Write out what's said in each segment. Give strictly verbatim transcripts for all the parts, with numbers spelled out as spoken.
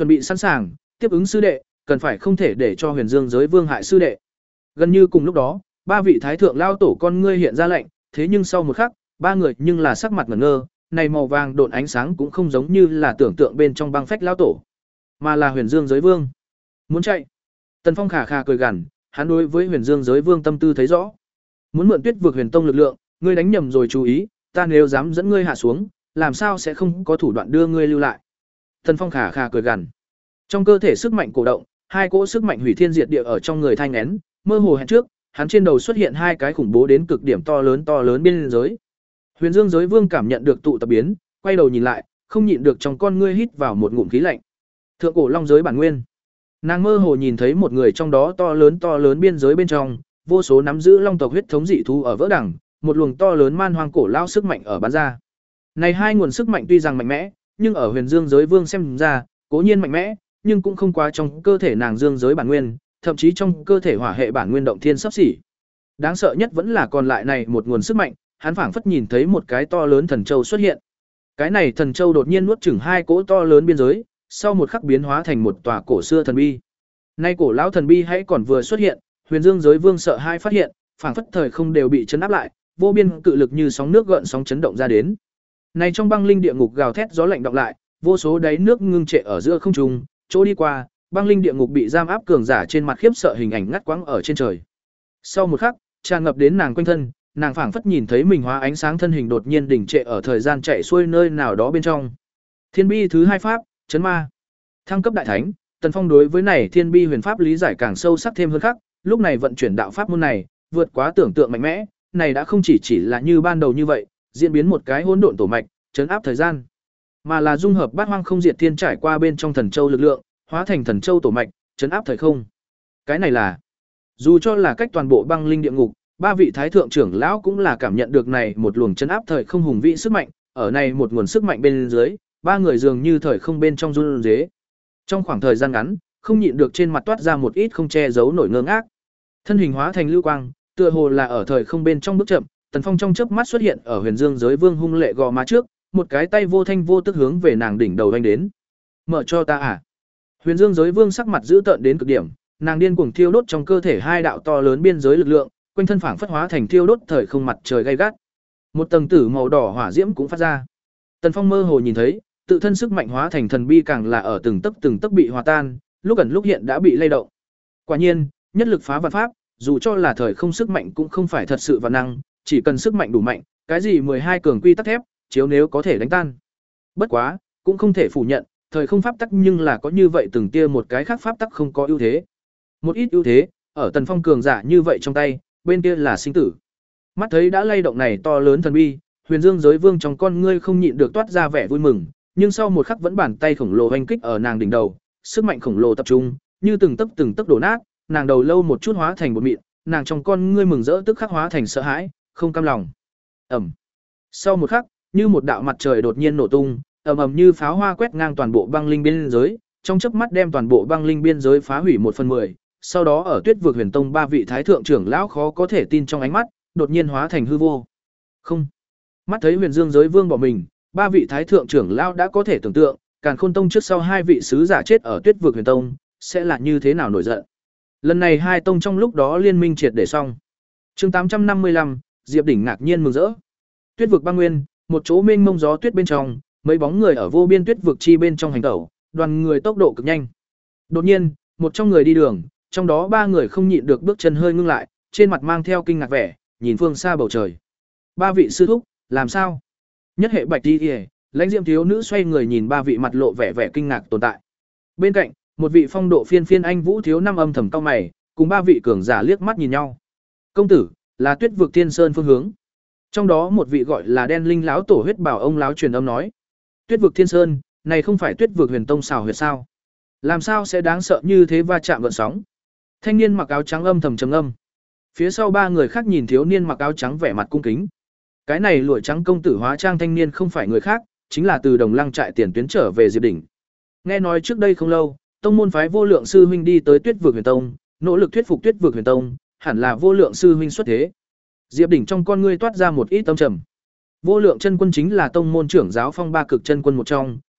chuẩn bị sẵn sàng, tiếp ứng sư đệ, cần phải không thể để cho Huyền Dương Giới Vương hại sư đệ. Gần như cùng lúc đó, ba vị thái thượng lao tổ con ngươi hiện ra lệnh, thế nhưng sau một khắc, ba người nhưng là sắc mặt ngẩn ngơ, này màu vàng độn ánh sáng cũng không giống như là tưởng tượng bên trong băng phách lao tổ, mà là Huyền Dương Giới Vương. Muốn chạy? Tần Phong khà khà cười gằn, hắn đối với Huyền Dương Giới Vương tâm tư thấy rõ. Muốn mượn Tuyết vực Huyền Tông lực lượng, ngươi đánh nhầm rồi chú ý, ta nếu dám dẫn ngươi hạ xuống, làm sao sẽ không có thủ đoạn đưa ngươi lưu lại. Tần Phong khà khà cười gằn. Trong cơ thể sức mạnh cổ động, hai cỗ sức mạnh hủy thiên diệt địa ở trong người thanh nén, mơ hồ hẹn trước, hắn trên đầu xuất hiện hai cái khủng bố đến cực điểm to lớn to lớn biên giới. Huyền Dương Giới Vương cảm nhận được tụ tập biến, quay đầu nhìn lại, không nhịn được trong con ngươi hít vào một ngụm khí lạnh. Thượng cổ long giới bản nguyên. Nàng mơ hồ nhìn thấy một người trong đó to lớn to lớn biên giới bên trong, vô số nắm giữ long tộc huyết thống dị thú ở vỡ đẳng, một luồng to lớn man hoang cổ lao sức mạnh ở bắn ra. Này hai nguồn sức mạnh tuy rằng mạnh mẽ, nhưng ở Huyền Dương Giới Vương xem ra, cố nhiên mạnh mẽ, nhưng cũng không quá trong cơ thể nàng dương giới bản nguyên, thậm chí trong cơ thể hỏa hệ bản nguyên động thiên sắp xỉ. Đáng sợ nhất vẫn là còn lại này một nguồn sức mạnh, hắn phảng phất nhìn thấy một cái to lớn thần châu xuất hiện. Cái này thần châu đột nhiên nuốt chửng hai cỗ to lớn biên giới, sau một khắc biến hóa thành một tòa cổ xưa thần bi. Nay cổ lão thần bi hãy còn vừa xuất hiện, Huyền Dương Giới Vương sợ hai phát hiện, phảng phất thời không đều bị chấn áp lại, vô biên cự lực như sóng nước gợn sóng chấn động ra đến. Này trong băng linh địa ngục gào thét gió lạnh đọng lại, vô số đáy nước ngưng trệ ở giữa không trung, chỗ đi qua, băng linh địa ngục bị giam áp cường giả trên mặt khiếp sợ hình ảnh ngắt quãng ở trên trời. Sau một khắc, tràn ngập đến nàng quanh thân, nàng phảng phất nhìn thấy mình hóa ánh sáng thân hình đột nhiên đỉnh trệ ở thời gian chạy xuôi nơi nào đó bên trong. Thiên bi thứ hai pháp, chấn ma. Thăng cấp đại thánh, Tần Phong đối với này thiên bi huyền pháp lý giải càng sâu sắc thêm hơn khác, lúc này vận chuyển đạo pháp môn này, vượt quá tưởng tượng mạnh mẽ, này đã không chỉ chỉ là như ban đầu như vậy, diễn biến một cái hỗn độn tổ mạch, chấn áp thời gian, mà là dung hợp bát hoang không diệt thiên trải qua bên trong thần châu lực lượng, hóa thành thần châu tổ mạch, chấn áp thời không. Cái này là, dù cho là cách toàn bộ băng linh địa ngục, ba vị thái thượng trưởng lão cũng là cảm nhận được này một luồng chấn áp thời không hùng vĩ sức mạnh, ở này một nguồn sức mạnh bên dưới, ba người dường như thời không bên trong run rế. Trong khoảng thời gian ngắn, không nhịn được trên mặt toát ra một ít không che giấu nổi ngơ ngác. Thân hình hóa thành lưu quang, tựa hồ là ở thời không bên trong bước chậm, Tần Phong trong chớp mắt xuất hiện ở Huyền Dương Giới Vương hung lệ gò má trước, một cái tay vô thanh vô tức hướng về nàng đỉnh đầu vanh đến. "Mở cho ta à?" Huyền Dương Giới Vương sắc mặt dữ tợn đến cực điểm, nàng điên cuồng thiêu đốt trong cơ thể hai đạo to lớn biên giới lực lượng, quanh thân phảng phất hóa thành thiêu đốt thời không mặt trời gay gắt. Một tầng tử màu đỏ hỏa diễm cũng phát ra. Tần Phong mơ hồ nhìn thấy, tự thân sức mạnh hóa thành thần bi càng là ở từng tấc từng tấc bị hòa tan, lúc ẩn lúc hiện đã bị lay động. Quả nhiên, nhất lực phá vạn pháp, dù cho là thời không sức mạnh cũng không phải thật sự vạn năng, chỉ cần sức mạnh đủ mạnh, cái gì mười hai cường quy tắc thép, chiếu nếu có thể đánh tan. Bất quá, cũng không thể phủ nhận, thời không pháp tắc nhưng là có như vậy từng tia một cái khác pháp tắc không có ưu thế. Một ít ưu thế, ở Tần Phong cường giả như vậy trong tay, bên kia là sinh tử. Mắt thấy đã lay động này to lớn thần bi, Huyền Dương Giới Vương trong con ngươi không nhịn được toát ra vẻ vui mừng, nhưng sau một khắc vẫn bàn tay khổng lồ hoành kích ở nàng đỉnh đầu, sức mạnh khổng lồ tập trung, như từng tấc từng tấc đổ nát, nàng đầu lâu một chút hóa thành bột mịn, nàng trong con ngươi mừng rỡ tức khắc hóa thành sợ hãi, không cam lòng. Ầm. Sau một khắc, như một đạo mặt trời đột nhiên nổ tung, ầm ầm như pháo hoa quét ngang toàn bộ băng linh biên giới, trong chớp mắt đem toàn bộ băng linh biên giới phá hủy một phần mười. Sau đó ở Tuyết vực Huyền Tông ba vị thái thượng trưởng lão khó có thể tin trong ánh mắt, đột nhiên hóa thành hư vô. Không. Mắt thấy Huyền Dương Giới Vương bỏ mình, ba vị thái thượng trưởng lão đã có thể tưởng tượng, Càn Khôn Tông trước sau hai vị sứ giả chết ở Tuyết vực Huyền Tông, sẽ là như thế nào nổi giận. Lần này hai tông trong lúc đó liên minh triệt để xong. Chương tám trăm năm mươi lăm, Diệp Đỉnh ngạc nhiên mừng rỡ. Tuyết vực băng nguyên, một chỗ mênh mông gió tuyết bên trong, mấy bóng người ở vô biên tuyết vực chi bên trong hành tẩu, đoàn người tốc độ cực nhanh. Đột nhiên, một trong người đi đường, trong đó ba người không nhịn được bước chân hơi ngưng lại, trên mặt mang theo kinh ngạc vẻ, nhìn phương xa bầu trời. Ba vị sư thúc, làm sao? Nhất hệ bạch đi, lãnh diệm thiếu nữ xoay người nhìn ba vị mặt lộ vẻ vẻ kinh ngạc tồn tại. Bên cạnh, một vị phong độ phiên phiên anh vũ thiếu năm âm thầm cau mày, cùng ba vị cường giả liếc mắt nhìn nhau. Công tử, là Tuyết vực Thiên Sơn phương hướng. Trong đó một vị gọi là đen linh lão tổ huyết bảo ông lão truyền âm nói. Tuyết vực Thiên Sơn, này không phải Tuyết vực Huyền Tông xào huyệt sao? Làm sao sẽ đáng sợ như thế va chạm gợn sóng? Thanh niên mặc áo trắng âm thầm trầm âm. Phía sau ba người khác nhìn thiếu niên mặc áo trắng vẻ mặt cung kính. Cái này lụa trắng công tử hóa trang thanh niên không phải người khác, chính là từ Đồng Lăng trại tiền tuyến trở về Diệp Đỉnh. Nghe nói trước đây không lâu, tông môn phái Vô Lượng sư huynh đi tới Tuyết vực Huyền Tông, nỗ lực thuyết phục Tuyết vực Huyền Tông, hẳn là Vô Lượng sư huynh xuất thế. Diệp Đỉnh trong con ngươi toát ra một ít tâm trầm. Vô Lượng chân quân chính là tông môn trưởng giáo phong ba cực chân quân một trong,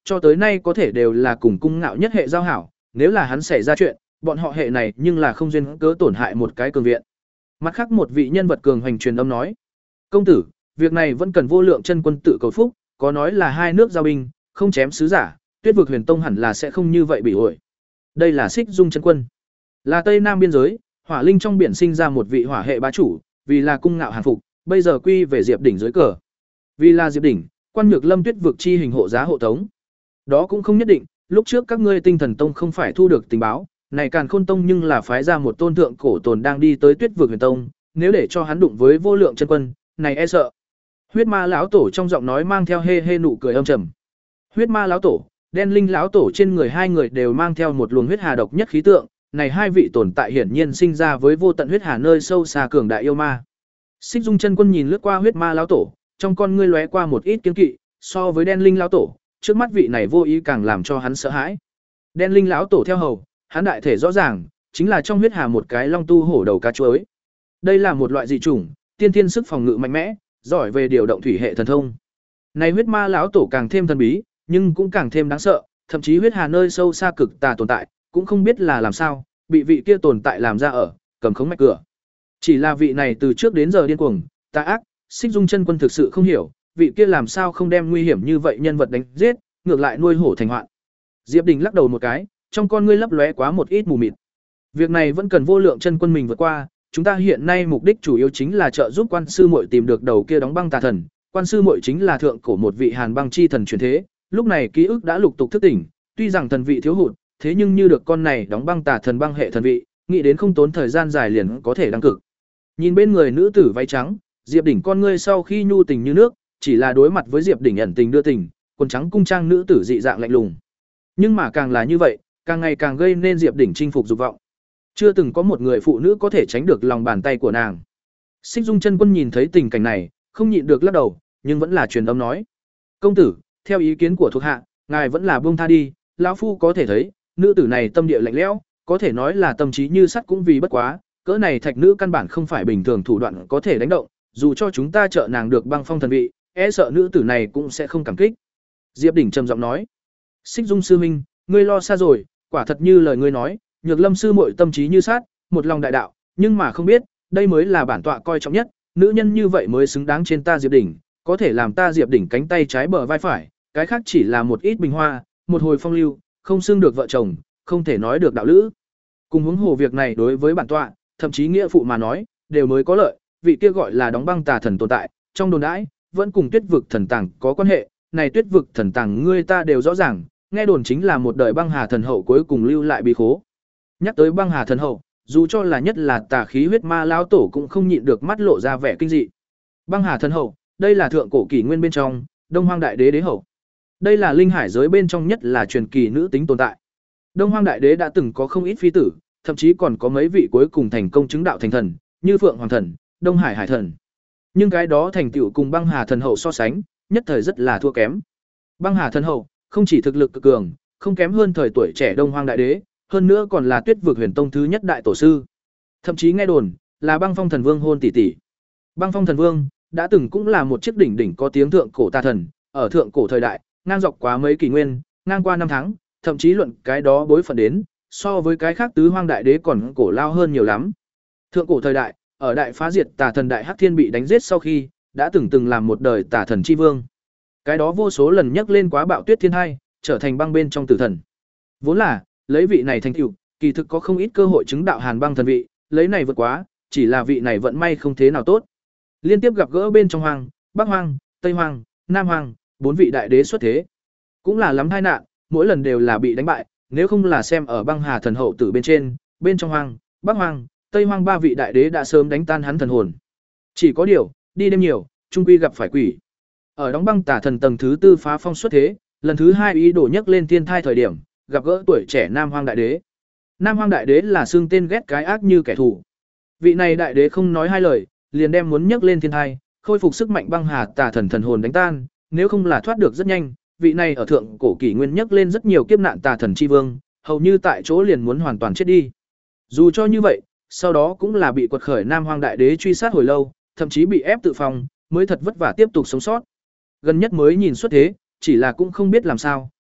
cho tới nay có thể đều là cùng cung ngạo nhất hệ giao hảo, nếu là hắn xảy ra chuyện, bọn họ hệ này nhưng là không duyên cớ tổn hại một cái cường viện. Mặt khác một vị nhân vật cường hoành truyền âm nói: "Công tử, việc này vẫn cần Vô Lượng chân quân tự cầu phúc, có nói là hai nước giao binh, không chém sứ giả, Tuyết vực Huyền Tông hẳn là sẽ không như vậy bị ổi." Đây là Xích Dung chân quân, là Tây Nam biên giới, hỏa linh trong biển sinh ra một vị hỏa hệ bá chủ, vì là cung ngạo hàn phục, bây giờ quy về Diệp đỉnh dưới cờ. Vì là Diệp đỉnh, Quan Nhược Lâm Tuyết vực chi hình hộ giá hộ tống. Đó cũng không nhất định, lúc trước các ngươi Tinh Thần Tông không phải thu được tình báo, này Càn Khôn Tông nhưng là phái ra một tôn thượng cổ tồn đang đi tới Tuyết vực Huyền Tông, nếu để cho hắn đụng với Vô Lượng chân quân, này e sợ. Huyết Ma lão tổ trong giọng nói mang theo hê hê nụ cười âm trầm. Huyết Ma lão tổ, Đen Linh lão tổ trên người hai người đều mang theo một luồng huyết hà độc nhất khí tượng, này hai vị tồn tại hiển nhiên sinh ra với vô tận huyết hà nơi sâu xa cường đại yêu ma. Xích Dung chân quân nhìn lướt qua Huyết Ma lão tổ, trong con ngươi lóe qua một ít kiêng kỵ, so với Đen Linh lão tổ, trước mắt vị này vô ý càng làm cho hắn sợ hãi. Đen Linh lão tổ theo hầu, hắn đại thể rõ ràng, chính là trong huyết hà một cái long tu hổ đầu cá chuối. Đây là một loại dị chủng, tiên thiên sức phòng ngự mạnh mẽ, giỏi về điều động thủy hệ thần thông. Này Huyết Ma lão tổ càng thêm thần bí, nhưng cũng càng thêm đáng sợ, thậm chí huyết hà nơi sâu xa cực tà tồn tại, cũng không biết là làm sao, bị vị kia tồn tại làm ra ở, cầm khống mạch cửa. Chỉ là vị này từ trước đến giờ điên cuồng, tà ác, Xích Dung chân quân thực sự không hiểu, vị kia làm sao không đem nguy hiểm như vậy nhân vật đánh giết, ngược lại nuôi hổ thành hoạn. Diệp Đình lắc đầu một cái, trong con ngươi lấp lóe quá một ít mù mịt. Việc này vẫn cần Vô Lượng chân quân mình vượt qua, chúng ta hiện nay mục đích chủ yếu chính là trợ giúp Quan sư muội tìm được đầu kia đóng băng tà thần, Quan sư muội chính là thượng cổ một vị Hàn băng chi thần truyền thế, lúc này ký ức đã lục tục thức tỉnh, tuy rằng thần vị thiếu hụt, thế nhưng như được con này đóng băng tà thần băng hệ thần vị, nghĩ đến không tốn thời gian dài liền có thể đăng cực. Nhìn bên người nữ tử váy trắng, Diệp Đỉnh con ngươi sau khi nhu tình như nước, chỉ là đối mặt với Diệp Đỉnh ẩn tình đưa tình, quần trắng cung trang nữ tử dị dạng lạnh lùng. Nhưng mà càng là như vậy, càng ngày càng gây nên Diệp Đỉnh chinh phục dục vọng. Chưa từng có một người phụ nữ có thể tránh được lòng bàn tay của nàng. Xích Dung chân quân nhìn thấy tình cảnh này, không nhịn được lắc đầu, nhưng vẫn là truyền âm nói: "Công tử, theo ý kiến của thuộc hạ, ngài vẫn là buông tha đi, lão phu có thể thấy, nữ tử này tâm địa lạnh lẽo, có thể nói là tâm trí như sắt cũng vì bất quá, cỡ này thạch nữ căn bản không phải bình thường thủ đoạn có thể đánh động, dù cho chúng ta trợ nàng được băng phong thần vị, e sợ nữ tử này cũng sẽ không cảm kích." Diệp Đỉnh trầm giọng nói: "Xích Dung sư huynh, ngươi lo xa rồi, quả thật như lời ngươi nói, Nhược Lâm sư muội tâm trí như sát, một lòng đại đạo, nhưng mà không biết, đây mới là bản tọa coi trọng nhất, nữ nhân như vậy mới xứng đáng trên ta Diệp Đỉnh, có thể làm ta Diệp Đỉnh cánh tay trái bờ vai phải, cái khác chỉ là một ít bình hoa, một hồi phong lưu, không xưng được vợ chồng, không thể nói được đạo lữ. Cùng huống hồ việc này đối với bản tọa, thậm chí nghĩa phụ mà nói, đều mới có lợi, vị kia gọi là đóng băng tà thần tồn tại, trong đồn đãi, vẫn cùng Tuyết vực thần tàng có quan hệ, này Tuyết vực thần tàng ngươi ta đều rõ ràng, nghe đồn chính là một đời băng hà thần hậu cuối cùng lưu lại bí khố." Nhắc tới băng hà thần hậu, dù cho là nhất là tà khí huyết ma lão tổ cũng không nhịn được mắt lộ ra vẻ kinh dị. Băng hà thần hậu, đây là thượng cổ kỷ nguyên bên trong, Đông Hoang đại đế đế hậu. Đây là linh hải giới bên trong nhất là truyền kỳ nữ tính tồn tại. Đông Hoang đại đế đã từng có không ít phi tử, thậm chí còn có mấy vị cuối cùng thành công chứng đạo thành thần, như Phượng Hoàng thần, Đông Hải Hải thần. Nhưng cái đó thành tựu cùng băng hà thần hậu so sánh, nhất thời rất là thua kém. Băng hà thần hậu không chỉ thực lực cực cường, không kém hơn thời tuổi trẻ Đông Hoang đại đế, hơn nữa còn là Tuyết vực Huyền Tông thứ nhất đại tổ sư. Thậm chí nghe đồn là Băng Phong thần vương hôn tỷ tỷ. Băng Phong thần vương đã từng cũng là một chiếc đỉnh đỉnh có tiếng thượng cổ tà thần, ở thượng cổ thời đại, ngang dọc quá mấy kỷ nguyên, ngang qua năm tháng, thậm chí luận cái đó bối phận đến, so với cái khác tứ hoang đại đế còn cổ lao hơn nhiều lắm. Thượng cổ thời đại, ở đại phá diệt tà thần đại hắc thiên bị đánh giết sau khi, đã từng từng làm một đời tà thần chi vương. Cái đó vô số lần nhắc lên quá bạo tuyết thiên hai, trở thành băng bên trong tử thần. Vốn là, lấy vị này thành tựu, kỳ thực có không ít cơ hội chứng đạo hàn băng thần vị, lấy này vượt quá, chỉ là vị này vận may không thế nào tốt. Liên tiếp gặp gỡ bên trong hoang, Bắc hoang, Tây hoang, Nam hoang, bốn vị đại đế xuất thế. Cũng là lắm tai nạn, mỗi lần đều là bị đánh bại, nếu không là xem ở băng hà thần hậu tử bên trên, bên trong hoang, Bắc hoang, Tây hoang ba vị đại đế đã sớm đánh tan hắn thần hồn. Chỉ có điều, đi đêm nhiều, trung quy gặp phải quỷ. Ở đóng băng tả thần tầng thứ tư phá phong xuất thế, lần thứ hai ý đổ nhấc lên thiên thai thời điểm, gặp gỡ tuổi trẻ Nam Hoang đại đế. Nam Hoang đại đế là xương tên ghét cái ác như kẻ thù. Vị này đại đế không nói hai lời, liền đem muốn nhấc lên thiên thai, khôi phục sức mạnh băng hà tà thần thần hồn đánh tan, nếu không là thoát được rất nhanh, vị này ở thượng cổ kỷ nguyên nhấc lên rất nhiều kiếp nạn tà thần chi vương, hầu như tại chỗ liền muốn hoàn toàn chết đi. Dù cho như vậy, sau đó cũng là bị quật khởi Nam Hoang đại đế truy sát hồi lâu, thậm chí bị ép tự phòng, mới thật vất vả tiếp tục sống sót. Gần nhất mới nhìn xuất thế, chỉ là cũng không biết làm sao,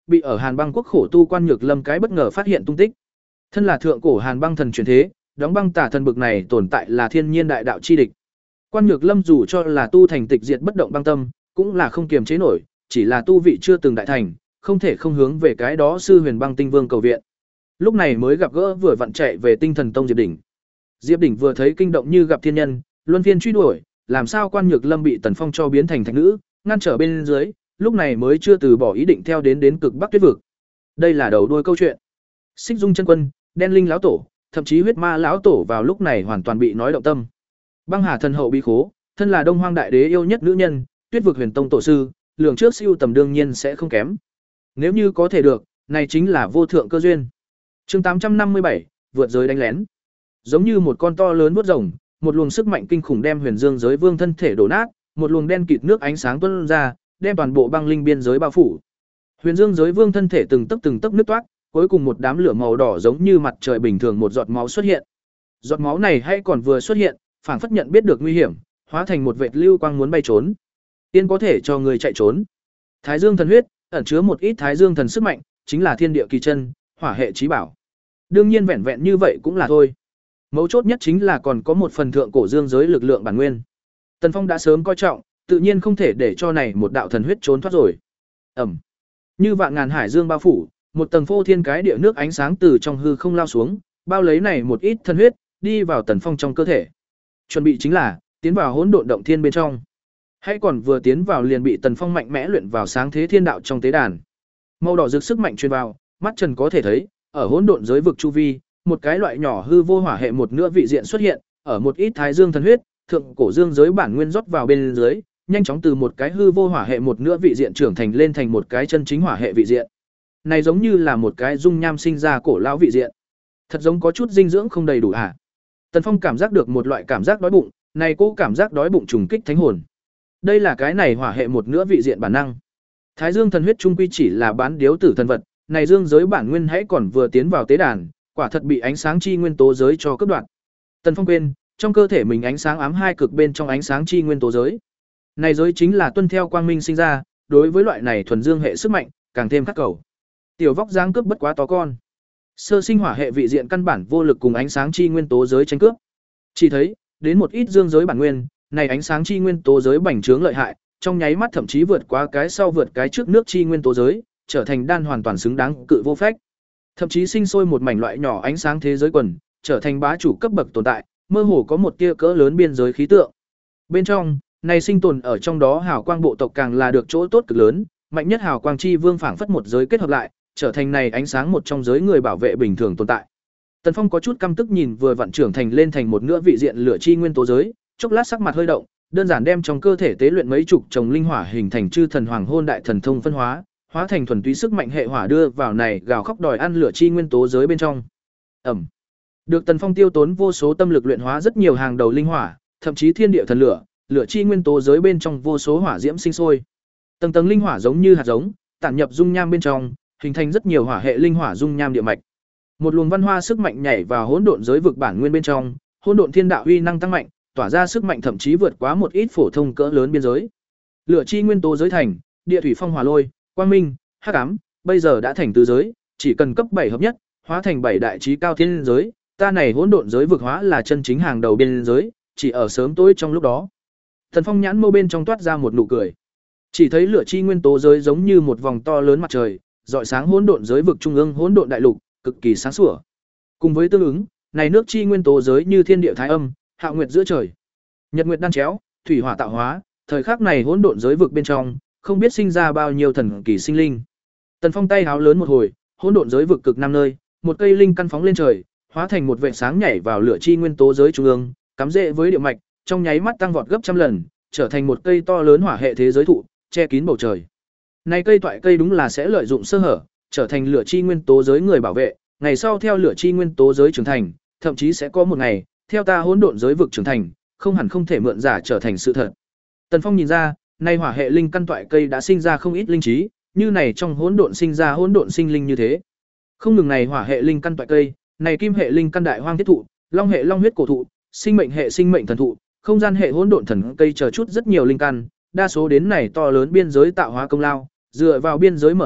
bị ở Hàn Băng quốc khổ tu Quan Nhược Lâm cái bất ngờ phát hiện tung tích. Thân là thượng cổ Hàn Băng thần truyền thế, đóng băng tả thần bực này tồn tại là thiên nhiên đại đạo chi địch. Quan Nhược Lâm dù cho là tu thành tịch diệt bất động băng tâm, cũng là không kiềm chế nổi, chỉ là tu vị chưa từng đại thành, không thể không hướng về cái đó sư Huyền Băng Tinh Vương cầu viện. Lúc này mới gặp gỡ vừa vặn chạy về Tinh Thần Tông Diệp Đỉnh. Diệp Đỉnh vừa thấy kinh động như gặp thiên nhân, luân phiên truy đuổi, làm sao Quan Nhược Lâm bị Tần Phong cho biến thành thạch nữ, ngăn trở bên dưới, lúc này mới chưa từ bỏ ý định theo đến đến cực Bắc Tuyết vực. Đây là đầu đuôi câu chuyện. Xích Dung chân quân, Đen Linh lão tổ, thậm chí Huyết Ma lão tổ vào lúc này hoàn toàn bị nói động tâm. Băng Hà thần hậu bí khố, thân là Đông Hoang đại đế yêu nhất nữ nhân, Tuyết vực Huyền Tông tổ sư, lượng trước siêu tầm đương nhiên sẽ không kém. Nếu như có thể được, này chính là vô thượng cơ duyên. Chương tám trăm năm mươi bảy, vượt giới đánh lén. Giống như một con to lớn vuốt rồng, một luồng sức mạnh kinh khủng đem Huyền Dương giới vương thân thể đổ nát, một luồng đen kịt nước ánh sáng tuôn ra, đem toàn bộ băng linh biên giới bao phủ. Huyền Dương giới vương thân thể từng tấc từng tấc nứt toác, cuối cùng một đám lửa màu đỏ giống như mặt trời bình thường một giọt máu xuất hiện. Giọt máu này hay còn vừa xuất hiện, phảng phất nhận biết được nguy hiểm, hóa thành một vệt lưu quang muốn bay trốn. Tiên có thể cho người chạy trốn. Thái Dương thần huyết, ẩn chứa một ít Thái Dương thần sức mạnh, chính là thiên địa kỳ chân, hỏa hệ chí bảo. Đương nhiên vẹn vẹn như vậy cũng là thôi. Mấu chốt nhất chính là còn có một phần thượng cổ dương giới lực lượng bản nguyên. Tần Phong đã sớm coi trọng, tự nhiên không thể để cho này một đạo thần huyết trốn thoát rồi. Ẩm. Như vạn ngàn hải dương bao phủ, một tầng phô thiên cái địa nước ánh sáng từ trong hư không lao xuống, bao lấy này một ít thần huyết, đi vào Tần Phong trong cơ thể. Chuẩn bị chính là tiến vào hỗn độn động thiên bên trong. Hay còn vừa tiến vào liền bị Tần Phong mạnh mẽ luyện vào sáng thế thiên đạo trong tế đàn. Màu đỏ rực sức mạnh truyền vào, mắt trần có thể thấy, ở hỗn độn giới vực chu vi, một cái loại nhỏ hư vô hỏa hệ một nửa vị diện xuất hiện, ở một ít thái dương thần huyết, thượng cổ dương giới bản nguyên rót vào bên dưới, nhanh chóng từ một cái hư vô hỏa hệ một nửa vị diện trưởng thành lên thành một cái chân chính hỏa hệ vị diện. Này giống như là một cái dung nham sinh ra cổ lão vị diện. Thật giống có chút dinh dưỡng không đầy đủ hả? Tần Phong cảm giác được một loại cảm giác đói bụng, này cô cảm giác đói bụng trùng kích thánh hồn. Đây là cái này hỏa hệ một nửa vị diện bản năng. Thái Dương thần huyết trung quy chỉ là bán điếu tử thần vật, này dương giới bản nguyên hãy còn vừa tiến vào tế đàn, quả thật bị ánh sáng chi nguyên tố giới cho cướp đoạt. Tần Phong quên, trong cơ thể mình ánh sáng ám hai cực bên trong ánh sáng chi nguyên tố giới. Này giới chính là tuân theo quang minh sinh ra, đối với loại này thuần dương hệ sức mạnh, càng thêm khắc cầu. Tiểu vóc dáng cướp bất quá to con. Sơ sinh hỏa hệ vị diện căn bản vô lực cùng ánh sáng chi nguyên tố giới tranh cướp. Chỉ thấy, đến một ít dương giới bản nguyên, này ánh sáng chi nguyên tố giới bành trướng lợi hại, trong nháy mắt thậm chí vượt qua cái sau vượt cái trước nước chi nguyên tố giới, trở thành đan hoàn toàn xứng đáng cự vô phách. Thậm chí sinh sôi một mảnh loại nhỏ ánh sáng thế giới quần, trở thành bá chủ cấp bậc tồn tại, mơ hồ có một tia cỡ lớn biên giới khí tượng. Bên trong, này sinh tồn ở trong đó hào quang bộ tộc càng là được chỗ tốt cực lớn, mạnh nhất hào quang chi vương phảng phất một giới kết hợp lại, trở thành này ánh sáng một trong giới người bảo vệ bình thường tồn tại. Tần Phong có chút căm tức nhìn vừa vặn trưởng thành lên thành một nửa vị diện lửa chi nguyên tố giới, chốc lát sắc mặt hơi động, đơn giản đem trong cơ thể tế luyện mấy chục chồng linh hỏa hình thành chư thần hoàng hôn đại thần thông phân hóa, hóa thành thuần túy sức mạnh hệ hỏa đưa vào này gào khóc đòi ăn lửa chi nguyên tố giới bên trong. Ẩm. Được Tần Phong tiêu tốn vô số tâm lực luyện hóa rất nhiều hàng đầu linh hỏa, thậm chí thiên địa thần lửa, lửa chi nguyên tố giới bên trong vô số hỏa diễm sinh sôi. Tầng tầng linh hỏa giống như hạt giống, tản nhập dung nham bên trong, hình thành rất nhiều hỏa hệ linh hỏa dung nham địa mạch. Một luồng văn hoa sức mạnh nhảy vào hỗn độn giới vực bản nguyên bên trong, hỗn độn thiên đạo uy năng tăng mạnh, tỏa ra sức mạnh thậm chí vượt quá một ít phổ thông cỡ lớn biên giới. Lửa chi nguyên tố giới thành, địa thủy phong hỏa lôi, quang minh, hắc ám, bây giờ đã thành tứ giới, chỉ cần cấp bảy hợp nhất, hóa thành bảy đại chí cao thiên giới, ta này hỗn độn giới vực hóa là chân chính hàng đầu biên giới, chỉ ở sớm tối trong lúc đó. Thần Phong nhãn mâu bên trong toát ra một nụ cười. Chỉ thấy lửa chi nguyên tố giới giống như một vòng to lớn mặt trời, rọi sáng hỗn độn giới vực trung ương hỗn độn đại lục, cực kỳ sáng sủa. Cùng với tương ứng, này nước chi nguyên tố giới như thiên địa thái âm, hạo nguyệt giữa trời, nhật nguyệt đan chéo, thủy hỏa tạo hóa, thời khắc này hỗn độn giới vực bên trong, không biết sinh ra bao nhiêu thần kỳ sinh linh. Tần Phong tay háo lớn một hồi, hỗn độn giới vực cực nam nơi, một cây linh căn phóng lên trời, hóa thành một vệt sáng nhảy vào lửa chi nguyên tố giới trung ương, cắm rễ với địa mạch, trong nháy mắt tăng vọt gấp trăm lần, trở thành một cây to lớn hỏa hệ thế giới thụ, che kín bầu trời. Này cây toại cây đúng là sẽ lợi dụng sơ hở, trở thành lửa chi nguyên tố giới người bảo vệ, ngày sau theo lửa chi nguyên tố giới trưởng thành, thậm chí sẽ có một ngày, theo ta hỗn độn giới vực trưởng thành, không hẳn không thể mượn giả trở thành sự thật. Tần Phong nhìn ra, nay hỏa hệ linh căn toại cây đã sinh ra không ít linh trí, như này trong hỗn độn sinh ra hỗn độn sinh linh như thế. Không ngừng này hỏa hệ linh căn toại cây, này kim hệ linh căn đại hoang thiết thụ, long hệ long huyết cổ thụ, sinh mệnh hệ sinh mệnh thần thụ, không gian hệ hỗn độn thần cây chờ chút rất nhiều linh căn, đa số đến này to lớn biên giới tạo hóa công lao, dựa vào biên giới mở rộng,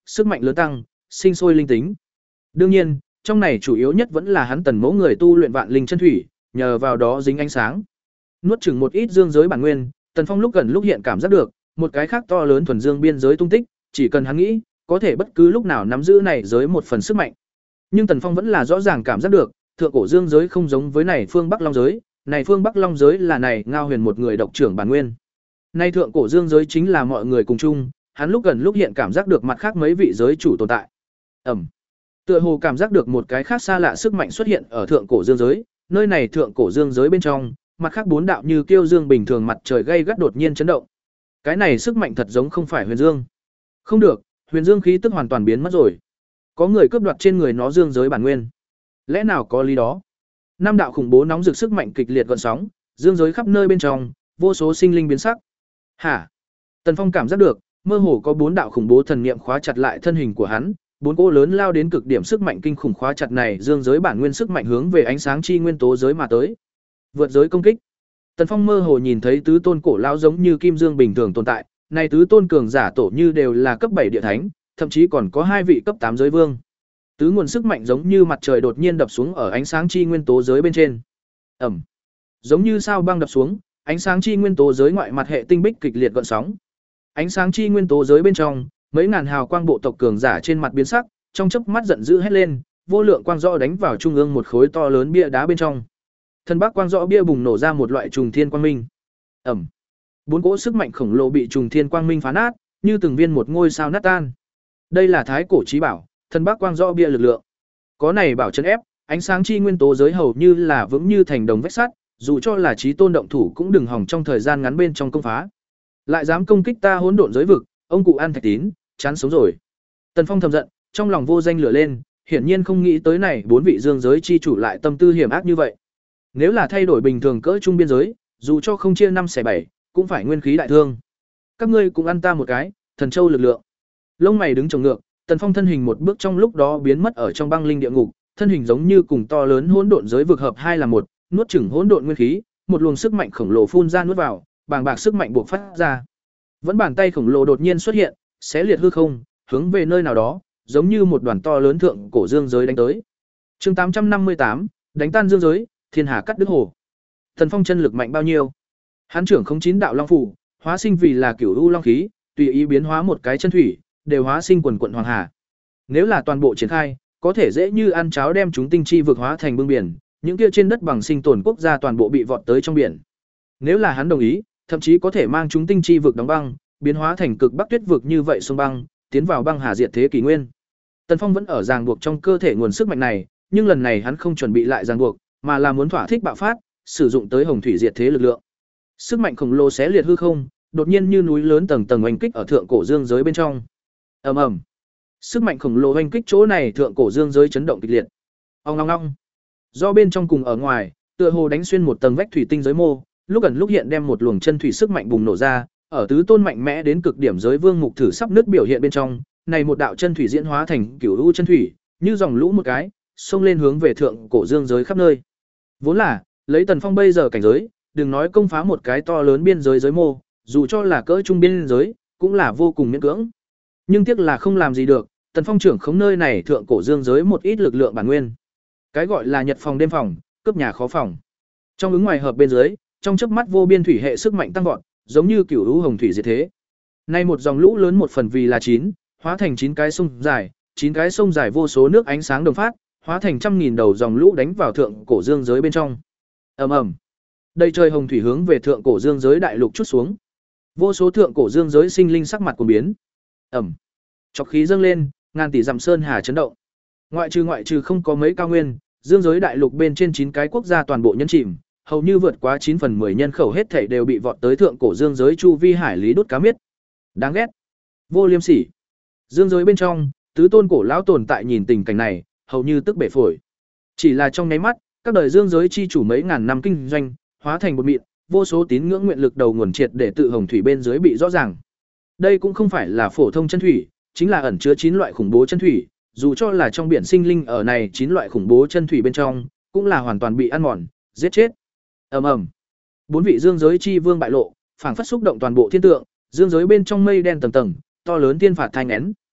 sức mạnh lớn tăng, sinh sôi linh tính. Đương nhiên, trong này chủ yếu nhất vẫn là hắn Tần Mỗ người tu luyện vạn linh chân thủy, nhờ vào đó dính ánh sáng. Nuốt chửng một ít dương giới bản nguyên, Tần Phong lúc gần lúc hiện cảm giác được một cái khác to lớn thuần dương biên giới tung tích, chỉ cần hắn nghĩ, có thể bất cứ lúc nào nắm giữ này giới một phần sức mạnh. Nhưng Tần Phong vẫn là rõ ràng cảm giác được, thượng cổ dương giới không giống với này phương Bắc Long giới, này phương Bắc Long giới là này Ngao Huyền một người độc trưởng bản nguyên. Nay thượng cổ dương giới chính là mọi người cùng chung, hắn lúc gần lúc hiện cảm giác được mặt khác mấy vị giới chủ tồn tại. Ẩm. Tựa hồ cảm giác được một cái khác xa lạ sức mạnh xuất hiện ở thượng cổ dương giới, nơi này thượng cổ dương giới bên trong, mặt khác bốn đạo như kiêu dương bình thường mặt trời gay gắt đột nhiên chấn động. Cái này sức mạnh thật giống không phải huyền dương. Không được, huyền dương khí tức hoàn toàn biến mất rồi. Có người cướp đoạt trên người nó dương giới bản nguyên. Lẽ nào có lý đó? Năm đạo khủng bố nóng rực sức mạnh kịch liệt gợn sóng, dương giới khắp nơi bên trong, vô số sinh linh biến sắc. Hả? Tần Phong cảm giác được, mơ hồ có bốn đạo khủng bố thần niệm khóa chặt lại thân hình của hắn, bốn cỗ lớn lao đến cực điểm sức mạnh kinh khủng khóa chặt này dương giới bản nguyên sức mạnh hướng về ánh sáng chi nguyên tố giới mà tới. Vượt giới công kích. Tần Phong mơ hồ nhìn thấy tứ tôn cổ lão giống như kim dương bình thường tồn tại, này tứ tôn cường giả tổ như đều là cấp bảy địa thánh, thậm chí còn có hai vị cấp tám giới vương. Tứ nguồn sức mạnh giống như mặt trời đột nhiên đập xuống ở ánh sáng chi nguyên tố giới bên trên. Ẩm. Giống như sao băng đập xuống, ánh sáng chi nguyên tố giới ngoại mặt hệ tinh bích kịch liệt gợn sóng. Ánh sáng chi nguyên tố giới bên trong, mấy ngàn hào quang bộ tộc cường giả trên mặt biến sắc, trong chớp mắt giận dữ hét lên, vô lượng quang rõ đánh vào trung ương một khối to lớn bia đá bên trong. Thân Bắc quang rõ bia bùng nổ ra một loại trùng thiên quang minh. Ẩm. Bốn cỗ sức mạnh khổng lồ bị trùng thiên quang minh phá nát, như từng viên một ngôi sao nát tan. Đây là thái cổ chí bảo, Thân Bắc quang rõ bia lực lượng. Có này bảo trấn ép, ánh sáng chi nguyên tố giới hầu như là vững như thành đồng vách sắt, dù cho là chí tôn động thủ cũng đừng hỏng trong thời gian ngắn bên trong công phá. Lại dám công kích ta hỗn độn giới vực, ông cụ ăn thạch tín, chán sống rồi. Tần Phong thầm giận, trong lòng vô danh lửa lên, hiển nhiên không nghĩ tới này bốn vị dương giới chi chủ lại tâm tư hiểm ác như vậy. Nếu là thay đổi bình thường cỡ trung biên giới, dù cho không chia năm xẻ bảy, cũng phải nguyên khí đại thương. Các ngươi cũng ăn ta một cái, thần châu lực lượng. Lông mày đứng trồng ngược, Tần Phong thân hình một bước trong lúc đó biến mất ở trong băng linh địa ngục, thân hình giống như cùng to lớn hỗn độn giới vực hợp hai là một, nuốt chửng hỗn độn nguyên khí, một luồng sức mạnh khổng lồ phun ra nuốt vào, bàng bạc sức mạnh buộc phát ra. Vẫn bàn tay khổng lồ đột nhiên xuất hiện, xé liệt hư không, hướng về nơi nào đó, giống như một đoàn to lớn thượng cổ dương giới đánh tới. Chương tám trăm năm mươi tám, đánh tan dương giới, thiên hà cắt đứt hồ. Tần Phong chân lực mạnh bao nhiêu? Hán trưởng không chín đạo long phủ, hóa sinh vì là cửu u long khí, tùy ý biến hóa một cái chân thủy, đều hóa sinh quần quần hoàng hà. Nếu là toàn bộ triển khai, có thể dễ như ăn cháo đem chúng tinh chi vực hóa thành bưng biển, những kia trên đất bằng sinh tồn quốc gia toàn bộ bị vọt tới trong biển. Nếu là hắn đồng ý, thậm chí có thể mang chúng tinh chi vực đóng băng, biến hóa thành cực bắc tuyết vực như vậy sông băng, tiến vào băng hà diệt thế kỷ nguyên. Tần Phong vẫn ở ràng buộc trong cơ thể nguồn sức mạnh này, nhưng lần này hắn không chuẩn bị lại ràng buộc, mà là muốn thỏa thích bạo phát, sử dụng tới hồng thủy diệt thế lực lượng. Sức mạnh khổng lồ xé liệt hư không, đột nhiên như núi lớn tầng tầng oanh kích ở thượng cổ dương giới bên trong. Ầm ầm. Sức mạnh khổng lồ oanh kích chỗ này thượng cổ dương giới chấn động kịch liệt. Ong ong ong. Do bên trong cùng ở ngoài, tựa hồ đánh xuyên một tầng vách thủy tinh giới mô, lúc ẩn lúc hiện đem một luồng chân thủy sức mạnh bùng nổ ra, ở tứ tôn mạnh mẽ đến cực điểm giới vương mục thử sắp nứt biểu hiện bên trong, này một đạo chân thủy diễn hóa thành cửu u chân thủy, như dòng lũ một cái, xông lên hướng về thượng cổ dương giới khắp nơi. Vốn là, lấy Tần Phong bây giờ cảnh giới, đừng nói công phá một cái to lớn biên giới giới mô, dù cho là cỡ trung biên giới, cũng là vô cùng miễn cưỡng. Nhưng tiếc là không làm gì được, Tần Phong trưởng khống nơi này thượng cổ dương giới một ít lực lượng bản nguyên. Cái gọi là nhật phòng đêm phòng, cướp nhà khó phòng. Trong ứng ngoài hợp bên dưới, trong chớp mắt vô biên thủy hệ sức mạnh tăng vọt, giống như cửu u hồng thủy diệt thế. Nay một dòng lũ lớn một phần vì là chín, hóa thành chín cái sông dài, chín cái sông dài vô số nước ánh sáng đồng phát, hóa thành trăm nghìn đầu dòng lũ đánh vào thượng cổ dương giới bên trong. Ầm ầm. Đây trời hồng thủy hướng về thượng cổ dương giới đại lục chút xuống. Vô số thượng cổ dương giới sinh linh sắc mặt cuồng biến. Ầm. Chọc khí dâng lên, ngàn tỷ dặm sơn hà chấn động. Ngoại trừ ngoại trừ không có mấy cao nguyên, dương giới đại lục bên trên chín cái quốc gia toàn bộ nhân chìm, hầu như vượt quá chín phần mười nhân khẩu hết thảy đều bị vọt tới thượng cổ dương giới chu vi hải lý đốt cá miết. Đáng ghét. Vô liêm sỉ. Dương giới bên trong, tứ tôn cổ lão tồn tại nhìn tình cảnh này, hầu như tức bể phổi. Chỉ là trong nháy mắt, các đời dương giới chi chủ mấy ngàn năm kinh doanh, hóa thành một mịn, vô số tín ngưỡng nguyện lực đầu nguồn triệt để tự hồng thủy bên dưới bị rõ ràng. Đây cũng không phải là phổ thông chân thủy, chính là ẩn chứa chín loại khủng bố chân thủy, dù cho là trong biển sinh linh ở này chín loại khủng bố chân thủy bên trong, cũng là hoàn toàn bị ăn mòn, giết chết. Ầm ầm. Bốn vị dương giới chi vương bại lộ, phảng phất xúc động toàn bộ thiên tượng, dương giới bên trong mây đen tầng tầng, to lớn tiên phạt thanh nén.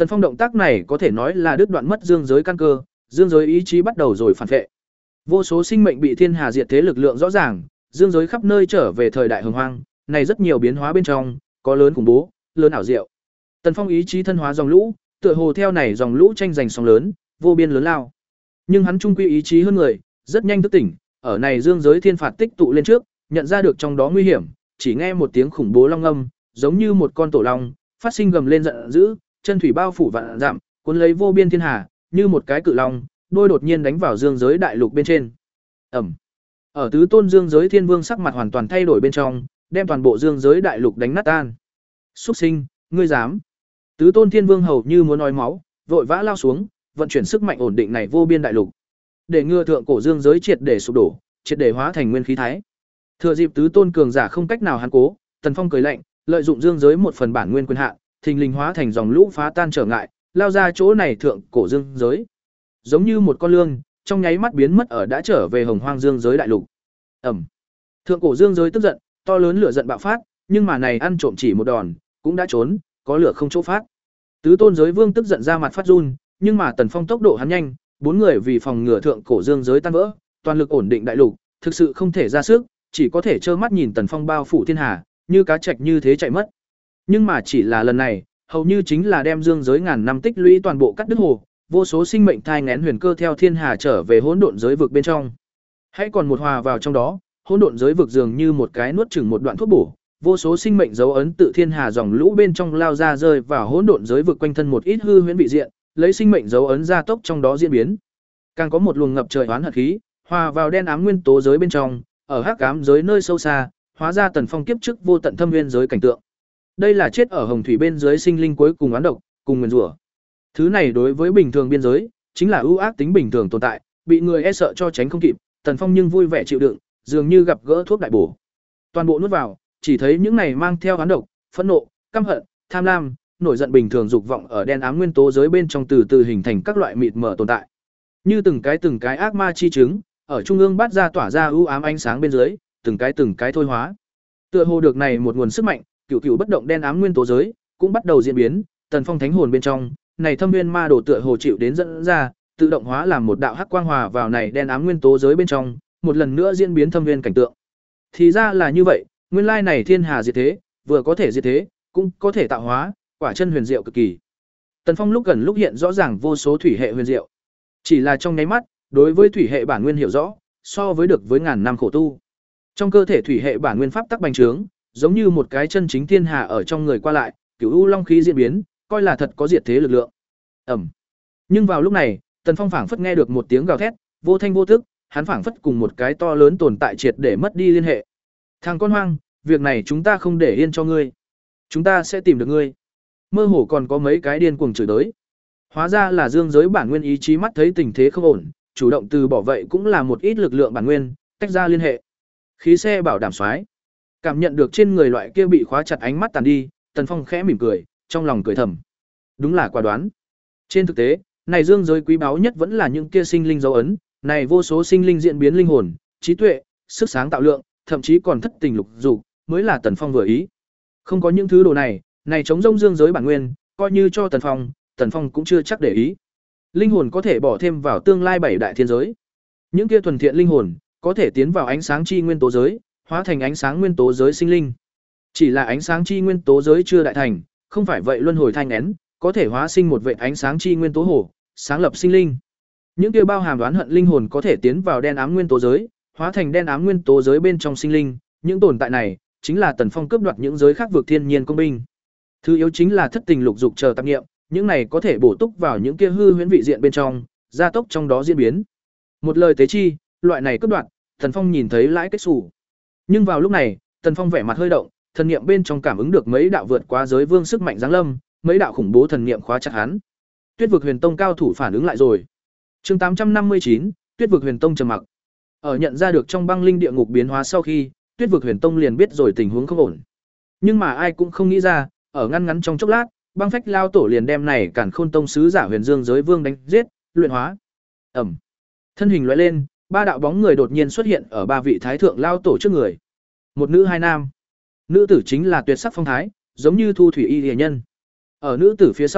Tần Phong động tác này có thể nói là đứt đoạn mất dương giới căn cơ, dương giới ý chí bắt đầu rồi phản vệ. Vô số sinh mệnh bị thiên hà diệt thế lực lượng rõ ràng, dương giới khắp nơi trở về thời đại hồng hoang, này rất nhiều biến hóa bên trong, có lớn khủng bố, lớn ảo diệu. Tần Phong ý chí thân hóa dòng lũ, tựa hồ theo này dòng lũ tranh giành sóng lớn, vô biên lớn lao. Nhưng hắn trung quy ý chí hơn người, rất nhanh thức tỉnh, ở này dương giới thiên phạt tích tụ lên trước, nhận ra được trong đó nguy hiểm, chỉ nghe một tiếng khủng bố long âm, giống như một con tổ long, phát sinh gầm lên giận dữ, chân thủy bao phủ vạn dặm, cuốn lấy vô biên thiên hà, như một cái cự long, đôi đột nhiên đánh vào dương giới đại lục bên trên. Ầm. Ở tứ tôn dương giới thiên vương sắc mặt hoàn toàn thay đổi bên trong, đem toàn bộ dương giới đại lục đánh nát tan. Súc sinh, ngươi dám? Tứ tôn thiên vương hầu như muốn nói máu, vội vã lao xuống, vận chuyển sức mạnh ổn định này vô biên đại lục, để ngừa thượng cổ dương giới triệt để sụp đổ, triệt để hóa thành nguyên khí thái. Thừa dịp tứ tôn cường giả không cách nào hắn cố, Tần Phong cười lạnh, lợi dụng dương giới một phần bản nguyên quyền hạn, thình lình hóa thành dòng lũ phá tan trở ngại, lao ra chỗ này thượng cổ dương giới. Giống như một con lương, trong nháy mắt biến mất ở đã trở về hồng hoang dương giới đại lục. Ẩm. Thượng cổ dương giới tức giận, to lớn lửa giận bạo phát, nhưng mà này ăn trộm chỉ một đòn, cũng đã trốn, có lửa không chỗ phát. Tứ tôn giới vương tức giận ra mặt phát run, nhưng mà Tần Phong tốc độ hắn nhanh, bốn người vì phòng ngừa thượng cổ dương giới tan vỡ, toàn lực ổn định đại lục, thực sự không thể ra sức, chỉ có thể trơ mắt nhìn Tần Phong bao phủ thiên hà, như cá trạch như thế chạy mất. Nhưng mà chỉ là lần này, hầu như chính là đem dương giới ngàn năm tích lũy toàn bộ cắt đứt hồ, vô số sinh mệnh thai nghén huyền cơ theo thiên hà trở về hỗn độn giới vực bên trong. Hãy còn một hòa vào trong đó, hỗn độn giới vực dường như một cái nuốt chửng một đoạn thuốc bổ, vô số sinh mệnh dấu ấn tự thiên hà dòng lũ bên trong lao ra rơi vào hỗn độn giới vực quanh thân một ít hư huyễn vị diện, lấy sinh mệnh dấu ấn ra tốc trong đó diễn biến. Càng có một luồng ngập trời oán hận khí, hòa vào đen ám nguyên tố giới bên trong, ở hắc ám giới nơi sâu xa, hóa ra Tần Phong kiếp trước vô tận thâm nguyên giới cảnh tượng. Đây là chết ở hồng thủy bên dưới sinh linh cuối cùng oán độc, cùng nguyền rủa. Thứ này đối với bình thường biên giới, chính là ưu ác tính bình thường tồn tại, bị người e sợ cho tránh không kịp, Tần Phong nhưng vui vẻ chịu đựng, dường như gặp gỡ thuốc đại bổ. Toàn bộ nuốt vào, chỉ thấy những này mang theo oán độc, phẫn nộ, căm hận, tham lam, nổi giận bình thường dục vọng ở đen ám nguyên tố giới bên trong từ từ hình thành các loại mịt mờ tồn tại. Như từng cái từng cái ác ma chi chứng, ở trung ương bát ra tỏa ra ưu ám ánh sáng bên dưới, từng cái từng cái thôi hóa. Tựa hồ được này một nguồn sức mạnh, cựu cựu bất động đen ám nguyên tố giới cũng bắt đầu diễn biến, Tần Phong thánh hồn bên trong, này thâm nguyên ma đồ tựa hồ chịu đến dẫn ra, tự động hóa làm một đạo hắc quang hòa vào này đen ám nguyên tố giới bên trong, một lần nữa diễn biến thâm nguyên cảnh tượng. Thì ra là như vậy, nguyên lai này thiên hà diệt thế, vừa có thể diệt thế, cũng có thể tạo hóa, quả chân huyền diệu cực kỳ. Tần Phong lúc gần lúc hiện rõ ràng vô số thủy hệ huyền diệu. Chỉ là trong nháy mắt, đối với thủy hệ bản nguyên hiểu rõ, so với được với ngàn năm khổ tu. Trong cơ thể thủy hệ bản nguyên pháp tắc bành trướng, giống như một cái chân chính thiên hà ở trong người qua lại, cửu u long khí diễn biến, coi là thật có diệt thế lực lượng. Ẩm. Nhưng vào lúc này, Tần Phong phảng phất nghe được một tiếng gào thét, vô thanh vô tức, hắn phảng phất cùng một cái to lớn tồn tại triệt để mất đi liên hệ. Thằng con hoang, việc này chúng ta không để yên cho ngươi. Chúng ta sẽ tìm được ngươi. Mơ hồ còn có mấy cái điên cuồng chửi tới. Hóa ra là dương giới bản nguyên ý chí mắt thấy tình thế không ổn, chủ động từ bỏ vậy cũng là một ít lực lượng bản nguyên, tách ra liên hệ. Khí xe bảo đảm soái. Cảm nhận được trên người loại kia bị khóa chặt ánh mắt tàn đi, Tần Phong khẽ mỉm cười, trong lòng cười thầm. Đúng là quả đoán. Trên thực tế, này dương giới quý báu nhất vẫn là những kia sinh linh dấu ấn, này vô số sinh linh diễn biến linh hồn, trí tuệ, sức sáng tạo lượng, thậm chí còn thất tình lục dục, mới là Tần Phong vừa ý. Không có những thứ đồ này, này chống rông dương giới bản nguyên, coi như cho Tần Phong, Tần Phong cũng chưa chắc để ý. Linh hồn có thể bỏ thêm vào tương lai bảy đại thiên giới. Những kia thuần thiện linh hồn, có thể tiến vào ánh sáng chi nguyên tố giới, hóa thành ánh sáng nguyên tố giới sinh linh. Chỉ là ánh sáng chi nguyên tố giới chưa đại thành, không phải vậy luân hồi thanh nén, có thể hóa sinh một vệt ánh sáng chi nguyên tố hồ, sáng lập sinh linh. Những kia bao hàm đoán hận linh hồn có thể tiến vào đen ám nguyên tố giới, hóa thành đen ám nguyên tố giới bên trong sinh linh, những tồn tại này chính là Tần Phong cướp đoạt những giới khác vực thiên nhiên công binh. Thứ yếu chính là thất tình lục dục chờ tạp niệm, những này có thể bổ túc vào những kia hư huyễn vị diện bên trong, gia tốc trong đó diễn biến. Một lời tế chi, loại này cướp đoạt, Tần Phong nhìn thấy lãi kết sủ. Nhưng vào lúc này, Tần Phong vẻ mặt hơi động, thần niệm bên trong cảm ứng được mấy đạo vượt qua giới vương sức mạnh giáng lâm, mấy đạo khủng bố thần niệm khóa chặt hắn. Tuyết vực Huyền Tông cao thủ phản ứng lại rồi. Chương tám trăm năm mươi chín, Tuyết vực Huyền Tông trầm mặc. Ở nhận ra được trong băng linh địa ngục biến hóa sau khi, Tuyết vực Huyền Tông liền biết rồi tình huống không ổn. Nhưng mà ai cũng không nghĩ ra, ở ngăn ngắn trong chốc lát, băng phách lao tổ liền đem này Càn Khôn Tông sứ giả Huyền Dương giới vương đánh giết, luyện hóa. Ẩm. Thân hình lóe lên, ba đạo bóng người đột nhiên xuất hiện ở ba vị thái thượng lao tổ trước người. Một nữ hai nam. Nữ tử chính là tuyệt sắc phong thái, giống như thu thủy y liễu nhân. Ở nữ tử phía sau,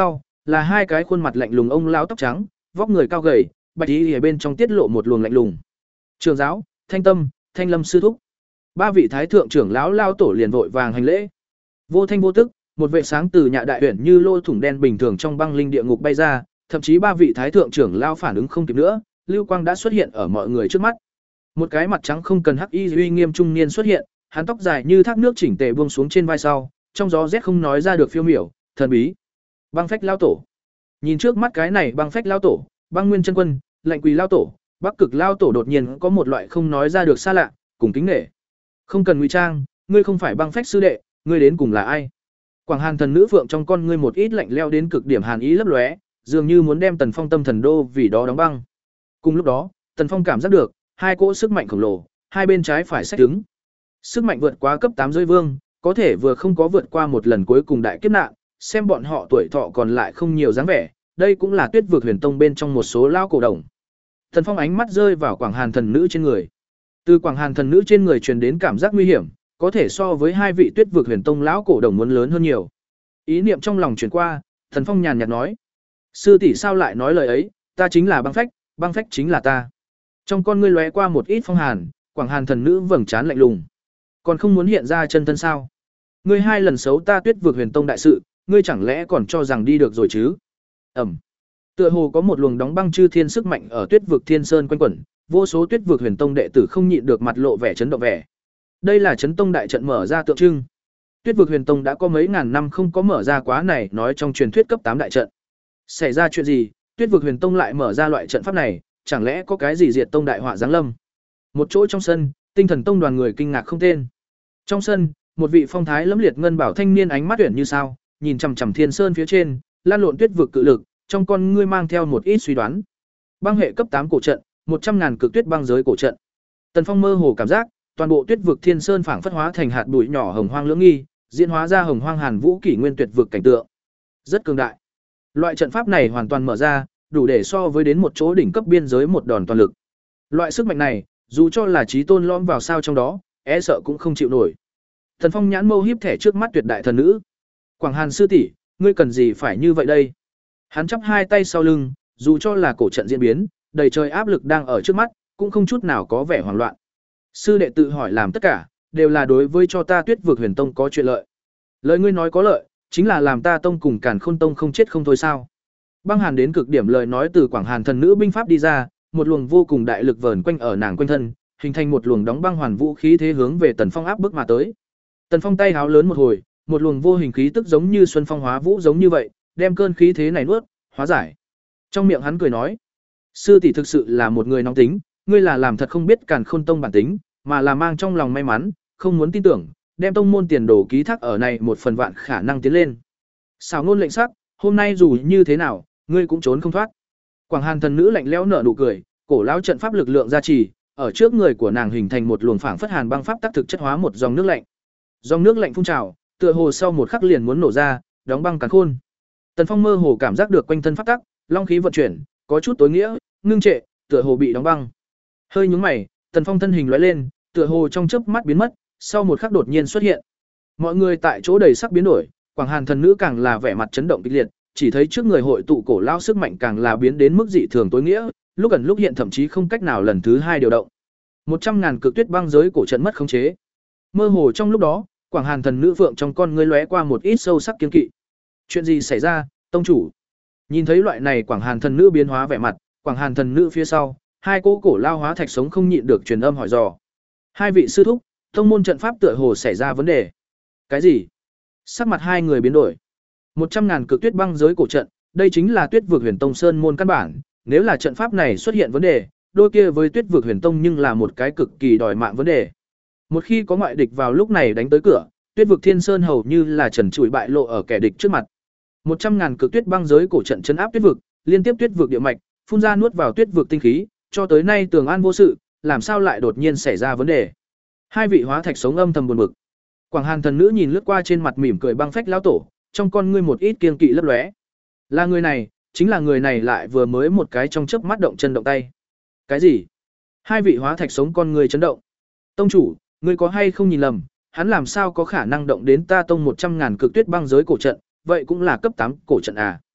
là hai cái khuôn mặt lạnh lùng ông lão tóc trắng, vóc người cao gầy, bạch y ở bên trong tiết lộ một luồng lạnh lùng. Trưởng giáo, Thanh Tâm, Thanh Lâm sư thúc. Ba vị thái thượng trưởng lão lao tổ liền vội vàng hành lễ. Vô thanh vô tức, một vệ sáng từ nhạ đại huyền như lô thủng đen bình thường trong băng linh địa ngục bay ra, thậm chí ba vị thái thượng trưởng lao phản ứng không kịp nữa, lưu quang đã xuất hiện ở mọi người trước mắt. Một cái mặt trắng không cần hắc y uy nghiêm trung niên xuất hiện, hắn tóc dài như thác nước chỉnh tề buông xuống trên vai sau, trong gió rét không nói ra được phiêu miểu, thần bí. Băng phách lao tổ. Nhìn trước mắt cái này băng phách lao tổ, băng nguyên chân quân, lạnh quỳ lao tổ, bắc cực lao tổ đột nhiên có một loại không nói ra được xa lạ, cùng kính nể. Không cần ngụy trang, ngươi không phải băng phách sư đệ, ngươi đến cùng là ai? Quảng Hàn thần nữ phượng trong con ngươi một ít lạnh leo đến cực điểm hàn ý lấp lóe, dường như muốn đem Tần Phong tâm thần đô vì đó đóng băng. Cùng lúc đó, Tần Phong cảm giác được hai cỗ sức mạnh khổng lồ, hai bên trái phải xách đứng. Sức mạnh vượt quá cấp tám giới vương, có thể vừa không có vượt qua một lần cuối cùng đại kiếp nạn, xem bọn họ tuổi thọ còn lại không nhiều dáng vẻ, đây cũng là Tuyết Vực Huyền Tông bên trong một số lao cổ đồng. Tần Phong ánh mắt rơi vào Quảng Hàn thần nữ trên người. Từ Quảng Hàn thần nữ trên người truyền đến cảm giác nguy hiểm, có thể so với hai vị Tuyết Vực Huyền Tông lão cổ đồng muốn lớn hơn nhiều. Ý niệm trong lòng truyền qua, Tần Phong nhàn nhạt nói: "Sư tỷ sao lại nói lời ấy, ta chính là băng phách, băng phách chính là ta." Trong con ngươi lóe qua một ít phong hàn, Quảng Hàn thần nữ vầng trán lạnh lùng. "Còn không muốn hiện ra chân thân sao? Ngươi hai lần xấu ta Tuyết Vực Huyền Tông đại sự, ngươi chẳng lẽ còn cho rằng đi được rồi chứ?" Ầm. Tựa hồ có một luồng đóng băng chư thiên sức mạnh ở Tuyết Vực Thiên Sơn quanh quẩn, vô số Tuyết Vực Huyền Tông đệ tử không nhịn được mặt lộ vẻ chấn động vẻ. Đây là Chấn Tông đại trận mở ra tượng trưng. Tuyết Vực Huyền Tông đã có mấy ngàn năm không có mở ra quá này, nói trong truyền thuyết cấp tám đại trận. Xảy ra chuyện gì, Tuyết Vực Huyền Tông lại mở ra loại trận pháp này, chẳng lẽ có cái gì diệt tông đại họa giáng lâm? Một chỗ trong sân, Tinh Thần Tông đoàn người kinh ngạc không tên. Trong sân, một vị phong thái lẫm liệt ngân bảo thanh niên ánh mắt uyển như sao, nhìn chằm chằm Thiên Sơn phía trên, lan lộn tuyết vực cự lực, trong con ngươi mang theo một ít suy đoán. Băng hệ cấp tám cổ trận, một trăm ngàn cực tuyết băng giới cổ trận. Tần Phong mơ hồ cảm giác, toàn bộ tuyết vực Thiên Sơn phảng phất hóa thành hạt bụi nhỏ hồng hoang lưỡng nghi, diễn hóa ra hồng hoang hàn vũ kỷ nguyên tuyệt vực cảnh tượng. Rất cường đại. Loại trận pháp này hoàn toàn mở ra, đủ để so với đến một chỗ đỉnh cấp biên giới một đòn toàn lực. Loại sức mạnh này, dù cho là chí tôn lõm vào sao trong đó, e sợ cũng không chịu nổi. Tần Phong nhãn mâu híp thẻ trước mắt tuyệt đại thần nữ. Quảng Hàn sư tỷ, ngươi cần gì phải như vậy đây? Hắn chắp hai tay sau lưng, dù cho là cổ trận diễn biến, đầy trời áp lực đang ở trước mắt, cũng không chút nào có vẻ hoảng loạn. Sư đệ tự hỏi làm tất cả, đều là đối với cho ta Tuyết Vực Huyền Tông có chuyện lợi. Lời ngươi nói có lợi, chính là làm ta tông cùng Càn Khôn Tông không chết không thôi sao? Băng hàn đến cực điểm lời nói từ Quảng Hàn thần nữ binh pháp đi ra, một luồng vô cùng đại lực vờn quanh ở nàng quanh thân, hình thành một luồng đóng băng hoàn vũ khí thế hướng về Tần Phong áp bức mà tới. Tần Phong tay háo lớn một hồi, một luồng vô hình khí tức giống như xuân phong hóa vũ giống như vậy, đem cơn khí thế này nuốt, hóa giải. Trong miệng hắn cười nói: "Sư tỷ thực sự là một người nóng tính, ngươi là làm thật không biết Càn Khôn Tông bản tính, mà là mang trong lòng may mắn, không muốn tin tưởng, đem tông môn tiền đồ ký thác ở này một phần vạn khả năng tiến lên. Xảo ngôn lệnh sắc, hôm nay dù như thế nào, ngươi cũng trốn không thoát." Quảng Hàn thần nữ lạnh lẽo nở nụ cười, cổ lão trận pháp lực lượng gia trì, ở trước người của nàng hình thành một luồng phảng phất hàn băng pháp tác thực chất hóa một dòng nước lạnh. Dòng nước lạnh phun trào, tựa hồ sau một khắc liền muốn nổ ra, đóng băng càn khôn. Tần Phong mơ hồ cảm giác được quanh thân pháp tắc, long khí vận chuyển, có chút tối nghĩa, ngưng trệ, tựa hồ bị đóng băng. Hơi nhướng mày, Tần Phong thân hình lóe lên, tựa hồ trong chớp mắt biến mất, sau một khắc đột nhiên xuất hiện. Mọi người tại chỗ đầy sắc biến đổi, Quảng Hàn thần nữ càng là vẻ mặt chấn động kịch liệt, chỉ thấy trước người hội tụ cổ lao sức mạnh càng là biến đến mức dị thường tối nghĩa, lúc gần lúc hiện thậm chí không cách nào lần thứ hai điều động. Một trăm ngàn cực tuyết băng giới cổ trận mất khống chế. Mơ hồ trong lúc đó, Quảng Hàn thần nữ phượng trong con ngươi lóe qua một ít sâu sắc kiên kỵ. Chuyện gì xảy ra, tông chủ? Nhìn thấy loại này Quảng Hàn thần nữ biến hóa vẻ mặt, Quảng Hàn thần nữ phía sau, hai cỗ cổ lao hóa thạch sống không nhịn được truyền âm hỏi dò. Hai vị sư thúc, tông môn trận pháp tựa hồ xảy ra vấn đề. Cái gì? Sắc mặt hai người biến đổi. Một trăm ngàn cực tuyết băng giới cổ trận, đây chính là Tuyết Vực Huyền Tông sơn môn căn bản, nếu là trận pháp này xuất hiện vấn đề, đôi kia với Tuyết Vực Huyền Tông nhưng là một cái cực kỳ đòi mạng vấn đề. Một khi có ngoại địch vào lúc này đánh tới cửa, Tuyết Vực Thiên Sơn hầu như là trần trụi bại lộ ở kẻ địch trước mặt. Một trăm ngàn cực tuyết băng giới cổ trận chấn áp tuyết vực, liên tiếp tuyết vực địa mạch, phun ra nuốt vào tuyết vực tinh khí, cho tới nay tường an vô sự, làm sao lại đột nhiên xảy ra vấn đề? Hai vị hóa thạch sống âm thầm buồn bực. Quảng Hàn thần nữ nhìn lướt qua trên mặt mỉm cười băng phách lão tổ, trong con ngươi một ít kiêng kỵ lấp lóe. Là người này, chính là người này lại vừa mới một cái trong chớp mắt động chân động tay. Cái gì? Hai vị hóa thạch sống con ngươi chấn động. Tông chủ, ngươi có hay không nhìn lầm, hắn làm sao có khả năng động đến ta tông một trăm ngàn cực tuyết băng giới cổ trận, vậy cũng là cấp tám cổ trận à?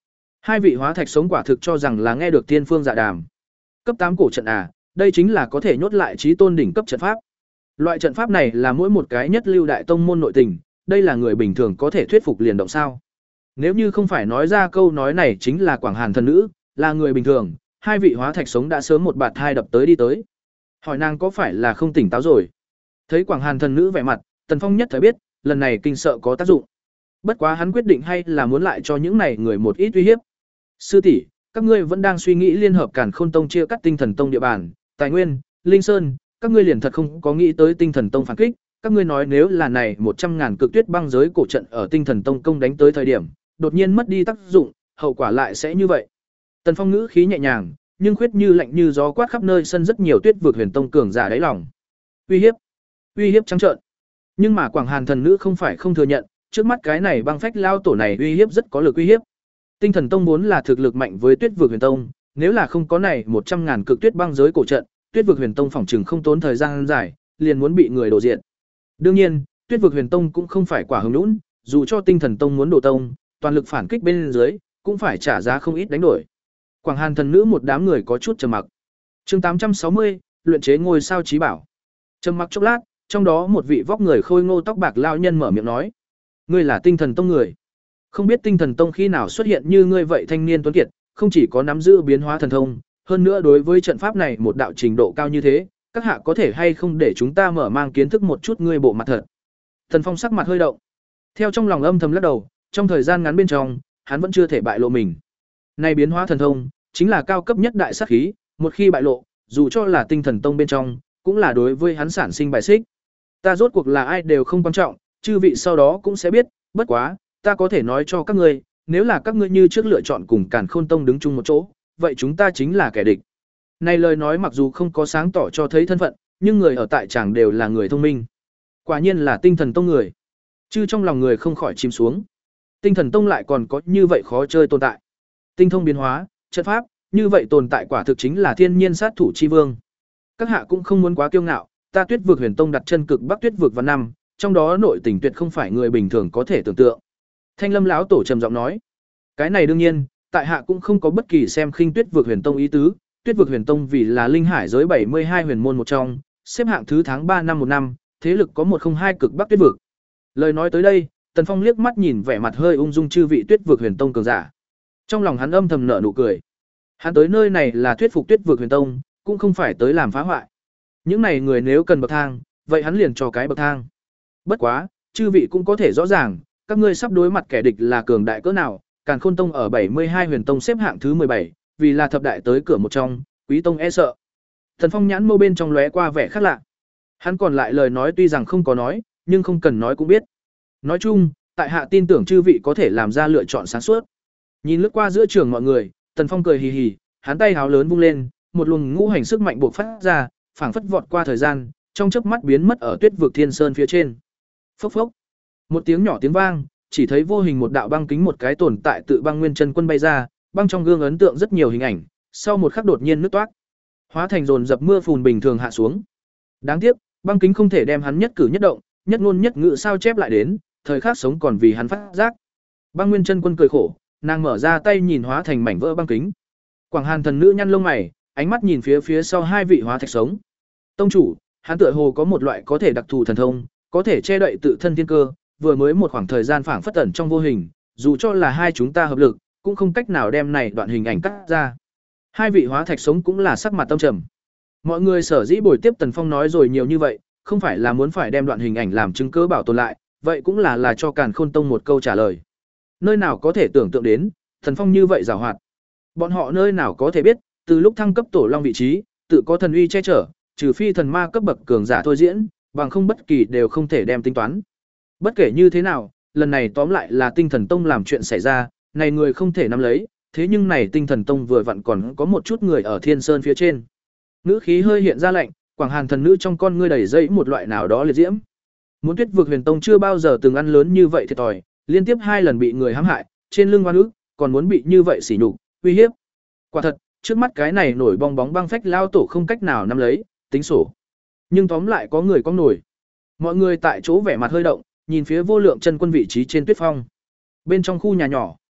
Hai vị hóa thạch sống quả thực cho rằng là nghe được tiên phương dạ đàm. Cấp tám cổ trận à, đây chính là có thể nhốt lại chí tôn đỉnh cấp trận pháp. Loại trận pháp này là mỗi một cái nhất lưu đại tông môn nội tình, đây là người bình thường có thể thuyết phục liền động sao? Nếu như không phải nói ra câu nói này chính là Quảng Hàn thần nữ, là người bình thường, hai vị hóa thạch sống đã sớm một bạt hai đập tới đi tới. Hỏi nàng có phải là không tỉnh táo rồi? Thấy Quảng Hàn thần nữ vẻ mặt, Tần Phong nhất thời biết, lần này kinh sợ có tác dụng. Bất quá hắn quyết định hay là muốn lại cho những này người một ít uy hiếp. Sư tỷ, các ngươi vẫn đang suy nghĩ liên hợp Càn Khôn Tông chia cắt Tinh Thần Tông địa bàn, tài nguyên, Linh Sơn, các ngươi liền thật không có nghĩ tới Tinh Thần Tông phản kích, các ngươi nói nếu là này một trăm ngàn cực tuyết băng giới cổ trận ở Tinh Thần Tông công đánh tới thời điểm, đột nhiên mất đi tác dụng, hậu quả lại sẽ như vậy. Tần Phong ngữ khí nhẹ nhàng, nhưng khuyết như lạnh như gió quát khắp nơi sân rất nhiều tuyết vực huyền tông cường giả đáy lòng. Uy hiếp, uy hiếp trắng trợn. Nhưng mà Quảng Hàn thần nữ không phải không thừa nhận, trước mắt cái này băng phách lao tổ này uy hiếp rất có lực uy hiếp. Tinh Thần Tông vốn là thực lực mạnh với tuyết vực huyền tông, nếu là không có này một trăm ngàn cực tuyết băng giới cổ trận, tuyết vực huyền tông phỏng chừng không tốn thời gian dài, liền muốn bị người đổ diện. Đương nhiên, tuyết vực huyền tông cũng không phải quả hứng lũn, dù cho Tinh Thần Tông muốn đổ tông, toàn lực phản kích bên dưới, cũng phải trả giá không ít đánh đổi. Quảng Hàn thần nữ một đám người có chút trầm mặc. Chương tám trăm sáu mươi, luyện chế ngôi sao chí bảo. Trầm mặc chốc lát, trong đó một vị vóc người khôi ngô tóc bạc lao nhân mở miệng nói: "Ngươi là Tinh Thần Tông người? Không biết Tinh Thần Tông khi nào xuất hiện như ngươi vậy thanh niên tuấn kiệt, không chỉ có nắm giữ biến hóa thần thông, hơn nữa đối với trận pháp này một đạo trình độ cao như thế, các hạ có thể hay không để chúng ta mở mang kiến thức một chút ngươi bộ mặt thật?" Thần Phong sắc mặt hơi động. Theo trong lòng âm thầm lắc đầu, trong thời gian ngắn bên trong, hắn vẫn chưa thể bại lộ mình. Này biến hóa thần thông, chính là cao cấp nhất đại sát khí, một khi bại lộ, dù cho là Tinh Thần Tông bên trong, cũng là đối với hắn sản sinh bài xích. Ta rốt cuộc là ai đều không quan trọng, chư vị sau đó cũng sẽ biết, bất quá, ta có thể nói cho các ngươi, nếu là các ngươi như trước lựa chọn cùng Càn Khôn Tông đứng chung một chỗ, vậy chúng ta chính là kẻ địch. Này lời nói mặc dù không có sáng tỏ cho thấy thân phận, nhưng người ở tại chẳng đều là người thông minh. Quả nhiên là Tinh Thần Tông người. Chứ trong lòng người không khỏi chìm xuống. Tinh Thần Tông lại còn có như vậy khó chơi tồn tại. Tinh thông biến hóa, trận pháp, như vậy tồn tại quả thực chính là thiên nhiên sát thủ chi vương. Các hạ cũng không muốn quá kiêu ngạo, ta Tuyết vực Huyền Tông đặt chân cực Bắc Tuyết vực vào năm, trong đó nội tình tuyệt không phải người bình thường có thể tưởng tượng. Thanh Lâm lão tổ trầm giọng nói: "Cái này đương nhiên, tại hạ cũng không có bất kỳ xem khinh Tuyết vực Huyền Tông ý tứ, Tuyết vực Huyền Tông vì là linh hải giới bảy mươi hai huyền môn một trong, xếp hạng thứ tháng ba năm một năm, thế lực có một không hai cực Bắc Tuyết vực." Lời nói tới đây, Tần Phong liếc mắt nhìn vẻ mặt hơi ung dung chư vị Tuyết vực Huyền Tông cường giả. Trong lòng hắn âm thầm nở nụ cười. Hắn tới nơi này là thuyết phục Tuyết vực Huyền Tông, cũng không phải tới làm phá hoại. Những này người nếu cần bậc thang, vậy hắn liền cho cái bậc thang. Bất quá, chư vị cũng có thể rõ ràng, các ngươi sắp đối mặt kẻ địch là cường đại cỡ nào, Càn Khôn Tông ở bảy mươi hai huyền tông xếp hạng thứ mười bảy, vì là thập đại tới cửa một trong, Quý Tông e sợ. Thần Phong nhãn mâu bên trong lóe qua vẻ khác lạ. Hắn còn lại lời nói tuy rằng không có nói, nhưng không cần nói cũng biết. Nói chung, tại hạ tin tưởng chư vị có thể làm ra lựa chọn sáng suốt. Nhìn lướt qua giữa trường mọi người, Tần Phong cười hì hì, hắn tay háo lớn vung lên, một luồng ngũ hành sức mạnh bộc phát ra, phảng phất vọt qua thời gian, trong chớp mắt biến mất ở Tuyết vực Thiên Sơn phía trên. Phốc phốc. Một tiếng nhỏ tiếng vang, chỉ thấy vô hình một đạo băng kính một cái tồn tại tự băng nguyên chân quân bay ra, băng trong gương ấn tượng rất nhiều hình ảnh, sau một khắc đột nhiên nứt toát, hóa thành dồn dập mưa phùn bình thường hạ xuống. Đáng tiếc, băng kính không thể đem hắn nhất cử nhất động, nhất ngôn nhất ngữ sao chép lại đến, thời khắc sống còn vì hắn phát giác. Băng nguyên chân quân cười khổ, nàng mở ra tay nhìn hóa thành mảnh vỡ băng kính. Quảng Hàn thần nữ nhăn lông mày, ánh mắt nhìn phía phía sau hai vị hóa thạch sống. Tông chủ, hắn tựa hồ có một loại có thể đặc thù thần thông, có thể che đậy tự thân thiên cơ, vừa mới một khoảng thời gian phảng phất ẩn trong vô hình, dù cho là hai chúng ta hợp lực, cũng không cách nào đem này đoạn hình ảnh cắt ra. Hai vị hóa thạch sống cũng là sắc mặt tâm trầm. Mọi người sở dĩ buổi tiếp Tần Phong nói rồi nhiều như vậy, không phải là muốn phải đem đoạn hình ảnh làm chứng cứ bảo tồn lại, vậy cũng là là cho Càn Khôn Tông một câu trả lời. Nơi nào có thể tưởng tượng đến, Tần Phong như vậy giàu hoạt. Bọn họ nơi nào có thể biết, từ lúc thăng cấp tổ long vị trí, tự có thần uy che chở, trừ phi thần ma cấp bậc cường giả thôi diễn, bằng không bất kỳ đều không thể đem tính toán. Bất kể như thế nào, lần này tóm lại là Tinh Thần Tông làm chuyện xảy ra, này người không thể nắm lấy, thế nhưng này Tinh Thần Tông vừa vặn còn có một chút người ở Thiên Sơn phía trên. Ngữ khí hơi hiện ra lạnh, Quảng Hàn thần nữ trong con ngươi đầy dây một loại nào đó liệt diễm. Muốn Tuyết vực Huyền Tông chưa bao giờ từng ăn lớn như vậy thiệt thòi, liên tiếp hai lần bị người hãm hại, trên lưng oan ức, còn muốn bị như vậy sỉ nhục, uy hiếp. Quả thật, trước mắt cái này nổi bong bóng băng phách lao tổ không cách nào nắm lấy, tính sổ. Nhưng tóm lại có người có nổi. Mọi người tại chỗ vẻ mặt hơi động, nhìn phía vô lượng chân quân vị trí trên tuyết phong. Bên trong khu nhà nhỏ,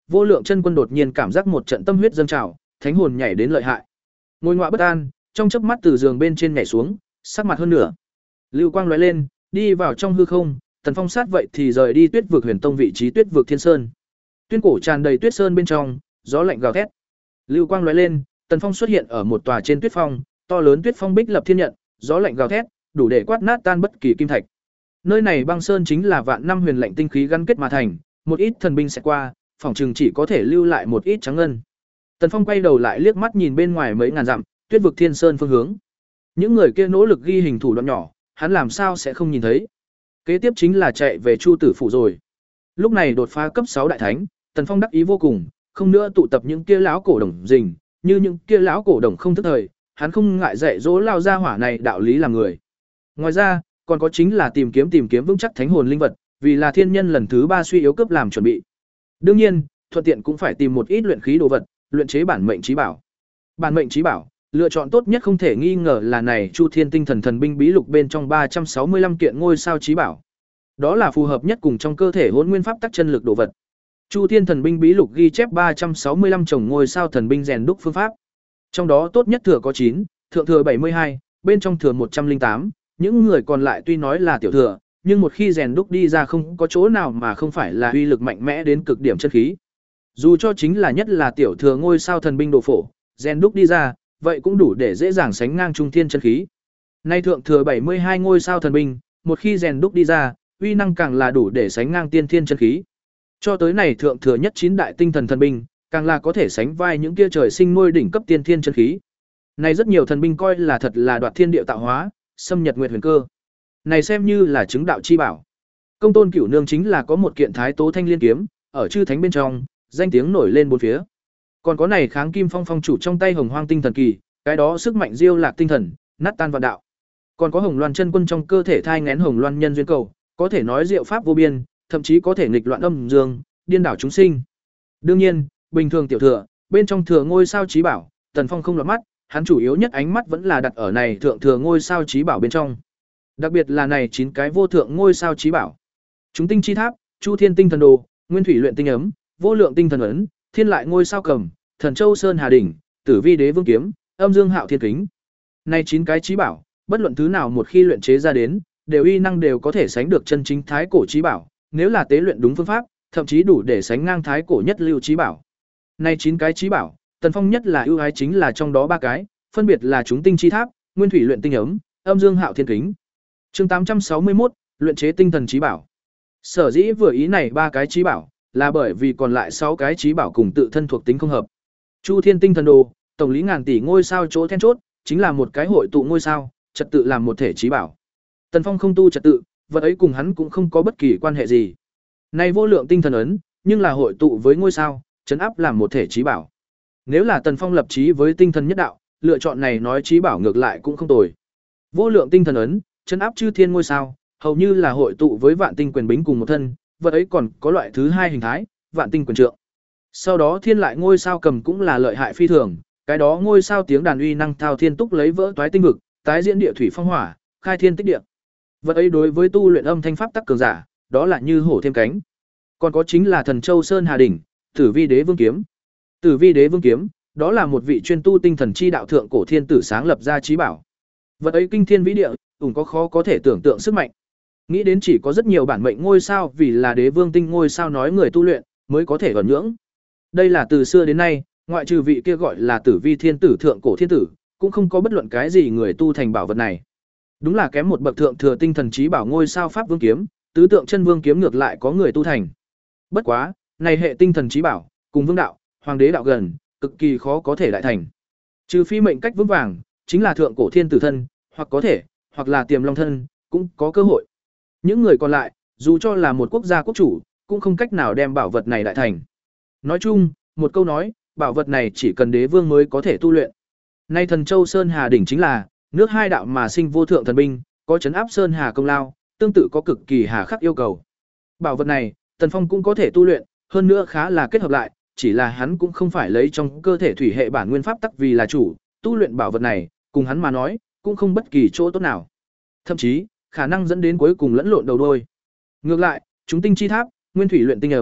Vô Lượng Chân Quân đột nhiên cảm giác một trận tâm huyết dâng trào, thánh hồn nhảy đến lợi hại. Ngồi ngọa bất an, trong chớp mắt từ giường bên trên nhảy xuống, sắc mặt hơn nửa. Lưu quang lóe lên, đi vào trong hư không, Tần Phong sát vậy thì rời đi Tuyết vực Huyền Tông vị trí Tuyết vực Thiên Sơn. Tuyên cổ tràn đầy tuyết sơn bên trong, gió lạnh gào thét. Lưu quang lóe lên, Tần Phong xuất hiện ở một tòa trên tuyết phong, to lớn tuyết phong bích lập thiên nhận, gió lạnh gào thét, đủ để quát nát tan bất kỳ kim thạch. Nơi này băng sơn chính là vạn năm huyền lạnh tinh khí gắn kết mà thành, một ít thần binh sẽ qua, phòng trường chỉ có thể lưu lại một ít trắng ngân. Tần Phong quay đầu lại liếc mắt nhìn bên ngoài mấy ngàn dặm, Tuyết vực Thiên Sơn phương hướng. Những người kia nỗ lực ghi hình thủ đoạn nhỏ, hắn làm sao sẽ không nhìn thấy. Kế tiếp chính là chạy về Chu Tử phủ rồi. Lúc này đột phá cấp sáu đại thánh, Tần Phong đắc ý vô cùng, không nữa tụ tập những kia lão cổ đồng rình, như những kia lão cổ đồng không thức thời, hắn không ngại dạy dỗ lao ra hỏa này đạo lý làm người. Ngoài ra, còn có chính là tìm kiếm tìm kiếm vững chắc thánh hồn linh vật, vì là thiên nhân lần thứ ba suy yếu cấp làm chuẩn bị. Đương nhiên, thuận tiện cũng phải tìm một ít luyện khí đồ vật, luyện chế bản mệnh chí bảo. Bản mệnh chí bảo, lựa chọn tốt nhất không thể nghi ngờ là này Chu Thiên Tinh Thần Thần binh bí lục bên trong ba trăm sáu mươi lăm kiện ngôi sao chí bảo. Đó là phù hợp nhất cùng trong cơ thể Hỗn Nguyên Pháp tắc chân lực đồ vật. Chu Thiên Thần binh bí lục ghi chép ba trăm sáu mươi lăm chồng ngôi sao thần binh rèn đúc phương pháp. Trong đó tốt nhất thừa có chín, thượng thừa bảy mươi hai, bên trong thừa một trăm lẻ tám, những người còn lại tuy nói là tiểu thừa, nhưng một khi rèn đúc đi ra không có chỗ nào mà không phải là uy lực mạnh mẽ đến cực điểm chân khí. Dù cho chính là nhất là tiểu thừa ngôi sao thần binh đồ phổ, rèn đúc đi ra, vậy cũng đủ để dễ dàng sánh ngang trung thiên chân khí. Nay thượng thừa bảy mươi hai ngôi sao thần binh, một khi rèn đúc đi ra, uy năng càng là đủ để sánh ngang tiên thiên chân khí. Cho tới này thượng thừa nhất chín đại tinh thần thần binh, càng là có thể sánh vai những kia trời sinh nuôi đỉnh cấp tiên thiên chân khí. Này rất nhiều thần binh coi là thật là đoạt thiên địa tạo hóa, xâm nhật nguyệt huyền cơ. Này xem như là chứng đạo chi bảo. Công tôn Cửu Nương chính là có một kiện Thái Tố Thanh Liên kiếm, ở chư thánh bên trong, danh tiếng nổi lên bốn phía. Còn có này Kháng Kim Phong phong chủ trong tay Hồng Hoang tinh thần kỳ, cái đó sức mạnh diêu lạc tinh thần, nát tan vạn đạo. Còn có Hồng Loan chân quân trong cơ thể thai nghén Hồng Loan nhân duyên cầu, có thể nói diệu pháp vô biên, thậm chí có thể nghịch loạn âm dương, điên đảo chúng sinh. Đương nhiên, bình thường tiểu thừa, bên trong thừa ngôi sao chí bảo, Tần Phong không lọt mắt, hắn chủ yếu nhất ánh mắt vẫn là đặt ở này thượng thừa ngôi sao chí bảo bên trong. Đặc biệt là này chín cái vô thượng ngôi sao chí bảo. Chúng tinh chi tháp, Chu Thiên tinh thần đồ, Nguyên thủy luyện tinh ấm, Vô lượng tinh thần ấn, Thiên lại ngôi sao cầm, Thần Châu Sơn Hà đỉnh, Tử Vi đế vương kiếm, Âm Dương Hạo thiên kính. Này chín cái chí bảo, bất luận thứ nào một khi luyện chế ra đến, đều uy năng đều có thể sánh được chân chính thái cổ chí bảo, nếu là tế luyện đúng phương pháp, thậm chí đủ để sánh ngang thái cổ nhất lưu chí bảo. Này chín cái chí bảo, Tần Phong nhất là ưu ái chính là trong đó ba cái, phân biệt là chúng tinh chi tháp, Nguyên thủy luyện tinh ấm, Âm Dương Hạo thiên kính. Chương tám trăm sáu mươi mốt, luyện chế tinh thần chí bảo. Sở dĩ vừa ý này ba cái chí bảo, là bởi vì còn lại sáu cái chí bảo cùng tự thân thuộc tính không hợp. Chu Thiên tinh thần đồ, tổng lý ngàn tỷ ngôi sao chỗ then chốt, chính là một cái hội tụ ngôi sao, trật tự làm một thể chí bảo. Tần Phong không tu trật tự, vật ấy cùng hắn cũng không có bất kỳ quan hệ gì. Này vô lượng tinh thần ấn, nhưng là hội tụ với ngôi sao, trấn áp làm một thể chí bảo. Nếu là Tần Phong lập chí với tinh thần nhất đạo, lựa chọn này nói chí bảo ngược lại cũng không tồi. Vô lượng tinh thần ấn, trấn áp chư thiên ngôi sao, hầu như là hội tụ với vạn tinh quyền bính cùng một thân, vật ấy còn có loại thứ hai hình thái, vạn tinh quyền trượng. Sau đó thiên lại ngôi sao cầm cũng là lợi hại phi thường, cái đó ngôi sao tiếng đàn uy năng thao thiên túc lấy vỡ toái tinh vực, tái diễn địa thủy phong hỏa, khai thiên tích địa. Vật ấy đối với tu luyện âm thanh pháp tắc cường giả, đó là như hổ thêm cánh. Còn có chính là Thần Châu Sơn Hà đỉnh, Tử Vi đế vương kiếm. Tử Vi đế vương kiếm, đó là một vị chuyên tu tinh thần chi đạo thượng cổ thiên tử sáng lập ra chí bảo. Vật ấy kinh thiên vĩ địa, ủng có khó có thể tưởng tượng sức mạnh. Nghĩ đến chỉ có rất nhiều bản mệnh ngôi sao vì là đế vương tinh ngôi sao nói người tu luyện mới có thể gần nhưỡng. Đây là từ xưa đến nay, ngoại trừ vị kia gọi là Tử Vi thiên tử thượng cổ thiên tử, cũng không có bất luận cái gì người tu thành bảo vật này. Đúng là kém một bậc thượng thừa tinh thần chí bảo ngôi sao pháp vương kiếm, tứ tượng chân vương kiếm ngược lại có người tu thành. Bất quá, này hệ tinh thần chí bảo, cùng vương đạo, hoàng đế đạo gần, cực kỳ khó có thể đại thành. Trừ phi mệnh cách vững vàng, chính là thượng cổ thiên tử thân, hoặc có thể, hoặc là tiềm long thân, cũng có cơ hội. Những người còn lại, dù cho là một quốc gia quốc chủ, cũng không cách nào đem bảo vật này đại thành. Nói chung, một câu nói, bảo vật này chỉ cần đế vương mới có thể tu luyện. Nay Thần Châu Sơn Hà đỉnh chính là nước hai đạo mà sinh vô thượng thần binh, có trấn áp sơn hà công lao, tương tự có cực kỳ hà khắc yêu cầu. Bảo vật này, Tần Phong cũng có thể tu luyện, hơn nữa khá là kết hợp lại, chỉ là hắn cũng không phải lấy trong cơ thể thủy hệ bản nguyên pháp tắc vì là chủ, tu luyện bảo vật này, cùng hắn mà nói, cũng không bất kỳ chỗ tốt nào. Thậm chí, khả năng dẫn đến cuối cùng lẫn lộn đầu đuôi. Ngược lại, chúng tinh chi tháp, Nguyên thủy luyện tinh ấm,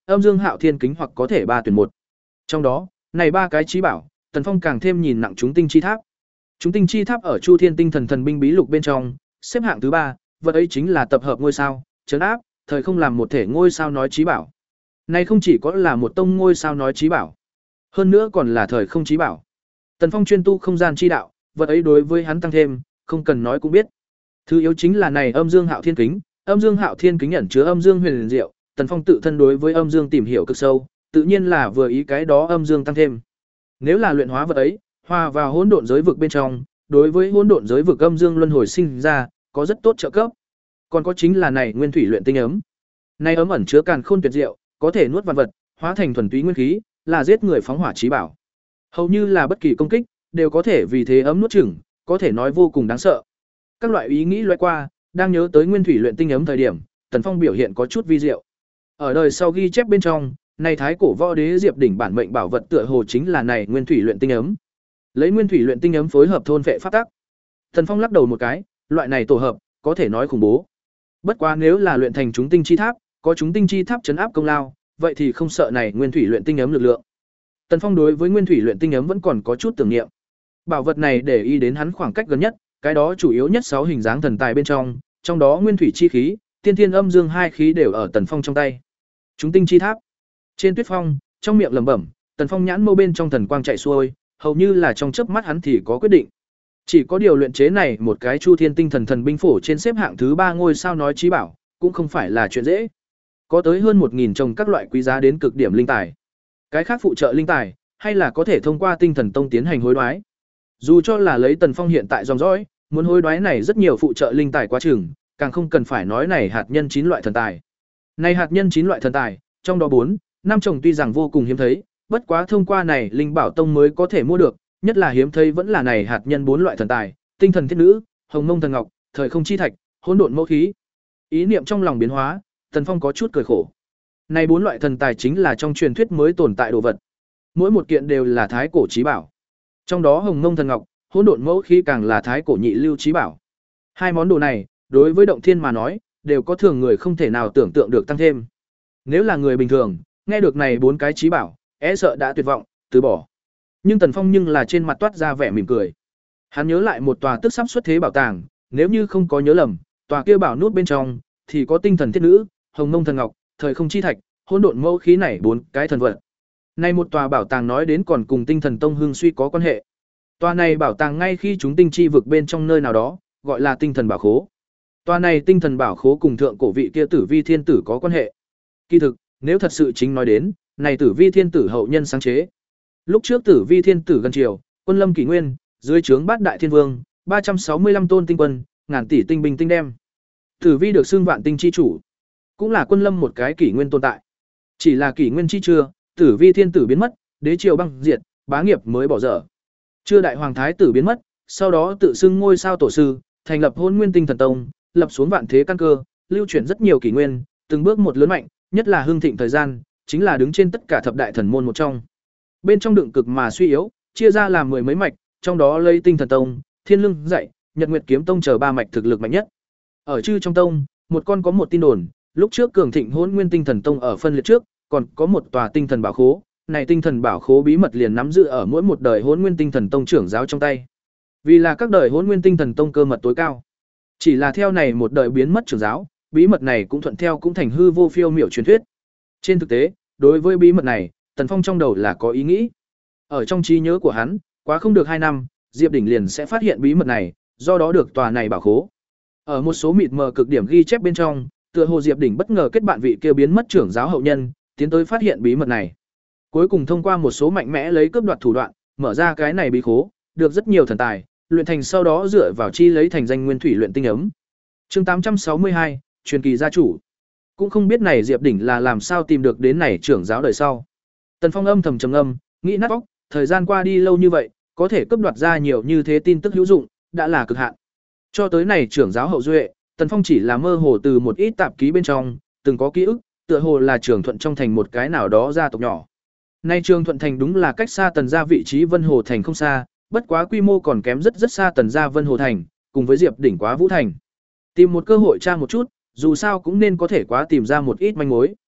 Âm Dương Hạo Thiên kính hoặc có thể ba tuyển một. Trong đó, này ba cái trí bảo, Tần Phong càng thêm nhìn nặng chúng tinh chi tháp. Chúng tinh chi tháp ở Chu Thiên Tinh Thần Thần binh bí lục bên trong, xếp hạng thứ ba, vật ấy chính là tập hợp ngôi sao, trấn áp, thời không làm một thể ngôi sao nói trí bảo. Này không chỉ có là một tông ngôi sao nói trí bảo, hơn nữa còn là thời không trí bảo. Tần Phong chuyên tu không gian chi đạo, vật ấy đối với hắn tăng thêm, không cần nói cũng biết. Thứ yếu chính là này Âm Dương Hạo Thiên kính, Âm Dương Hạo Thiên kính ẩn chứa âm dương huyền diệu, Tần Phong tự thân đối với âm dương tìm hiểu cực sâu, tự nhiên là vừa ý cái đó âm dương tăng thêm. Nếu là luyện hóa vật ấy, hòa vào hỗn độn giới vực bên trong, đối với hỗn độn giới vực âm dương luân hồi sinh ra, có rất tốt trợ cấp. Còn có chính là này nguyên thủy luyện tinh ấm. Này ấm ẩn chứa càn khôn tuyệt diệu, có thể nuốt vạn vật, hóa thành thuần túy nguyên khí, là giết người phóng hỏa chí bảo. Hầu như là bất kỳ công kích đều có thể vì thế ấm nuốt chửng, có thể nói vô cùng đáng sợ. Các loại ý nghĩ lóe qua, đang nhớ tới nguyên thủy luyện tinh ấm thời điểm, Tần Phong biểu hiện có chút vi diệu. Ở đời sau ghi chép bên trong, này thái cổ võ đế diệp đỉnh bản mệnh bảo vật tựa hồ chính là này nguyên thủy luyện tinh ấm. Lấy nguyên thủy luyện tinh ấm phối hợp thôn vệ pháp tắc. Tần Phong lắc đầu một cái, loại này tổ hợp, có thể nói khủng bố. Bất quá nếu là luyện thành chúng tinh chi tháp, có chúng tinh chi tháp trấn áp công lao, vậy thì không sợ này nguyên thủy luyện tinh ấm lực lượng. Tần Phong đối với nguyên thủy luyện tinh ấm vẫn còn có chút tưởng niệm. Bảo vật này để ý đến hắn khoảng cách gần nhất, cái đó chủ yếu nhất sáu hình dáng thần tài bên trong, trong đó nguyên thủy chi khí, tiên thiên âm dương hai khí đều ở Tần Phong trong tay. Chúng tinh chi tháp. Trên Tuyết Phong, trong miệng lẩm bẩm, Tần Phong nhãn mâu bên trong thần quang chạy xuôi, hầu như là trong chớp mắt hắn thì có quyết định. Chỉ có điều luyện chế này một cái Chu Thiên Tinh Thần Thần binh phổ trên xếp hạng thứ ba ngôi sao nói chí bảo, cũng không phải là chuyện dễ. Có tới hơn một nghìn trồng các loại quý giá đến cực điểm linh tài. Cái khác phụ trợ linh tài, hay là có thể thông qua Tinh Thần Tông tiến hành hối đoái. Dù cho là lấy Tần Phong hiện tại dòng dõi, muốn hối đoái này rất nhiều phụ trợ linh tài quá chừng, càng không cần phải nói này hạt nhân chín loại thần tài. Này hạt nhân chín loại thần tài, trong đó bốn, năm trồng tuy rằng vô cùng hiếm thấy, bất quá thông qua này linh bảo tông mới có thể mua được, nhất là hiếm thấy vẫn là này hạt nhân bốn loại thần tài, tinh thần thiết nữ, hồng mông thần ngọc, thời không chi thạch, hỗn độn mẫu khí. Ý niệm trong lòng biến hóa, Tần Phong có chút cười khổ. Này bốn loại thần tài chính là trong truyền thuyết mới tồn tại đồ vật. Mỗi một kiện đều là thái cổ chí bảo. Trong đó hồng mông thần ngọc, hỗn độn mẫu khí càng là thái cổ nhị lưu chí bảo. Hai món đồ này, đối với động thiên mà nói, đều có thường người không thể nào tưởng tượng được tăng thêm. Nếu là người bình thường, nghe được này bốn cái chí bảo, e sợ đã tuyệt vọng, từ bỏ. Nhưng Tần Phong nhưng là trên mặt toát ra vẻ mỉm cười. Hắn nhớ lại một tòa tức sắp xuất thế bảo tàng, nếu như không có nhớ lầm, tòa kia bảo nút bên trong thì có tinh thần thiết nữ, hồng mông thần ngọc, thời không chi thạch, hỗn độn mẫu khí này bốn cái thần vật. Này một tòa bảo tàng nói đến còn cùng Tinh Thần Tông hưng suy có quan hệ. Tòa này bảo tàng ngay khi chúng tinh chi vực bên trong nơi nào đó, gọi là Tinh Thần Bảo Khố. Tòa này Tinh Thần Bảo Khố cùng thượng cổ vị kia Tử Vi Thiên Tử có quan hệ. Kỳ thực, nếu thật sự chính nói đến, này Tử Vi Thiên Tử hậu nhân sáng chế. Lúc trước Tử Vi Thiên Tử gần triều, quân lâm kỷ nguyên, dưới trướng Bát Đại Thiên Vương, ba trăm sáu mươi lăm tôn tinh quân, ngàn tỷ tinh binh tinh đem. Tử Vi được xưng vạn tinh chi chủ, cũng là quân lâm một cái kỷ nguyên tồn tại. Chỉ là kỷ nguyên chi chưa, Tử Vi Thiên Tử biến mất, đế triều băng diệt, bá nghiệp mới bỏ dở. Chưa đại hoàng thái tử biến mất, sau đó tự xưng ngôi sao tổ sư, thành lập Hỗn Nguyên Tinh Thần Tông, lập xuống vạn thế căn cơ, lưu chuyển rất nhiều kỷ nguyên, từng bước một lớn mạnh, nhất là hưng thịnh thời gian, chính là đứng trên tất cả thập đại thần môn một trong. Bên trong đựng cực mà suy yếu, chia ra làm mười mấy mạch, trong đó lấy Tinh Thần Tông, Thiên Lương Dạy, Nhật Nguyệt Kiếm Tông chờ ba mạch thực lực mạnh nhất. Ở chư trong tông, một con có một tin đồn, lúc trước cường thịnh Hỗn Nguyên Tinh Thần Tông ở phân liệt trước, còn có một tòa tinh thần bảo khố, này tinh thần bảo khố bí mật liền nắm giữ ở mỗi một đời Hỗn Nguyên Tinh Thần Tông trưởng giáo trong tay. Vì là các đời Hỗn Nguyên Tinh Thần Tông cơ mật tối cao. Chỉ là theo này một đời biến mất trưởng giáo, bí mật này cũng thuận theo cũng thành hư vô phiêu miểu truyền thuyết. Trên thực tế, đối với bí mật này, Tần Phong trong đầu là có ý nghĩ. Ở trong trí nhớ của hắn, quá không được hai năm, Diệp Đỉnh liền sẽ phát hiện bí mật này, do đó được tòa này bảo khố. Ở một số mịt mờ cực điểm ghi chép bên trong, tựa hồ Diệp Đỉnh bất ngờ kết bạn vị kia biến mất trưởng giáo hậu nhân, tiến tới phát hiện bí mật này. Cuối cùng thông qua một số mạnh mẽ lấy cướp đoạt thủ đoạn, mở ra cái này bí khố, được rất nhiều thần tài, luyện thành sau đó dựa vào chi lấy thành danh nguyên thủy luyện tinh ấm. Chương tám trăm sáu mươi hai, truyền kỳ gia chủ. Cũng không biết này Diệp Đỉnh là làm sao tìm được đến này trưởng giáo đời sau. Tần Phong âm thầm trầm ngâm, nghĩ nát óc, thời gian qua đi lâu như vậy, có thể cướp đoạt ra nhiều như thế tin tức hữu dụng, đã là cực hạn. Cho tới này trưởng giáo hậu duệ, Tần Phong chỉ là mơ hồ từ một ít tạp ký bên trong, từng có ký ức, tựa hồ là Trường Thuận trong thành một cái nào đó gia tộc nhỏ. Nay Trường Thuận thành đúng là cách xa Tần gia vị trí Vân Hồ thành không xa, bất quá quy mô còn kém rất rất xa Tần gia Vân Hồ thành, cùng với Diệp Đỉnh quá Vũ thành. Tìm một cơ hội tra một chút, dù sao cũng nên có thể quá tìm ra một ít manh mối.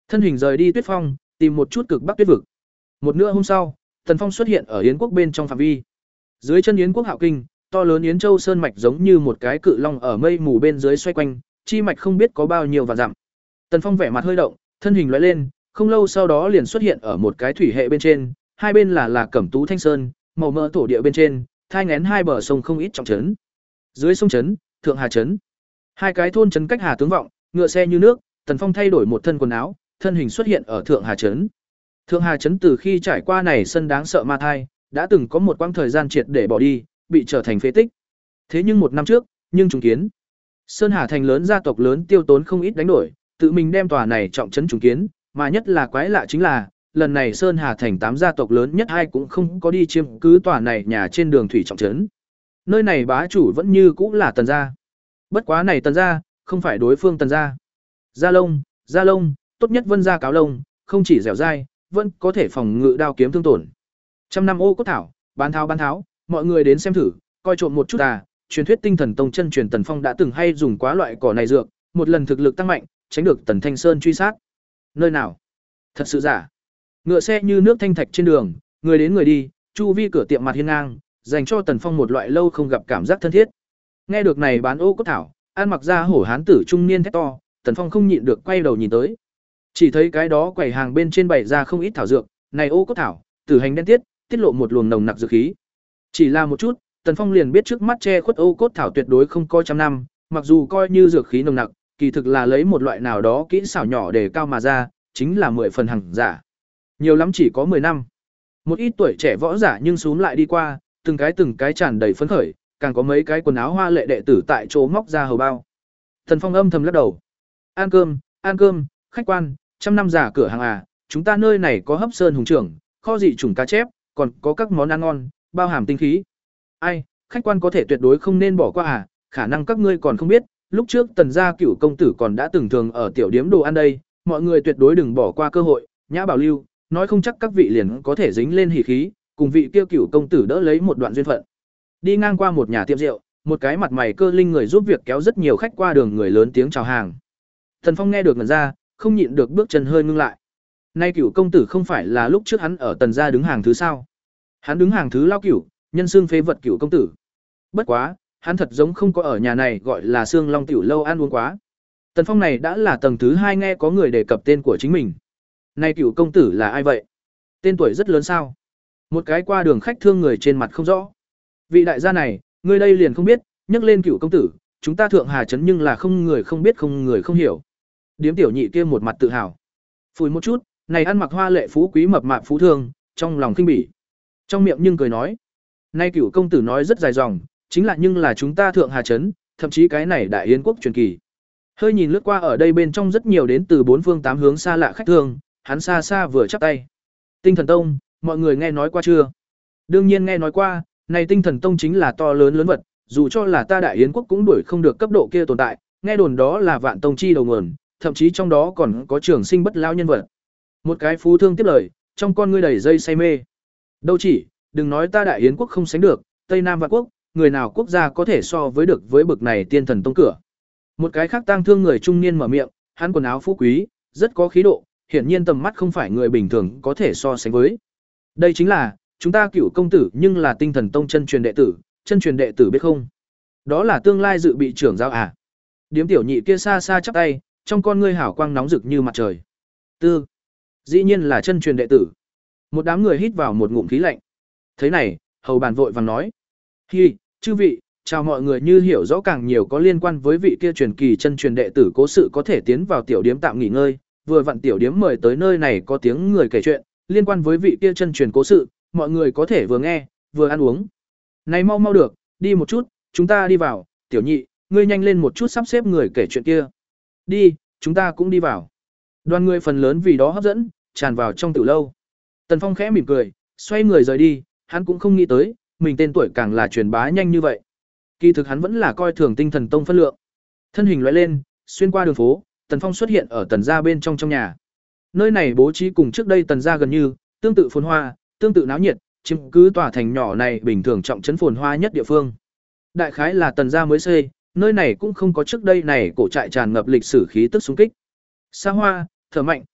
Thân hình rời đi Tuyết Phong, tìm một chút cực bắc tuyết vực. Một nửa hôm sau, Tần Phong xuất hiện ở Yến quốc bên trong phạm vi. Dưới chân Yến quốc Hạo Kinh, to lớn Yến Châu sơn mạch giống như một cái cự long ở mây mù bên dưới xoay quanh, chi mạch không biết có bao nhiêu vạn dặm. Tần Phong vẻ mặt hơi động, thân hình lóe lên, không lâu sau đó liền xuất hiện ở một cái thủy hệ bên trên, hai bên là là Cẩm Tú Thanh Sơn, màu mỡ thổ địa bên trên, thai nghén hai bờ sông không ít trọng trấn. Dưới sông trấn, Thượng Hà trấn. Hai cái thôn trấn cách Hà tướng vọng, ngựa xe như nước, Tần Phong thay đổi một thân quần áo, thân hình xuất hiện ở Thượng Hà trấn. Thượng Hà trấn từ khi trải qua này sân đáng sợ ma thai, đã từng có một quãng thời gian triệt để bỏ đi, bị trở thành phế tích. Thế nhưng một năm trước, nhưng trùng kiến. Sơn Hà thành lớn gia tộc lớn tiêu tốn không ít đánh đổi, tự mình đem tòa này trọng trấn trùng kiến, mà nhất là quái lạ chính là, lần này Sơn Hà thành tám gia tộc lớn nhất hai cũng không có đi chiếm cứ tòa này nhà trên đường thủy trọng trấn. Nơi này bá chủ vẫn như cũ là Tần gia. Bất quá này Tần gia, không phải đối phương Tần gia. Gia Lông, Gia Lông, tốt nhất Vân gia cáo lông, không chỉ dẻo dai, vẫn có thể phòng ngự đao kiếm thương tổn. Trăm năm ô cốt thảo, bán tháo bán tháo, mọi người đến xem thử, coi trộm một chút à, truyền thuyết Tinh Thần Tông chân truyền Tần Phong đã từng hay dùng quá loại cỏ này dược, một lần thực lực tăng mạnh, tránh được Tần Thanh Sơn truy sát. Nơi nào? Thật sự giả. Ngựa xe như nước thanh thạch trên đường, người đến người đi, chu vi cửa tiệm mặt hiên ngang, dành cho Tần Phong một loại lâu không gặp cảm giác thân thiết. Nghe được này bán ô cốt thảo, ăn mặc ra hổ hán tử trung niên thét to, Tần Phong không nhịn được quay đầu nhìn tới. Chỉ thấy cái đó quầy hàng bên trên bày ra không ít thảo dược, này ô cốt thảo, tử hành đen tiết, tiết lộ một luồng nồng nặc dược khí. Chỉ là một chút, Tần Phong liền biết trước mắt che khuất ô cốt thảo tuyệt đối không có trăm năm, mặc dù coi như dược khí nồng nặc, kỳ thực là lấy một loại nào đó kỹ xảo nhỏ để cao mà ra, chính là mười phần hàng giả. Nhiều lắm chỉ có mười năm. Một ít tuổi trẻ võ giả nhưng xuống lại đi qua, từng cái từng cái tràn đầy phấn khởi, càng có mấy cái quần áo hoa lệ đệ tử tại chỗ móc ra hầu bao. Tần Phong âm thầm lắc đầu. Ăn cơm, ăn cơm, khách quan, trăm năm giả cửa hàng à, chúng ta nơi này có hấp sơn hùng trưởng, kho dị chủng cá chép, còn có các món ăn ngon, bao hàm tinh khí. Ai, khách quan có thể tuyệt đối không nên bỏ qua à, khả năng các ngươi còn không biết, lúc trước Tần gia cửu công tử còn đã từng thường ở tiểu điếm đồ ăn đây, mọi người tuyệt đối đừng bỏ qua cơ hội, nhã bảo lưu, nói không chắc các vị liền có thể dính lên hỉ khí, cùng vị kia cửu công tử đỡ lấy một đoạn duyên phận. Đi ngang qua một nhà tiệm rượu, một cái mặt mày cơ linh người giúp việc kéo rất nhiều khách qua đường người lớn tiếng chào hàng. Tần Phong nghe được ngẩn ra, không nhịn được bước chân hơi ngưng lại. Nay cửu công tử không phải là lúc trước hắn ở Tần gia đứng hàng thứ sao? Hắn đứng hàng thứ lao cửu, nhân xương phế vật cửu công tử. Bất quá, hắn thật giống không có ở nhà này gọi là xương long tiểu lâu ăn uống quá. Tần Phong này đã là tầng thứ hai nghe có người đề cập tên của chính mình. Nay cửu công tử là ai vậy? Tên tuổi rất lớn sao? Một cái qua đường khách thương người trên mặt không rõ. Vị đại gia này, ngươi đây liền không biết, nhắc lên cửu công tử, chúng ta Thượng Hà trấn nhưng là không người không biết không người không hiểu. Điếm tiểu nhị kia một mặt tự hào. Phủi một chút, này ăn mặc hoa lệ phú quý mập mạp phú thương, trong lòng khinh bỉ. Trong miệng nhưng cười nói, nay cửu công tử nói rất dài dòng, chính là nhưng là chúng ta Thượng Hà trấn, thậm chí cái này đại yến quốc truyền kỳ. Hơi nhìn lướt qua ở đây bên trong rất nhiều đến từ bốn phương tám hướng xa lạ khách thương, hắn xa xa vừa chắp tay. Tinh Thần Tông, mọi người nghe nói qua chưa? Đương nhiên nghe nói qua, này Tinh Thần Tông chính là to lớn lớn vật, dù cho là ta đại yến quốc cũng đuổi không được cấp độ kia tồn tại, nghe đồn đó là vạn tông chi đầu nguồn, thậm chí trong đó còn có trường sinh bất lao nhân vật. Một cái phú thương tiếp lời, trong con ngươi đầy dây say mê. Đâu chỉ, đừng nói ta đại yến quốc không sánh được, Tây Nam vạn quốc, người nào quốc gia có thể so với được với bực này tiên thần tông cửa. Một cái khác tang thương người trung niên mở miệng, hắn quần áo phú quý, rất có khí độ, hiển nhiên tầm mắt không phải người bình thường có thể so sánh với. Đây chính là, chúng ta cửu công tử nhưng là Tinh Thần Tông chân truyền đệ tử, chân truyền đệ tử biết không? Đó là tương lai dự bị trưởng giáo à? Điếm tiểu nhị kia xa xa chắp tay, trong con ngươi hảo quang nóng rực như mặt trời. Tư, dĩ nhiên là chân truyền đệ tử. Một đám người hít vào một ngụm khí lạnh. Thế này, hầu bàn vội vàng nói: "Hi, chư vị, chào mọi người, như hiểu rõ càng nhiều có liên quan với vị kia truyền kỳ chân truyền đệ tử cố sự có thể tiến vào tiểu điếm tạm nghỉ ngơi, vừa vặn tiểu điếm mời tới nơi này có tiếng người kể chuyện, liên quan với vị kia chân truyền cố sự, mọi người có thể vừa nghe, vừa ăn uống. Này mau mau được, đi một chút, chúng ta đi vào, tiểu nhị, ngươi nhanh lên một chút sắp xếp người kể chuyện kia. Đi, chúng ta cũng đi vào." Đoàn người phần lớn vì đó hấp dẫn, tràn vào trong tiểu lâu. Tần Phong khẽ mỉm cười, xoay người rời đi, hắn cũng không nghĩ tới, mình tên tuổi càng là truyền bá nhanh như vậy. Kỳ thực hắn vẫn là coi thường Tinh Thần Tông phân lượng. Thân hình lóe lên, xuyên qua đường phố, Tần Phong xuất hiện ở Tần gia bên trong trong nhà. Nơi này bố trí cùng trước đây Tần gia gần như, tương tự phồn hoa, tương tự náo nhiệt, chiếm cứ tòa thành nhỏ này bình thường trọng trấn phồn hoa nhất địa phương. Đại khái là Tần gia mới xây, nơi này cũng không có trước đây này cổ trại tràn ngập lịch sử khí tức xung kích. Xa hoa, thở mạnh,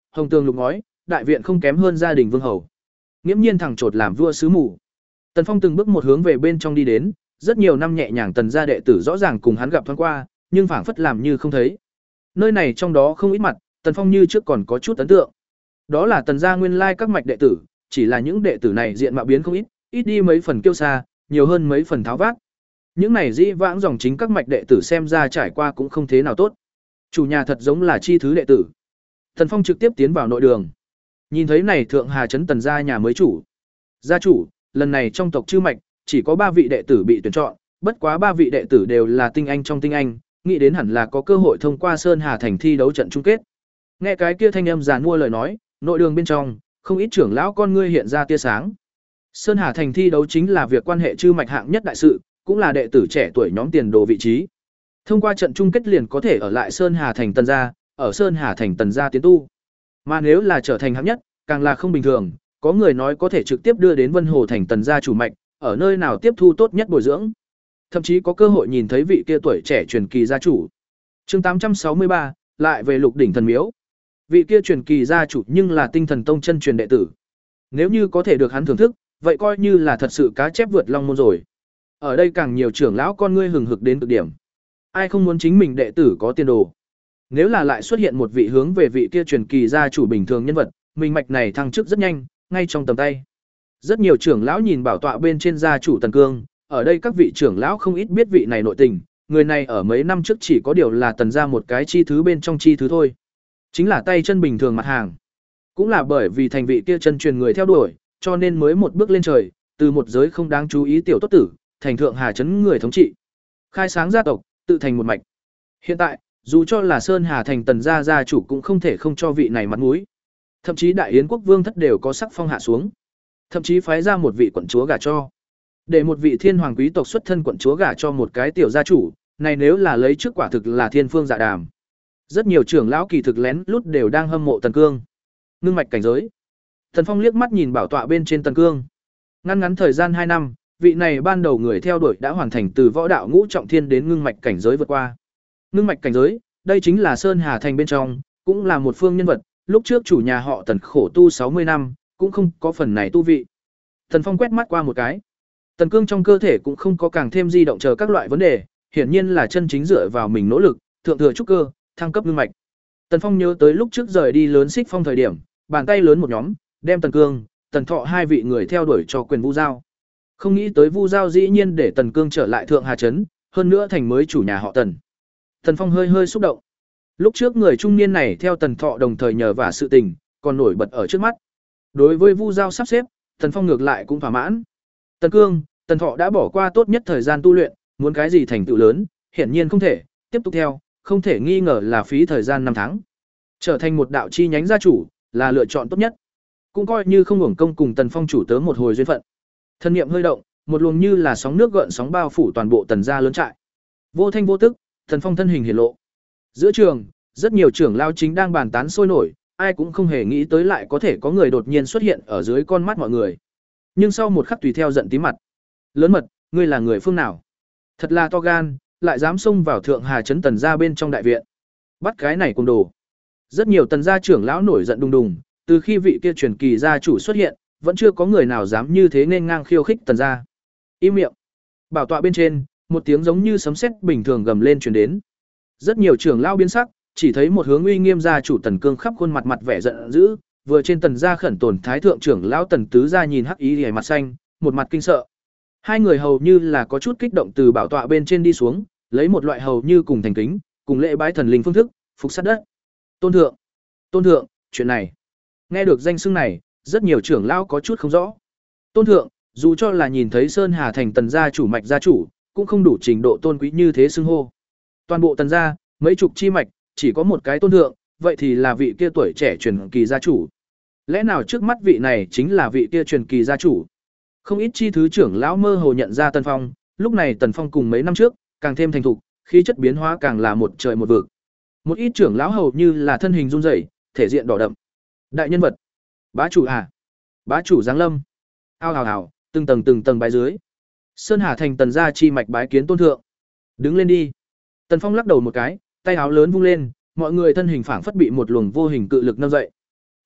hồng tường lục ngói, đại viện không kém hơn gia đình vương hầu. Nghiễm nhiên thẳng chột làm vua sứ mù. Tần Phong từng bước một hướng về bên trong đi đến, rất nhiều năm nhẹ nhàng tần gia đệ tử rõ ràng cùng hắn gặp thoáng qua, nhưng phảng phất làm như không thấy. Nơi này trong đó không ít mặt, Tần Phong như trước còn có chút ấn tượng. Đó là tần gia nguyên lai các mạch đệ tử, chỉ là những đệ tử này diện mạo biến không ít, ít đi mấy phần kiêu sa, nhiều hơn mấy phần tháo vát. Những này dĩ vãng dòng chính các mạch đệ tử xem ra trải qua cũng không thế nào tốt. Chủ nhà thật giống là chi thứ đệ tử. Tần Phong trực tiếp tiến vào nội đường. Nhìn thấy này thượng hà trấn tần gia nhà mới chủ. Gia chủ, lần này trong tộc chư mạch chỉ có ba vị đệ tử bị tuyển chọn, bất quá ba vị đệ tử đều là tinh anh trong tinh anh, nghĩ đến hẳn là có cơ hội thông qua Sơn Hà thành thi đấu trận chung kết. Nghe cái kia thanh âm giàn mua lời nói, nội đường bên trong, không ít trưởng lão con ngươi hiện ra tia sáng. Sơn Hà thành thi đấu chính là việc quan hệ chư mạch hạng nhất đại sự, cũng là đệ tử trẻ tuổi nhóm tiền đồ vị trí. Thông qua trận chung kết liền có thể ở lại Sơn Hà thành tần gia, ở Sơn Hà thành tần gia tiến tu. Mà nếu là trở thành hạng nhất, càng là không bình thường, có người nói có thể trực tiếp đưa đến Vân Hồ thành tần gia chủ mạch, ở nơi nào tiếp thu tốt nhất bồi dưỡng. Thậm chí có cơ hội nhìn thấy vị kia tuổi trẻ truyền kỳ gia chủ. Chương tám trăm sáu mươi ba, lại về Lục đỉnh thần miếu. Vị kia truyền kỳ gia chủ nhưng là Tinh Thần Tông chân truyền đệ tử. Nếu như có thể được hắn thưởng thức, vậy coi như là thật sự cá chép vượt long môn rồi. Ở đây càng nhiều trưởng lão con ngươi hừng hực đến cực điểm. Ai không muốn chính mình đệ tử có tiền đồ. Nếu là lại xuất hiện một vị hướng về vị kia truyền kỳ gia chủ bình thường nhân vật, mình mạch này thăng chức rất nhanh, ngay trong tầm tay. Rất nhiều trưởng lão nhìn bảo tọa bên trên gia chủ Tần Cương, ở đây các vị trưởng lão không ít biết vị này nội tình, người này ở mấy năm trước chỉ có điều là tần gia một cái chi thứ bên trong chi thứ thôi. Chính là tay chân bình thường mặt hàng. Cũng là bởi vì thành vị kia chân truyền người theo đuổi, cho nên mới một bước lên trời, từ một giới không đáng chú ý tiểu tốt tử, thành thượng hà trấn người thống trị. Khai sáng gia tộc, tự thành một mạch. Hiện tại, dù cho là Sơn Hà thành tần gia gia chủ cũng không thể không cho vị này mặt mũi. Thậm chí đại yến quốc vương thất đều có sắc phong hạ xuống. Thậm chí phái ra một vị quận chúa gả cho. Để một vị thiên hoàng quý tộc xuất thân quận chúa gả cho một cái tiểu gia chủ, này nếu là lấy trước quả thực là thiên phương dạ đàm. Rất nhiều trưởng lão kỳ thực lén lút đều đang hâm mộ Tần Cương. Ngưng mạch cảnh giới. Thần Phong liếc mắt nhìn bảo tọa bên trên Tần Cương. Ngắn ngắn thời gian hai năm, vị này ban đầu người theo đuổi đã hoàn thành từ võ đạo ngũ trọng thiên đến ngưng mạch cảnh giới vượt qua. Ngưng mạch cảnh giới, đây chính là Sơn Hà thành bên trong, cũng là một phương nhân vật, lúc trước chủ nhà họ Tần khổ tu sáu mươi năm, cũng không có phần này tu vị. Thần Phong quét mắt qua một cái. Tần Cương trong cơ thể cũng không có càng thêm di động chờ các loại vấn đề, hiển nhiên là chân chính dựa vào mình nỗ lực, thượng thừa trúc cơ, thăng cấp ngưng mạch. Tần Phong nhớ tới lúc trước rời đi lớn xích phong thời điểm, bàn tay lớn một nhóm, đem Tần Cương, Tần Thọ hai vị người theo đuổi cho quyền Vu Giao. Không nghĩ tới Vu Giao dĩ nhiên để Tần Cương trở lại thượng hà trấn, hơn nữa thành mới chủ nhà họ Tần. Tần Phong hơi hơi xúc động. Lúc trước người trung niên này theo Tần Thọ đồng thời nhờ vả sự tình, còn nổi bật ở trước mắt. Đối với Vu Giao sắp xếp, Tần Phong ngược lại cũng thỏa mãn. Tần Cương, Tần Thọ đã bỏ qua tốt nhất thời gian tu luyện, muốn cái gì thành tựu lớn, hiển nhiên không thể, tiếp tục theo, không thể nghi ngờ là phí thời gian năm tháng. Trở thành một đạo chi nhánh gia chủ, là lựa chọn tốt nhất. Cũng coi như không hưởng công cùng Tần Phong chủ tớ một hồi duyên phận. Thân niệm hơi động, một luồng như là sóng nước gợn sóng bao phủ toàn bộ Tần gia lớn trại. Vô thanh vô tức, Tần Phong thân hình hiển lộ. Giữa trường, rất nhiều trưởng lao chính đang bàn tán sôi nổi, ai cũng không hề nghĩ tới lại có thể có người đột nhiên xuất hiện ở dưới con mắt mọi người. Nhưng sau một khắc tùy theo giận tím mặt. Lớn mật, ngươi là người phương nào? Thật là to gan, lại dám xông vào thượng hà trấn Tần gia bên trong đại viện. Bắt cái này cùng đồ. Rất nhiều Tần gia trưởng lão nổi giận đùng đùng, từ khi vị kia truyền kỳ gia chủ xuất hiện, vẫn chưa có người nào dám như thế nên ngang khiêu khích Tần gia. Im miệng. Bảo tọa bên trên, một tiếng giống như sấm sét bình thường gầm lên truyền đến. Rất nhiều trưởng lão biến sắc, chỉ thấy một hướng uy nghiêm gia chủ Tần Cương khắp khuôn mặt mặt vẻ giận dữ, vừa trên Tần gia khẩn tồn thái thượng trưởng lão Tần Tứ gia nhìn hắc ý liễu mặt xanh, một mặt kinh sợ. Hai người hầu như là có chút kích động từ bảo tọa bên trên đi xuống, lấy một loại hầu như cùng thành kính, cùng lễ bái thần linh phương thức, phục sát đất. Tôn thượng, tôn thượng, chuyện này. Nghe được danh xưng này, rất nhiều trưởng lão có chút không rõ. Tôn thượng, dù cho là nhìn thấy Sơn Hà thành Tần gia chủ mạch gia chủ, cũng không đủ trình độ tôn quý như thế xưng hô. Toàn bộ Tần gia, mấy chục chi mạch, chỉ có một cái tôn thượng, vậy thì là vị kia tuổi trẻ truyền kỳ gia chủ. Lẽ nào trước mắt vị này chính là vị kia truyền kỳ gia chủ? Không ít chi thứ trưởng lão mơ hồ nhận ra Tần Phong, lúc này Tần Phong cùng mấy năm trước, càng thêm thành thục, khí chất biến hóa càng là một trời một vực. Một ít trưởng lão hầu như là thân hình run rẩy, thể diện đỏ đậm. Đại nhân vật, bá chủ à? Bá chủ giáng lâm. Ao hào hào, từng tầng từng tầng bái dưới. Sơn Hà thành Tần gia chi mạch bái kiến tôn thượng. Đứng lên đi. Tần Phong lắc đầu một cái, tay áo lớn vung lên, mọi người thân hình phảng phất bị một luồng vô hình cự lực nâng dậy.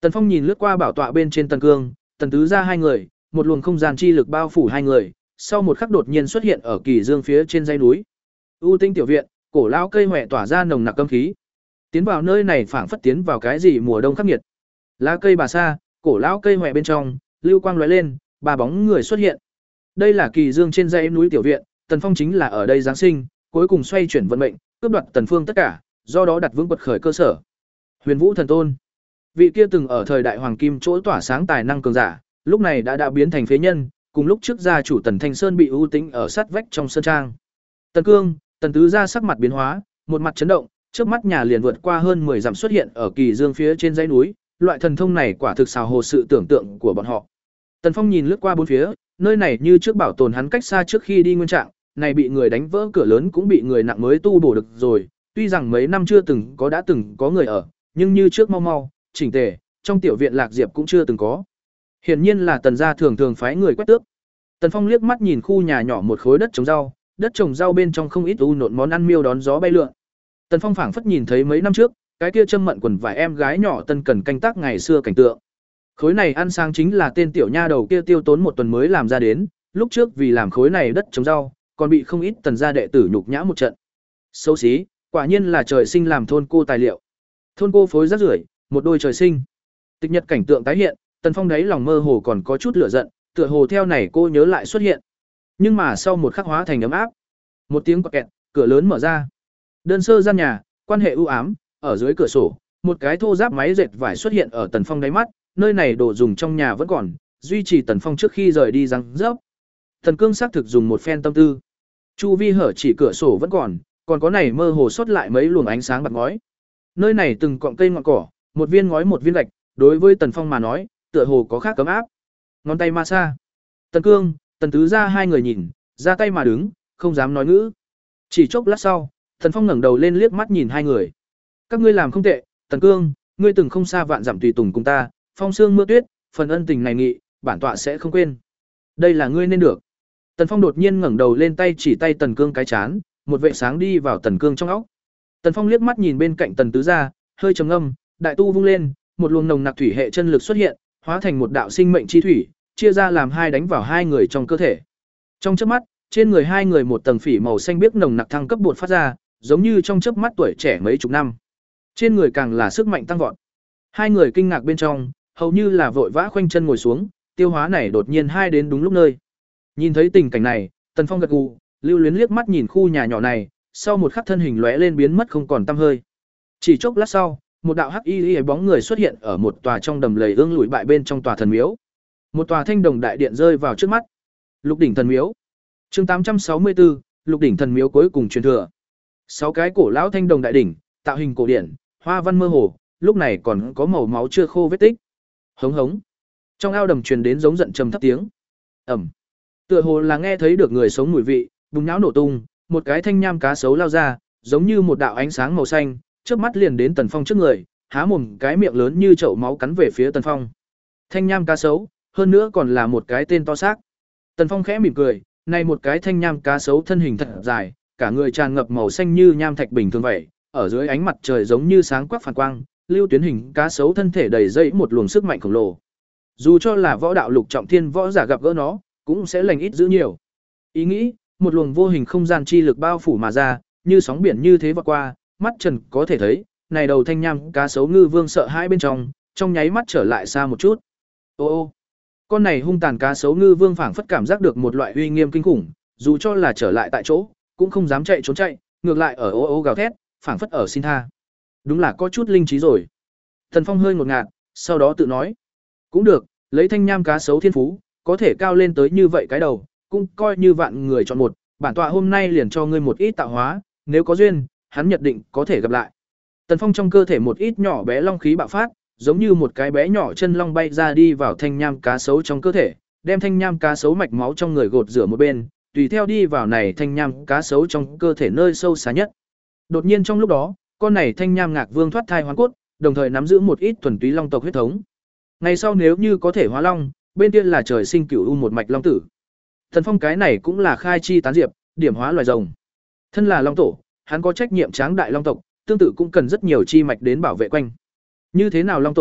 Tần Phong nhìn lướt qua bảo tọa bên trên Tần Cương, Tần Tứ gia hai người, một luồng không gian chi lực bao phủ hai người, sau một khắc đột nhiên xuất hiện ở Kỳ Dương phía trên dãy núi. U Tinh tiểu viện, cổ lão cây hoè tỏa ra nồng nặc âm khí. Tiến vào nơi này phảng phất tiến vào cái gì mùa đông khắc nghiệt. Lá cây bà sa, cổ lão cây hoè bên trong, lưu quang lóe lên, ba bóng người xuất hiện. Đây là Kỳ Dương trên dãy núi tiểu viện, Tần Phong chính là ở đây giáng sinh, cuối cùng xoay chuyển vận mệnh, cướp đoạt Tần Phương tất cả, do đó đặt vững quật khởi cơ sở. Huyền Vũ thần tôn, vị kia từng ở thời đại hoàng kim chỗ tỏa sáng tài năng cường giả, lúc này đã đã biến thành phế nhân, cùng lúc trước gia chủ Tần Thanh Sơn bị ưu tính ở sát vách trong sơn trang. Tần Cương, Tần Tứ gia sắc mặt biến hóa, một mặt chấn động, trước mắt nhà liền vượt qua hơn mười dặm xuất hiện ở Kỳ Dương phía trên dãy núi, loại thần thông này quả thực xào hồ sự tưởng tượng của bọn họ. Tần Phong nhìn lướt qua bốn phía, nơi này như trước bảo tồn hắn cách xa trước khi đi nguyên trạng, này bị người đánh vỡ cửa lớn cũng bị người nặng mới tu bổ được rồi, tuy rằng mấy năm chưa từng có đã từng có người ở, nhưng như trước mau mau, chỉnh tề, trong tiểu viện Lạc Diệp cũng chưa từng có. Hiển nhiên là Tần gia thường thường phái người quét tước. Tần Phong liếc mắt nhìn khu nhà nhỏ một khối đất trồng rau, đất trồng rau bên trong không ít u nộn món ăn miêu đón gió bay lượn. Tần Phong phảng phất nhìn thấy mấy năm trước, cái kia châm mận quần vải em gái nhỏ Tân Cần canh tác ngày xưa cảnh tượng. Khối này ăn sáng chính là tên tiểu nha đầu kia tiêu tốn một tuần mới làm ra đến, lúc trước vì làm khối này đất trồng rau, còn bị không ít Tần gia đệ tử nhục nhã một trận. Xấu xí, quả nhiên là trời sinh làm thôn cô tài liệu. Thôn cô phối rác rưởi, một đôi trời sinh. Tịch nhật cảnh tượng tái hiện, Tần Phong đáy lòng mơ hồ còn có chút lửa giận, tựa hồ theo này cô nhớ lại xuất hiện. Nhưng mà sau một khắc hóa thành ấm áp. Một tiếng quạt kẹt, cửa lớn mở ra. Đơn sơ gian nhà, quan hệ u ám, ở dưới cửa sổ, một cái thô ráp máy dệt vải xuất hiện ở Tần Phong đáy mắt, nơi này đồ dùng trong nhà vẫn còn, duy trì Tần Phong trước khi rời đi răng rớp. Thần Cương xác thực dùng một phen tâm tư. Chu vi hở chỉ cửa sổ vẫn còn, còn có này mơ hồ sót lại mấy luồng ánh sáng bạc ngói. Nơi này từng cọng cây ngọn cỏ, một viên ngói một viên gạch, đối với Tần Phong mà nói, tựa hồ có khác cấm áp. Ngón tay ma xa. Tần Cương, Tần Tứ gia hai người nhìn, ra tay mà đứng, không dám nói ngữ. Chỉ chốc lát sau, Tần Phong ngẩng đầu lên liếc mắt nhìn hai người. Các ngươi làm không tệ, Tần Cương, ngươi từng không xa vạn dặm tùy tùng cùng ta, phong sương mưa tuyết, phần ân tình này nghị, bản tọa sẽ không quên. Đây là ngươi nên được. Tần Phong đột nhiên ngẩng đầu lên tay chỉ tay Tần Cương cái chán, một vệ sáng đi vào Tần Cương trong óc. Tần Phong liếc mắt nhìn bên cạnh Tần Tứ gia, hơi trầm ngâm, đại tu vung lên, một luồng nồng nặc thủy hệ chân lực xuất hiện, hóa thành một đạo sinh mệnh chi thủy, chia ra làm hai đánh vào hai người trong cơ thể. Trong chớp mắt, trên người hai người một tầng phỉ màu xanh biếc nồng nặc thăng cấp bột phát ra, giống như trong chớp mắt tuổi trẻ mấy chục năm. Trên người càng là sức mạnh tăng vọt. Hai người kinh ngạc bên trong, hầu như là vội vã khoanh chân ngồi xuống, tiêu hóa này đột nhiên hai đến đúng lúc nơi. Nhìn thấy tình cảnh này, Tần Phong gật gù, lưu luyến liếc mắt nhìn khu nhà nhỏ này, sau một khắc thân hình lóe lên biến mất không còn tăm hơi. Chỉ chốc lát sau, một đạo hắc y y bóng người xuất hiện ở một tòa trong đầm lầy ương lùi bại bên trong tòa thần miếu. Một tòa thanh đồng đại điện rơi vào trước mắt. Lục đỉnh thần miếu. Chương tám trăm sáu mươi tư, Lục đỉnh thần miếu cuối cùng truyền thừa. Sáu cái cổ lão thanh đồng đại đỉnh, tạo hình cổ điển, hoa văn mơ hồ, lúc này còn có màu máu chưa khô vết tích. Hống hống. Trong ao đầm truyền đến giống giận trầm thấp tiếng. Ầm. Tựa hồ là nghe thấy được người sống mùi vị, bùng nhão nổ tung, một cái thanh nham cá sấu lao ra, giống như một đạo ánh sáng màu xanh, chớp mắt liền đến Tần Phong trước người, há mồm cái miệng lớn như chậu máu cắn về phía Tần Phong. Thanh nham cá sấu, hơn nữa còn là một cái tên to xác. Tần Phong khẽ mỉm cười, này một cái thanh nham cá sấu thân hình thật dài, cả người tràn ngập màu xanh như nham thạch bình thường vậy, ở dưới ánh mặt trời giống như sáng quắc phản quang, lưu tuyến hình cá sấu thân thể đầy dẫy một luồng sức mạnh khổng lồ. Dù cho là võ đạo lục trọng thiên võ giả gặp gỡ nó, cũng sẽ lành ít dữ nhiều. Ý nghĩ, một luồng vô hình không gian chi lực bao phủ mà ra, như sóng biển như thế vọt qua, mắt trần có thể thấy, này đầu thanh nham cá sấu ngư vương sợ hãi bên trong, trong nháy mắt trở lại xa một chút. Ô ô, con này hung tàn cá sấu ngư vương phảng phất cảm giác được một loại uy nghiêm kinh khủng, dù cho là trở lại tại chỗ, cũng không dám chạy trốn chạy, ngược lại ở ô ô gào thét, phảng phất ở xin tha. Đúng là có chút linh trí rồi. Thần Phong hơi ngột ngạt, sau đó tự nói, cũng được, lấy thanh nham cá sấu thiên phú, có thể cao lên tới như vậy cái đầu, cũng coi như vạn người chọn một, bản tọa hôm nay liền cho ngươi một ít tạo hóa, nếu có duyên, hắn nhất định có thể gặp lại. Tần Phong trong cơ thể một ít nhỏ bé long khí bạo phát, giống như một cái bé nhỏ chân long bay ra đi vào thanh nham cá sấu trong cơ thể, đem thanh nham cá sấu mạch máu trong người gột rửa một bên, tùy theo đi vào này thanh nham cá sấu trong cơ thể nơi sâu xa nhất. Đột nhiên trong lúc đó, con này thanh nham ngạc vương thoát thai hoán cốt, đồng thời nắm giữ một ít thuần túy long tộc huyết thống. Ngày sau nếu như có thể hóa long, bên kia là trời sinh cửu u một mạch long tử. Thần Phong cái này cũng là khai chi tán diệp, điểm hóa loài rồng. Thân là long tổ, hắn có trách nhiệm tráng đại long tộc, tương tự cũng cần rất nhiều chi mạch đến bảo vệ quanh. Như thế nào long tổ,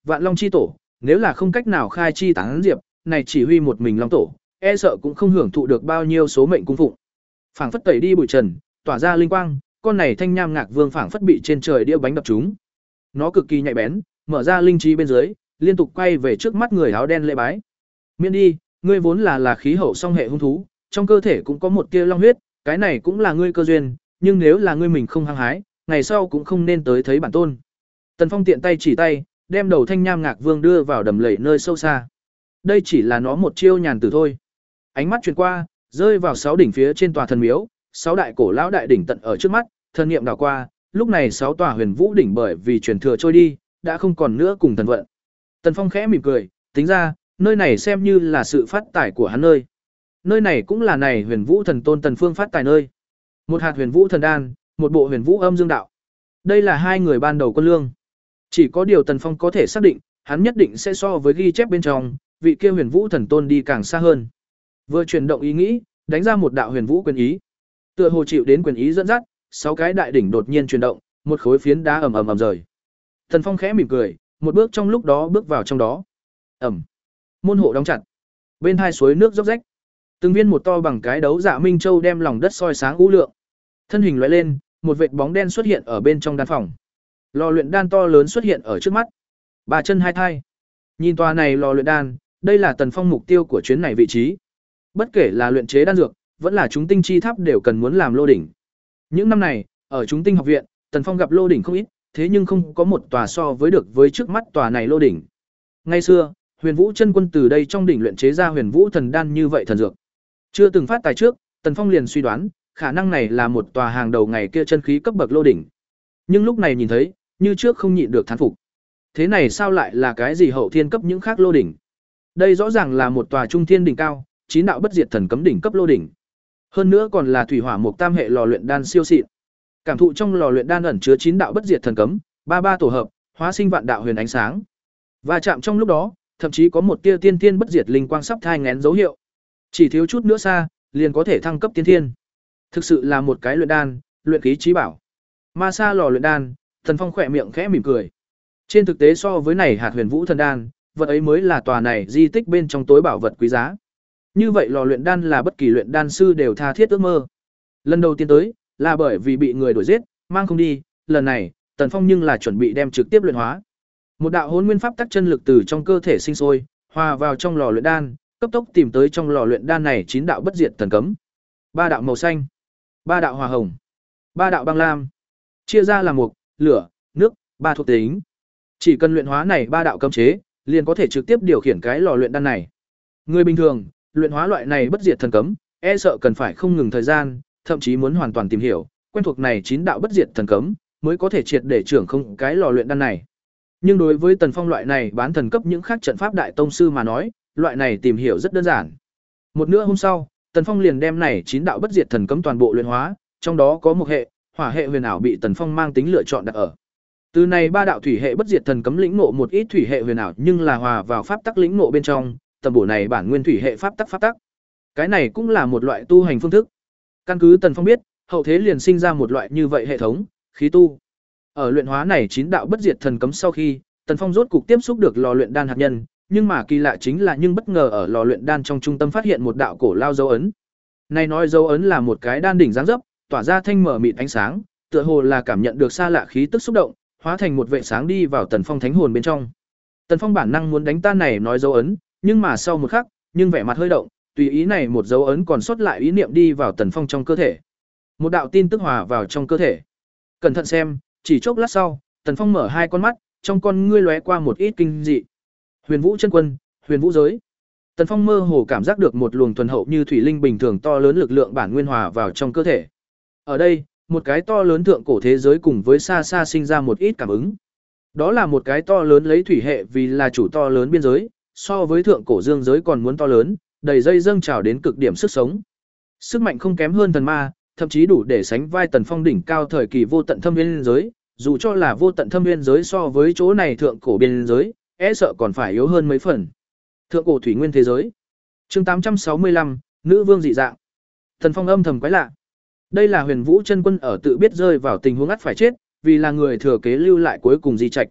Vạn Long chi tổ, nếu là không cách nào khai chi tán diệp, này chỉ huy một mình Long tổ, e sợ cũng không hưởng thụ được bao nhiêu số mệnh cung phụng. Phảng phất tẩy đi bụi trần, tỏa ra linh quang, con này Thanh Nham Ngạc Vương phảng phất bị trên trời đĩa bánh đập trúng. Nó cực kỳ nhạy bén, mở ra linh trí bên dưới, liên tục quay về trước mắt người áo đen lễ bái. Miễn đi, ngươi vốn là là khí hậu song hệ hung thú, trong cơ thể cũng có một tia long huyết, cái này cũng là ngươi cơ duyên, nhưng nếu là ngươi mình không hăng hái, ngày sau cũng không nên tới thấy bản tôn. Tần Phong tiện tay chỉ tay, đem đầu Thanh Nham Ngạc Vương đưa vào đầm lầy nơi sâu xa. Đây chỉ là nó một chiêu nhàn tử thôi. Ánh mắt truyền qua, rơi vào sáu đỉnh phía trên tòa thần miếu, sáu đại cổ lão đại đỉnh tận ở trước mắt, thần niệm đảo qua, lúc này sáu tòa huyền vũ đỉnh bởi vì truyền thừa trôi đi, đã không còn nữa cùng thần vận. Tần Phong khẽ mỉm cười, tính ra, nơi này xem như là sự phát tài của hắn nơi. Nơi này cũng là này huyền vũ thần tôn Tần Phương phát tài nơi. Một hạt huyền vũ thần đan, một bộ huyền vũ âm dương đạo. Đây là hai người ban đầu quân lương. Chỉ có điều Tần Phong có thể xác định, hắn nhất định sẽ so với ghi chép bên trong, vị kia huyền vũ thần tôn đi càng xa hơn. Vừa chuyển động ý nghĩ, đánh ra một đạo huyền vũ quyền ý. Tựa hồ chịu đến quyền ý dẫn dắt, sáu cái đại đỉnh đột nhiên chuyển động, một khối phiến đá ầm ầm ầm rời. Tần Phong khẽ mỉm cười, một bước trong lúc đó bước vào trong đó. Ầm. Môn hộ đóng chặt. Bên hai suối nước róc rách. Từng viên một to bằng cái đấu dạ minh châu đem lòng đất soi sáng u lượng. Thân hình lóe lên, một vệt bóng đen xuất hiện ở bên trong đan phòng. Lò luyện đan to lớn xuất hiện ở trước mắt. Ba chân hai thai. Nhìn tòa này lò luyện đan, đây là Tần Phong mục tiêu của chuyến này vị trí. Bất kể là luyện chế đan dược, vẫn là chúng tinh chi tháp đều cần muốn làm lô đỉnh. Những năm này, ở chúng tinh học viện, Tần Phong gặp lô đỉnh không ít, thế nhưng không có một tòa so với được với trước mắt tòa này lô đỉnh. Ngày xưa, Huyền Vũ chân quân từ đây trong đỉnh luyện chế ra Huyền Vũ thần đan như vậy thần dược. Chưa từng phát tài trước, Tần Phong liền suy đoán, khả năng này là một tòa hàng đầu ngày kia chân khí cấp bậc lô đỉnh. Nhưng lúc này nhìn thấy, như trước không nhịn được thán phục. Thế này sao lại là cái gì hậu thiên cấp những khác lô đỉnh? Đây rõ ràng là một tòa trung thiên đỉnh cao, chín đạo bất diệt thần cấm đỉnh cấp lô đỉnh. Hơn nữa còn là thủy hỏa mộc tam hệ lò luyện đan siêu xịn. Cảm thụ trong lò luyện đan ẩn chứa chín đạo bất diệt thần cấm, ba ba tổ hợp, hóa sinh vạn đạo huyền ánh sáng. Và chạm trong lúc đó, thậm chí có một tia tiên thiên bất diệt linh quang sắp thai nghén dấu hiệu. Chỉ thiếu chút nữa xa, liền có thể thăng cấp tiên thiên. Thực sự là một cái luyện đan, luyện khí chí bảo. Ma sa lò luyện đan, Tần Phong khỏe miệng khẽ mỉm cười. Trên thực tế so với này hạt huyền vũ thần đan, vật ấy mới là tòa này di tích bên trong tối bảo vật quý giá. Như vậy lò luyện đan là bất kỳ luyện đan sư đều tha thiết ước mơ. Lần đầu tiên tới, là bởi vì bị người đuổi giết, mang không đi, lần này, Tần Phong nhưng là chuẩn bị đem trực tiếp luyện hóa. Một đạo hỗn nguyên pháp tắc chân lực từ trong cơ thể sinh sôi, hòa vào trong lò luyện đan, cấp tốc tìm tới trong lò luyện đan này chín đạo bất diệt thần cấm. Ba đạo màu xanh, ba đạo hỏa hồng, ba đạo băng lam, chia ra làm mộc, lửa, nước, ba thuộc tính. Chỉ cần luyện hóa này ba đạo cấm chế, liền có thể trực tiếp điều khiển cái lò luyện đan này. Người bình thường, luyện hóa loại này bất diệt thần cấm, e sợ cần phải không ngừng thời gian, thậm chí muốn hoàn toàn tìm hiểu, quen thuộc này chín đạo bất diệt thần cấm, mới có thể triệt để trưởng không cái lò luyện đan này. Nhưng đối với Tần Phong loại này bán thần cấp những khác trận pháp đại tông sư mà nói, loại này tìm hiểu rất đơn giản. Một nửa hôm sau, Tần Phong liền đem này chín đạo bất diệt thần cấm toàn bộ luyện hóa, trong đó có một hệ, hỏa hệ huyền ảo bị Tần Phong mang tính lựa chọn đặt ở. Từ này ba đạo thủy hệ bất diệt thần cấm lĩnh ngộ một ít thủy hệ huyền ảo, nhưng là hòa vào pháp tắc lĩnh ngộ bên trong, tầm bổ này bản nguyên thủy hệ pháp tắc pháp tắc. Cái này cũng là một loại tu hành phương thức. Căn cứ Tần Phong biết, hậu thế liền sinh ra một loại như vậy hệ thống, khí tu. Ở luyện hóa này chín đạo bất diệt thần cấm sau khi, Tần Phong rốt cục tiếp xúc được lò luyện đan hạt nhân, nhưng mà kỳ lạ chính là nhưng bất ngờ ở lò luyện đan trong trung tâm phát hiện một đạo cổ lao dấu ấn. Này nói dấu ấn là một cái đan đỉnh dáng dấp, tỏa ra thanh mở mịt ánh sáng, tựa hồ là cảm nhận được xa lạ khí tức xúc động, hóa thành một vệ sáng đi vào Tần Phong thánh hồn bên trong. Tần Phong bản năng muốn đánh tan này nói dấu ấn, nhưng mà sau một khắc, nhưng vẻ mặt hơi động, tùy ý này một dấu ấn còn sót lại ý niệm đi vào Tần Phong trong cơ thể. Một đạo tin tức hòa vào trong cơ thể. Cẩn thận xem, chỉ chốc lát sau, Tần Phong mở hai con mắt, trong con ngươi lóe qua một ít kinh dị. Huyền Vũ chân quân, Huyền Vũ giới. Tần Phong mơ hồ cảm giác được một luồng thuần hậu như thủy linh bình thường to lớn lực lượng bản nguyên hòa vào trong cơ thể. Ở đây, một cái to lớn thượng cổ thế giới cùng với xa xa sinh ra một ít cảm ứng. Đó là một cái to lớn lấy thủy hệ vì là chủ to lớn biên giới, so với thượng cổ dương giới còn muốn to lớn, đầy dây dâng trào đến cực điểm sức sống. Sức mạnh không kém hơn thần ma, thậm chí đủ để sánh vai Tần Phong đỉnh cao thời kỳ vô tận thâm viên giới, dù cho là vô tận thâm viên giới so với chỗ này thượng cổ biên giới, e sợ còn phải yếu hơn mấy phần. Thượng cổ thủy nguyên thế giới. Chương tám trăm sáu mươi lăm, nữ vương dị dạng. Tần Phong âm thầm quái lạ. Đây là Huyền Vũ chân quân ở tự biết rơi vào tình huống ắt phải chết, vì là người thừa kế lưu lại cuối cùng di trạch.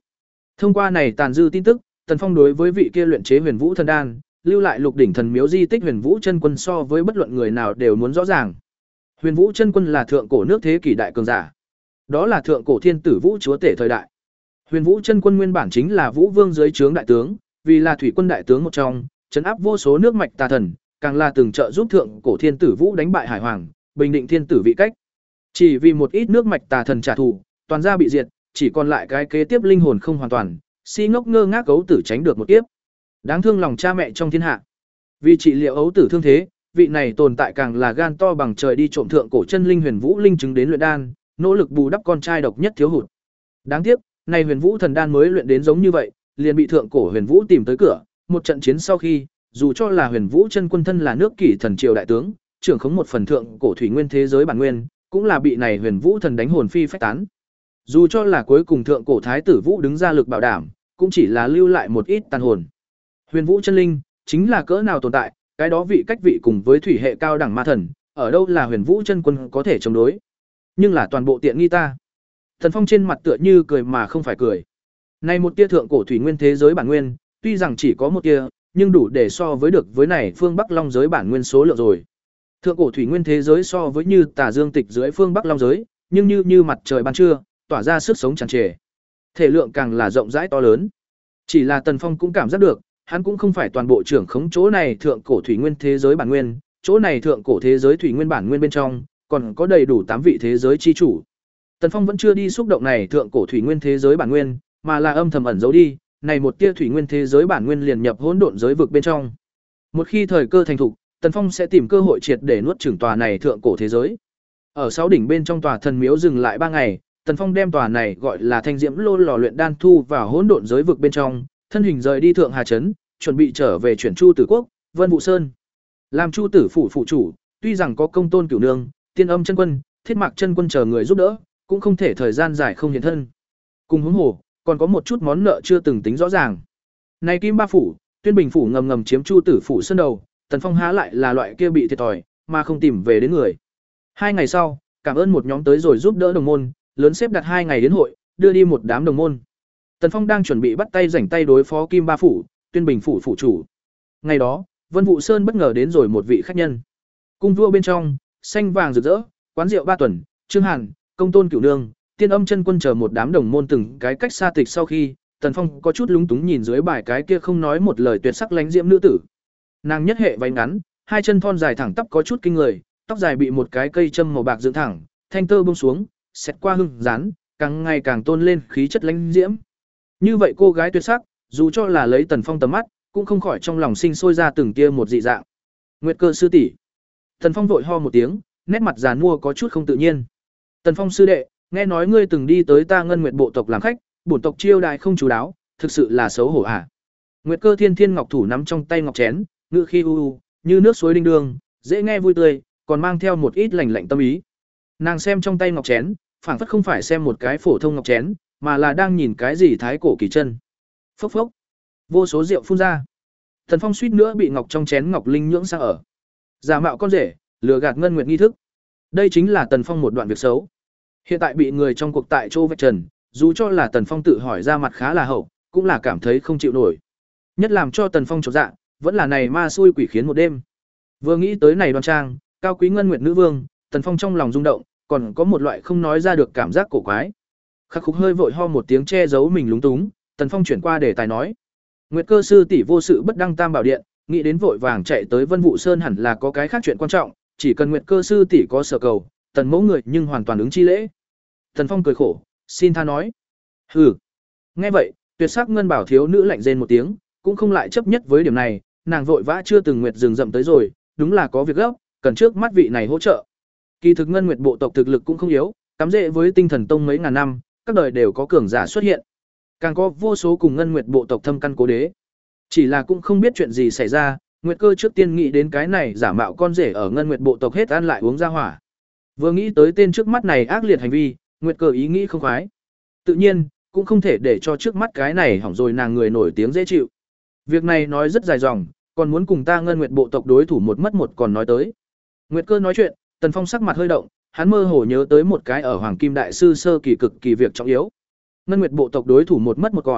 Thông qua này tàn dư tin tức, Tần Phong đối với vị kia luyện chế Huyền Vũ thần đan, lưu lại lục đỉnh thần miếu di tích Huyền Vũ chân quân so với bất luận người nào đều muốn rõ ràng. Huyền Vũ chân quân là thượng cổ nước thế kỷ đại cường giả. Đó là thượng cổ thiên tử Vũ chúa tể thời đại. Huyền Vũ chân quân nguyên bản chính là Vũ Vương dưới trướng đại tướng, vì là thủy quân đại tướng một trong, trấn áp vô số nước mạch tà thần, càng là từng trợ giúp thượng cổ thiên tử Vũ đánh bại Hải Hoàng, bình định thiên tử vị cách. Chỉ vì một ít nước mạch tà thần trả thù, toàn gia bị diệt, chỉ còn lại cái kế tiếp linh hồn không hoàn toàn, si ngốc ngơ ngác ấu tử tránh được một kiếp. Đáng thương lòng cha mẹ trong thiên hạ. Vì trị liệu ấu tử thương thế, vị này tồn tại càng là gan to bằng trời đi trộm thượng cổ chân linh Huyền Vũ linh chứng đến luyện đan, nỗ lực bù đắp con trai độc nhất thiếu hụt. Đáng tiếc, này Huyền Vũ thần đan mới luyện đến giống như vậy, liền bị thượng cổ Huyền Vũ tìm tới cửa, một trận chiến sau khi, dù cho là Huyền Vũ chân quân thân là nước Kỷ thần triều đại tướng, trưởng khống một phần thượng cổ thủy nguyên thế giới bản nguyên, cũng là bị này Huyền Vũ thần đánh hồn phi phách tán. Dù cho là cuối cùng thượng cổ thái tử Vũ đứng ra lực bảo đảm, cũng chỉ là lưu lại một ít tàn hồn. Huyền Vũ chân linh chính là cỡ nào tồn tại, cái đó vị cách vị cùng với thủy hệ cao đẳng ma thần, ở đâu là Huyền Vũ chân quân có thể chống đối. Nhưng là toàn bộ tiện nghi ta. Thần Phong trên mặt tựa như cười mà không phải cười. Này một tia thượng cổ thủy nguyên thế giới bản nguyên, tuy rằng chỉ có một tia, nhưng đủ để so với được với này phương Bắc Long giới bản nguyên số lượng rồi. Thượng cổ thủy nguyên thế giới so với như Tà Dương tịch dưới phương Bắc Long giới, nhưng như như mặt trời ban trưa, tỏa ra sức sống tràn trề. Thể lượng càng là rộng rãi to lớn. Chỉ là Tần Phong cũng cảm giác được, hắn cũng không phải toàn bộ trưởng khống chỗ này thượng cổ thủy nguyên thế giới bản nguyên, chỗ này thượng cổ thế giới thủy nguyên bản nguyên bên trong, còn có đầy đủ tám vị thế giới chi chủ. Tần Phong vẫn chưa đi xúc động này thượng cổ thủy nguyên thế giới bản nguyên, mà là âm thầm ẩn giấu đi, này một tia thủy nguyên thế giới bản nguyên liền nhập hỗn độn giới vực bên trong. Một khi thời cơ thành thục, Tần Phong sẽ tìm cơ hội triệt để nuốt chửng tòa này thượng cổ thế giới. Ở sáu đỉnh bên trong tòa thần miếu dừng lại ba ngày, Tần Phong đem tòa này gọi là Thanh Diễm Lô lò luyện đan thu vào hỗn độn giới vực bên trong, thân hình rời đi Thượng Hà trấn, chuẩn bị trở về chuyển Chu Tử Quốc, Vân Vũ Sơn. Làm Chu Tử phủ phụ chủ, tuy rằng có Công Tôn Cửu Nương, Tiên Âm chân quân, Thiết Mạc chân quân chờ người giúp đỡ, cũng không thể thời gian dài không hiện thân. Cùng huống hồ, còn có một chút món nợ chưa từng tính rõ ràng. Này Kim Ba phủ, Tuyên Bình phủ ngầm ngầm chiếm Chu Tử phủ sơn đầu, Tần Phong há lại là loại kia bị thiệt thòi, mà không tìm về đến người. Hai ngày sau, cảm ơn một nhóm tới rồi giúp đỡ đồng môn, lớn xếp đặt hai ngày đến hội, đưa đi một đám đồng môn. Tần Phong đang chuẩn bị bắt tay rảnh tay đối phó Kim Ba phủ, Tuyên Bình phủ phủ chủ. Ngày đó, Vân Vũ Sơn bất ngờ đến rồi một vị khách nhân. Cung vua bên trong, xanh vàng rực rỡ, quán rượu Ba Tuần, Trương Hàn, Công Tôn Cửu Nương, Tiên Âm chân quân chờ một đám đồng môn từng cái cách xa tịch sau khi, Tần Phong có chút lúng túng nhìn dưới bài cái kia không nói một lời tuyệt sắc lánh diễm nữ tử. Nàng nhất hệ váy ngắn, hai chân thon dài thẳng tắp có chút kinh người, tóc dài bị một cái cây châm màu bạc dựng thẳng, thanh tơ buông xuống, xét qua hưng dán, càng ngày càng tôn lên khí chất lánh diễm. Như vậy cô gái tuyệt sắc, dù cho là lấy Tần Phong tầm mắt, cũng không khỏi trong lòng sinh sôi ra từng tia một dị dạng. Nguyệt Cơ sư tỷ. Tần Phong vội ho một tiếng, nét mặt giàn mua có chút không tự nhiên. Tần Phong sư đệ, nghe nói ngươi từng đi tới ta Ngân Nguyệt bộ tộc làm khách, bổn tộc chiêu đãi không chú đáo, thực sự là xấu hổ à? Nguyệt Cơ Thiên Thiên ngọc thủ nắm trong tay ngọc chén, ngự khi u u, như nước suối đinh đường, dễ nghe vui tươi, còn mang theo một ít lạnh lạnh tâm ý. Nàng xem trong tay ngọc chén, phảng phất không phải xem một cái phổ thông ngọc chén, mà là đang nhìn cái gì thái cổ kỳ chân. Phốc phốc, vô số rượu phun ra. Tần Phong suýt nữa bị ngọc trong chén ngọc linh nhưỡng sang ở. Giả mạo con rể, lừa gạt Ngân Nguyệt nghi thức. Đây chính là Tần Phong một đoạn việc xấu. Hiện tại bị người trong cuộc tại chỗ vạch trần, dù cho là Tần Phong tự hỏi ra mặt khá là hậu, cũng là cảm thấy không chịu nổi. Nhất làm cho Tần Phong chột dạ, vẫn là này ma xui quỷ khiến một đêm. Vừa nghĩ tới này đoan trang, cao quý Ngân Nguyệt nữ vương, Tần Phong trong lòng rung động, còn có một loại không nói ra được cảm giác cổ quái. Khắc Khục hơi vội ho một tiếng che giấu mình lúng túng, Tần Phong chuyển qua đề tài nói: Nguyệt Cơ sư tỷ vô sự bất đăng tam bảo điện, nghĩ đến vội vàng chạy tới Vân Vũ Sơn hẳn là có cái khác chuyện quan trọng, chỉ cần Nguyệt Cơ sư tỷ có sở cầu, Tần mẫu người nhưng hoàn toàn ứng chi lễ. Tần Phong cười khổ, xin tha nói: "Hừ." Nghe vậy, tuyệt sắc ngân bảo thiếu nữ lạnh rên một tiếng, cũng không lại chấp nhất với điểm này, nàng vội vã chưa từng nguyệt rừng rậm tới rồi, đúng là có việc gấp, cần trước mắt vị này hỗ trợ. Kỳ thực Ngân Nguyệt bộ tộc thực lực cũng không yếu, cắm rễ với Tinh Thần Tông mấy ngàn năm, các đời đều có cường giả xuất hiện. Càng có vô số cùng Ngân Nguyệt bộ tộc thâm căn cố đế. Chỉ là cũng không biết chuyện gì xảy ra, Nguyệt Cơ trước tiên nghĩ đến cái này giả mạo con rể ở Ngân Nguyệt bộ tộc hết ăn lại uống ra hỏa. Vừa nghĩ tới tên trước mắt này ác liệt hành vi, Nguyệt Cơ ý nghĩ không khoái. Tự nhiên, cũng không thể để cho trước mắt cái này hỏng rồi nàng người nổi tiếng dễ chịu. Việc này nói rất dài dòng, còn muốn cùng ta Ngân Nguyệt bộ tộc đối thủ một mất một còn nói tới. Nguyệt Cơ nói chuyện, Tần Phong sắc mặt hơi động, hắn mơ hồ nhớ tới một cái ở Hoàng Kim đại sư sơ kỳ cực kỳ việc trọng yếu. Ngân Nguyệt bộ tộc đối thủ một mất một còn,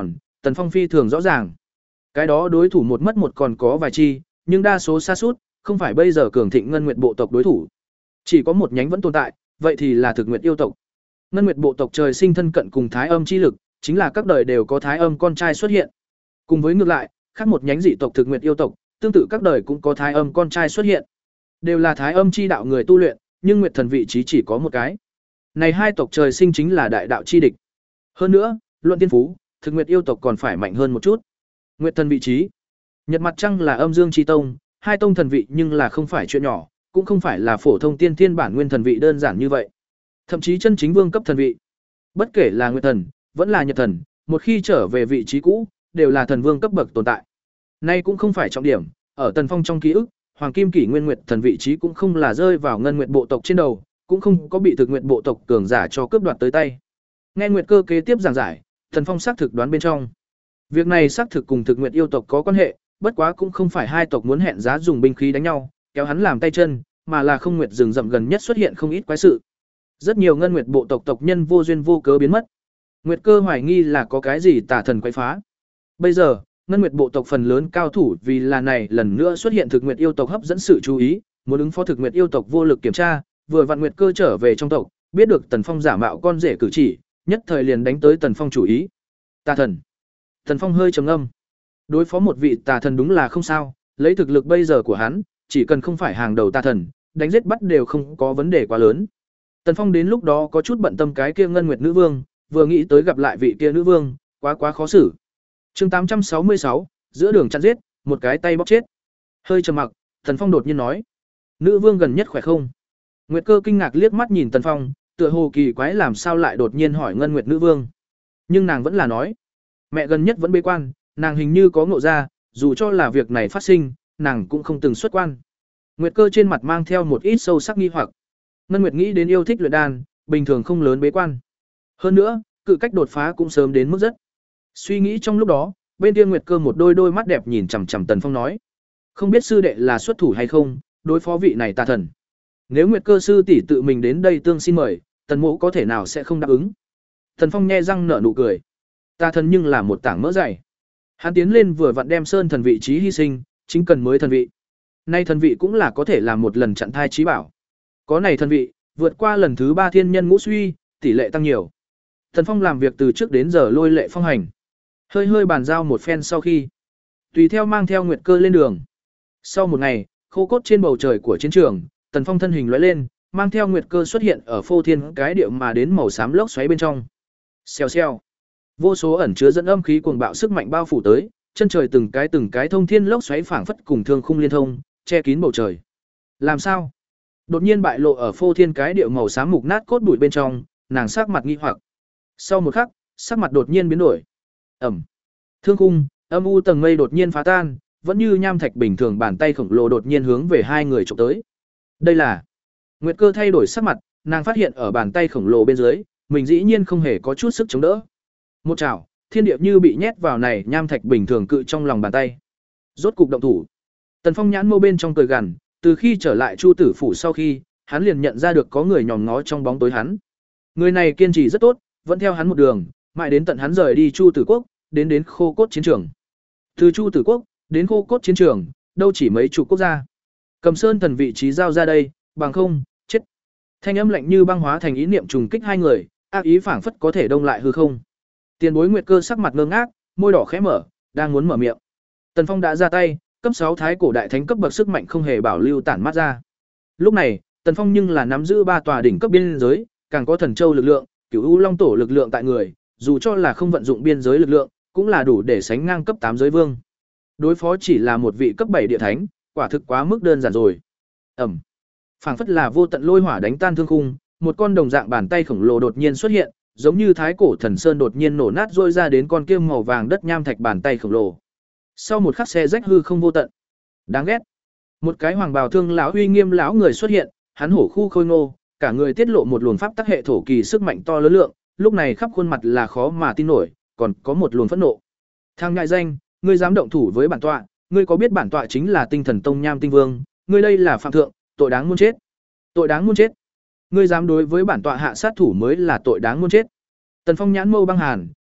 Tần Phong phi thường rõ ràng. Cái đó đối thủ một mất một còn có vài chi, nhưng đa số sa sút, không phải bây giờ cường thịnh Ngân Nguyệt bộ tộc đối thủ. Chỉ có một nhánh vẫn tồn tại, vậy thì là Thực Nguyệt yêu tộc. Ngân Nguyệt bộ tộc trời sinh thân cận cùng Thái Âm chi lực, chính là các đời đều có Thái Âm con trai xuất hiện. Cùng với ngược lại, khác một nhánh dị tộc Thực Nguyệt yêu tộc, tương tự các đời cũng có Thái Âm con trai xuất hiện. Đều là Thái Âm chi đạo người tu luyện, nhưng Nguyệt thần vị trí chỉ có một cái. Này hai tộc trời sinh chính là đại đạo chi địch. Hơn nữa, luận tiên phú, Thực Nguyệt yêu tộc còn phải mạnh hơn một chút. Nguyệt thần vị trí, Nhật mặt trăng là âm dương chi tông, hai tông thần vị nhưng là không phải chuyện nhỏ, cũng không phải là phổ thông tiên thiên bản nguyên thần vị đơn giản như vậy. Thậm chí chân chính vương cấp thần vị. Bất kể là Nguyệt thần, vẫn là Nhật thần, một khi trở về vị trí cũ, đều là thần vương cấp bậc tồn tại. Nay cũng không phải trọng điểm, ở Tần Phong trong ký ức, Hoàng Kim Kỷ Nguyên Nguyệt thần vị trí cũng không là rơi vào Ngân Nguyệt bộ tộc trên đầu, cũng không có bị Thực Nguyệt bộ tộc cường giả cho cướp đoạt tới tay. Nghe Nguyệt Cơ kế tiếp giảng giải, Tần Phong xác thực đoán bên trong. Việc này xác thực cùng Thực Nguyệt yêu tộc có quan hệ, bất quá cũng không phải hai tộc muốn hẹn giá dùng binh khí đánh nhau, kéo hắn làm tay chân, mà là không nguyệt rừng rậm gần nhất xuất hiện không ít quái sự. Rất nhiều Ngân Nguyệt bộ tộc tộc nhân vô duyên vô cớ biến mất. Nguyệt Cơ hoài nghi là có cái gì tà thần quấy phá. Bây giờ, Ngân Nguyệt bộ tộc phần lớn cao thủ vì là này lần nữa xuất hiện Thực Nguyệt yêu tộc hấp dẫn sự chú ý, muốn ứng phó Thực Nguyệt yêu tộc vô lực kiểm tra, vừa vặn Nguyệt Cơ trở về trong tộc, biết được Tần Phong giả mạo con rể cử chỉ, nhất thời liền đánh tới Tần Phong chủ ý. Tà thần. Tần Phong hơi trầm ngâm. Đối phó một vị tà thần đúng là không sao, lấy thực lực bây giờ của hắn, chỉ cần không phải hàng đầu tà thần, đánh giết bắt đều không có vấn đề quá lớn. Tần Phong đến lúc đó có chút bận tâm cái kia Ngân Nguyệt nữ vương, vừa nghĩ tới gặp lại vị kia nữ vương, quá quá khó xử. Chương tám trăm sáu mươi sáu, giữa đường chặn giết, một cái tay bóc chết. Hơi trầm mặc, Tần Phong đột nhiên nói: "Nữ vương gần nhất khỏe không?" Nguyệt Cơ kinh ngạc liếc mắt nhìn Tần Phong, tựa hồ kỳ quái làm sao lại đột nhiên hỏi Ngân Nguyệt nữ vương. Nhưng nàng vẫn là nói: "Mẹ gần nhất vẫn bế quan, nàng hình như có ngộ ra, dù cho là việc này phát sinh, nàng cũng không từng xuất quan." Nguyệt Cơ trên mặt mang theo một ít sâu sắc nghi hoặc. Ngân Nguyệt nghĩ đến yêu thích luyện đan, bình thường không lớn bế quan. Hơn nữa, cự cách đột phá cũng sớm đến mức rất. Suy nghĩ trong lúc đó, bên kia Nguyệt Cơ một đôi đôi mắt đẹp nhìn chằm chằm Tần Phong nói: "Không biết sư đệ là xuất thủ hay không, đối phó vị này tà thần. Nếu Nguyệt Cơ sư tỷ tự mình đến đây tương xin mời, Tần mộ có thể nào sẽ không đáp ứng?" Tần Phong nhe răng nở nụ cười. Tà thần nhưng là một tảng mỡ dày. Hắn tiến lên vừa vặn đem sơn thần vị trí hy sinh, chính cần mới thần vị. Nay thần vị cũng là có thể làm một lần chặn thai trí bảo. Có này thần vị, vượt qua lần thứ ba thiên nhân ngũ suy, tỷ lệ tăng nhiều. Tần Phong làm việc từ trước đến giờ lôi lệ phong hành. Hơi hơi bàn giao một phen sau khi, tùy theo mang theo Nguyệt Cơ lên đường. Sau một ngày, khô cốt trên bầu trời của chiến trường, Tần Phong thân hình lóe lên, mang theo Nguyệt Cơ xuất hiện ở phô thiên cái địa mà đến màu xám lốc xoáy bên trong. Xèo xèo. Vô số ẩn chứa dẫn âm khí cuồng bạo sức mạnh bao phủ tới, chân trời từng cái từng cái thông thiên lốc xoáy phảng phất cùng thương khung liên thông, che kín bầu trời. Làm sao? Đột nhiên bại lộ ở phô thiên cái địa màu xám mục nát cốt bụi bên trong, nàng sắc mặt nghi hoặc. Sau một khắc, sắc mặt đột nhiên biến đổi. Ẩm. Thương khung, âm u tầng mây đột nhiên phá tan, vẫn như nham thạch bình thường bàn tay khổng lồ đột nhiên hướng về hai người chụp tới. Đây là Nguyệt Cơ thay đổi sắc mặt, nàng phát hiện ở bàn tay khổng lồ bên dưới, mình dĩ nhiên không hề có chút sức chống đỡ. Một chảo, thiên địa như bị nhét vào này nham thạch bình thường cự trong lòng bàn tay. Rốt cục động thủ. Tần Phong nhãn mâu bên trong cười gằn, từ khi trở lại Chu Tử phủ sau khi, hắn liền nhận ra được có người nhòm ngó trong bóng tối hắn. Người này kiên trì rất tốt, vẫn theo hắn một đường, mãi đến tận hắn rời đi Chu Tử quốc, đến đến Khô Cốt chiến trường. Từ Chu Tử quốc đến Khô Cốt chiến trường, đâu chỉ mấy chục quốc gia. Cầm Sơn thần vị trí giao ra đây, bằng không, chết. Thanh âm lạnh như băng hóa thành ý niệm trùng kích hai người, ác ý phảng phất có thể đông lại hư không. Tiền bối Nguyệt Cơ sắc mặt ngơ ngác, môi đỏ khẽ mở, đang muốn mở miệng. Tần Phong đã ra tay, cấp sáu thái cổ đại thánh cấp bậc sức mạnh không hề bảo lưu tản mát ra. Lúc này, Tần Phong nhưng là nắm giữ ba tòa đỉnh cấp biên giới, càng có thần châu lực lượng, Cửu U Long tổ lực lượng tại người, dù cho là không vận dụng biên giới lực lượng, cũng là đủ để sánh ngang cấp tám giới vương. Đối phó chỉ là một vị cấp bảy địa thánh, quả thực quá mức đơn giản rồi. Ầm. Phảng phất là vô tận lôi hỏa đánh tan thương khung, một con đồng dạng bàn tay khổng lồ đột nhiên xuất hiện, giống như thái cổ thần sơn đột nhiên nổ nát rôi ra đến con kia màu vàng đất nham thạch bàn tay khổng lồ. Sau một khắc xe rách hư không vô tận. Đáng ghét. Một cái hoàng bào thương lão uy nghiêm lão người xuất hiện, hắn hổ khu khôi ngô, cả người tiết lộ một luồng pháp tắc hệ thổ kỳ sức mạnh to lớn lượng, lúc này khắp khuôn mặt là khó mà tin nổi, còn có một luồng phẫn nộ. Thang ngại danh, ngươi dám động thủ với bản tọa, ngươi có biết bản tọa chính là Tinh Thần Tông Nham Tinh Vương, ngươi đây là phạm thượng, tội đáng muôn chết. Tội đáng muôn chết. Ngươi dám đối với bản tọa hạ sát thủ mới là tội đáng muôn chết. Tần Phong nhãn mâu băng hàn,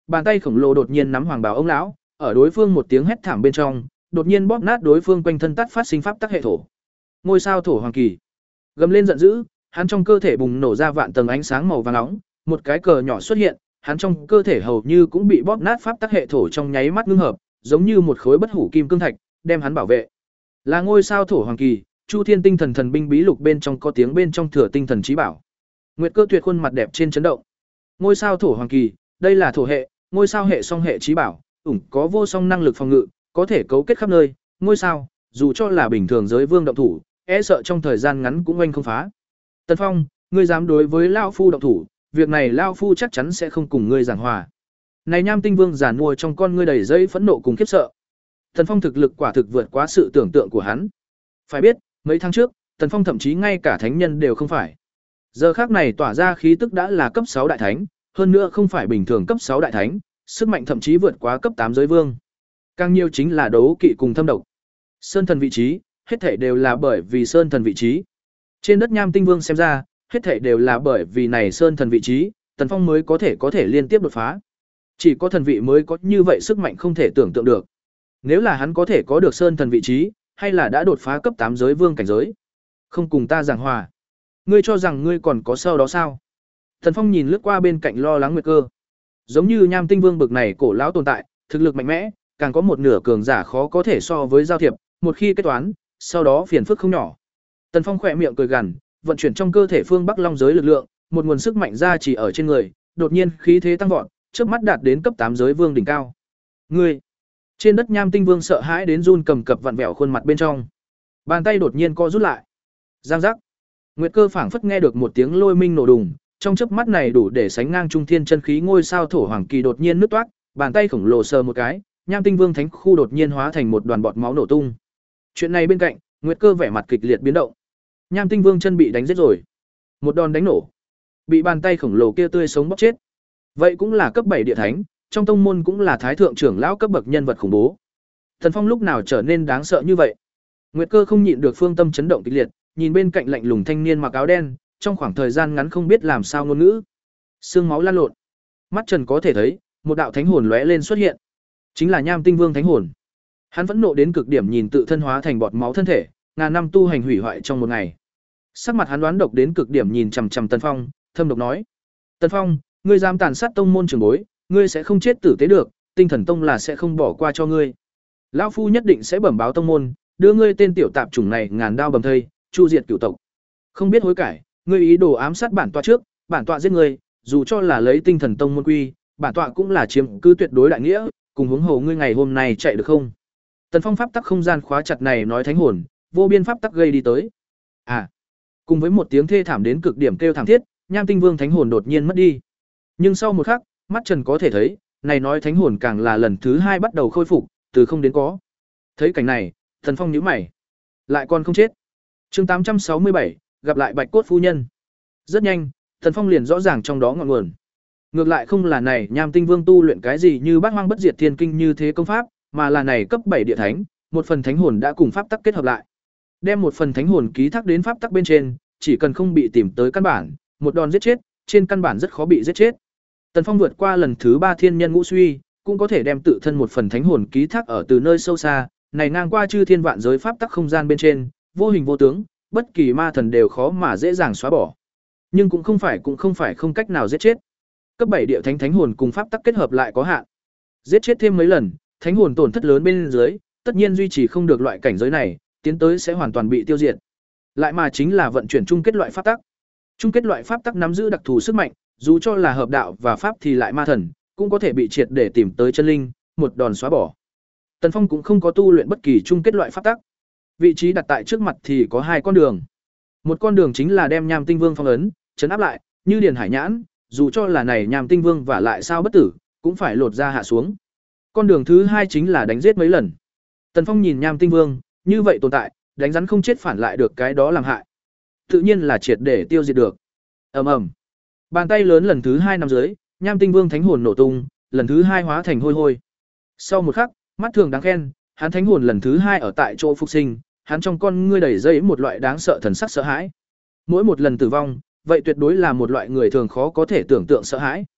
bàn tay khổng lồ đột nhiên nắm hoàng bào ông lão, ở đối phương một tiếng hét thảm bên trong, đột nhiên bóp nát đối phương quanh thân tắt phát sinh pháp tắc hệ thổ. Ngôi sao thổ hoàng kỳ gầm lên giận dữ, hắn trong cơ thể bùng nổ ra vạn tầng ánh sáng màu vàng nóng, một cái cờ nhỏ xuất hiện, hắn trong cơ thể hầu như cũng bị bóp nát pháp tắc hệ thổ trong nháy mắt ngưng hợp, giống như một khối bất hủ kim cương thạch, đem hắn bảo vệ. Là ngôi sao thổ hoàng kỳ, Chu Thiên tinh thần thần binh bí lục bên trong có tiếng bên trong thừa tinh thần trí bảo. Nguyệt Cơ Tuyệt khuôn mặt đẹp trên chấn động. Ngôi sao thổ hoàng kỳ, đây là thổ hệ, ngôi sao hệ song hệ trí bảo, ủng có vô song năng lực phòng ngự, có thể cấu kết khắp nơi, ngôi sao, dù cho là bình thường giới vương động thủ, e sợ trong thời gian ngắn cũng oanh không phá. Tần Phong, ngươi dám đối với lão phu động thủ, việc này lão phu chắc chắn sẽ không cùng ngươi giảng hòa. Này Nham Tinh Vương giản mua trong con ngươi đầy dây phẫn nộ cùng khiếp sợ. Tần Phong thực lực quả thực vượt quá sự tưởng tượng của hắn. Phải biết, mấy tháng trước, Tần Phong thậm chí ngay cả thánh nhân đều không phải. Giờ khắc này tỏa ra khí tức đã là cấp sáu đại thánh, hơn nữa không phải bình thường cấp sáu đại thánh, sức mạnh thậm chí vượt quá cấp tám giới vương. Càng nhiều chính là đấu kỵ cùng thâm độc. Sơn thần vị trí, hết thảy đều là bởi vì sơn thần vị trí. Trên đất Nham Tinh Vương xem ra, hết thảy đều là bởi vì này sơn thần vị trí, Tần Phong mới có thể có thể liên tiếp đột phá. Chỉ có thần vị mới có như vậy sức mạnh không thể tưởng tượng được. Nếu là hắn có thể có được sơn thần vị trí, hay là đã đột phá cấp tám giới vương cảnh giới. Không cùng ta giảng hòa. Ngươi cho rằng ngươi còn có sau đó sao? Tần Phong nhìn lướt qua bên cạnh lo lắng Nguyệt Cơ. Giống như Nham Tinh Vương bực này cổ lão tồn tại, thực lực mạnh mẽ, càng có một nửa cường giả khó có thể so với giao thiệp, một khi kết toán, sau đó phiền phức không nhỏ. Tần Phong khỏe miệng cười gằn, vận chuyển trong cơ thể phương Bắc Long giới lực lượng, một nguồn sức mạnh ra chỉ ở trên người, đột nhiên khí thế tăng vọt, chớp mắt đạt đến cấp tám giới vương đỉnh cao. Ngươi! Trên đất Nham Tinh Vương sợ hãi đến run cầm cập vặn vẹo khuôn mặt bên trong. Bàn tay đột nhiên co rút lại. Giang giác. Nguyệt Cơ phảng phất nghe được một tiếng lôi minh nổ đùng, trong chớp mắt này đủ để sánh ngang trung thiên chân khí ngôi sao thổ hoàng kỳ đột nhiên nứt toát, bàn tay khổng lồ sờ một cái, Nham Tinh Vương thánh khu đột nhiên hóa thành một đoàn bọt máu nổ tung. Chuyện này bên cạnh, Nguyệt Cơ vẻ mặt kịch liệt biến động. Nham Tinh Vương chân bị đánh giết rồi. Một đòn đánh nổ, bị bàn tay khổng lồ kia tươi sống bóp chết. Vậy cũng là cấp bảy địa thánh, trong tông môn cũng là thái thượng trưởng lão cấp bậc nhân vật khủng bố. Thần Phong lúc nào trở nên đáng sợ như vậy? Nguyệt Cơ không nhịn được phương tâm chấn động kịch liệt, nhìn bên cạnh lạnh lùng thanh niên mặc áo đen, trong khoảng thời gian ngắn không biết làm sao ngôn ngữ. Xương máu lan lộn. Mắt Trần có thể thấy, một đạo thánh hồn lóe lên xuất hiện. Chính là Nham Tinh Vương thánh hồn. Hắn vẫn nộ đến cực điểm nhìn tự thân hóa thành bọt máu thân thể, ngàn năm tu hành hủy hoại trong một ngày. Sắc mặt hắn đoán độc đến cực điểm nhìn chằm chằm Tần Phong, thâm độc nói: "Tần Phong, ngươi dám tàn sát tông môn trưởng bối, ngươi sẽ không chết tử tế được, Tinh Thần Tông là sẽ không bỏ qua cho ngươi. Lão phu nhất định sẽ bẩm báo tông môn, đưa ngươi tên tiểu tạp chủng này ngàn đao bầm thây, chu diệt cửu tộc. Không biết hối cải, ngươi ý đồ ám sát bản tọa trước, bản tọa giết ngươi, dù cho là lấy Tinh Thần Tông môn quy, bản tọa cũng là chiếm cứ tuyệt đối đại nghĩa, cùng hướng hồ ngươi ngày hôm nay chạy được không?" Tần Phong pháp tắc không gian khóa chặt này nói thánh hồn, vô biên pháp tắc gây đi tới. À, cùng với một tiếng thê thảm đến cực điểm kêu thảm thiết, Nham Tinh Vương thánh hồn đột nhiên mất đi. Nhưng sau một khắc, mắt Trần có thể thấy, này nói thánh hồn càng là lần thứ hai bắt đầu khôi phục, từ không đến có. Thấy cảnh này, Tần Phong nhíu mày, lại còn không chết. Chương tám trăm sáu mươi bảy, gặp lại Bạch Cốt phu nhân. Rất nhanh, Tần Phong liền rõ ràng trong đó ngọn nguồn. Ngược lại không là này Nham Tinh Vương tu luyện cái gì như Bát Hoang Bất Diệt Thiên Kinh như thế công pháp, mà là này cấp bảy địa thánh, một phần thánh hồn đã cùng pháp tắc kết hợp lại. Đem một phần thánh hồn ký thác đến pháp tắc bên trên, chỉ cần không bị tìm tới căn bản, một đòn giết chết, trên căn bản rất khó bị giết chết. Tần Phong vượt qua lần thứ ba thiên nhân ngũ suy, cũng có thể đem tự thân một phần thánh hồn ký thác ở từ nơi sâu xa, này ngang qua chư thiên vạn giới pháp tắc không gian bên trên, vô hình vô tướng, bất kỳ ma thần đều khó mà dễ dàng xóa bỏ. Nhưng cũng không phải cũng không phải không cách nào giết chết. Cấp bảy địa thánh thánh hồn cùng pháp tắc kết hợp lại có hạn. Giết chết thêm mấy lần, thánh hồn tổn thất lớn bên dưới, tất nhiên duy trì không được loại cảnh giới này, tiến tới sẽ hoàn toàn bị tiêu diệt. Lại mà chính là vận chuyển chung kết loại pháp tắc. Chung kết loại pháp tắc nắm giữ đặc thù sức mạnh, dù cho là hợp đạo và pháp thì lại ma thần, cũng có thể bị triệt để tìm tới chân linh, một đòn xóa bỏ. Tần Phong cũng không có tu luyện bất kỳ chung kết loại pháp tắc. Vị trí đặt tại trước mặt thì có hai con đường. Một con đường chính là đem Nham Tinh Vương phong ấn, trấn áp lại, như Điền Hải Nhãn, dù cho là này Nham Tinh Vương và lại sao bất tử, cũng phải lột ra hạ xuống. Con đường thứ hai chính là đánh giết mấy lần. Tần Phong nhìn Nham Tinh Vương, như vậy tồn tại, đánh rắn không chết phản lại được cái đó làm hại. Tự nhiên là triệt để tiêu diệt được. Ầm ầm. Bàn tay lớn lần thứ hai nằm dưới, Nham Tinh Vương thánh hồn nổ tung, lần thứ hai hóa thành hôi hôi. Sau một khắc, mắt thường đáng khen, hắn thánh hồn lần thứ hai ở tại chỗ phục sinh, hắn trong con ngươi đầy dây một loại đáng sợ thần sắc sợ hãi. Mỗi một lần tử vong, vậy tuyệt đối là một loại người thường khó có thể tưởng tượng sợ hãi.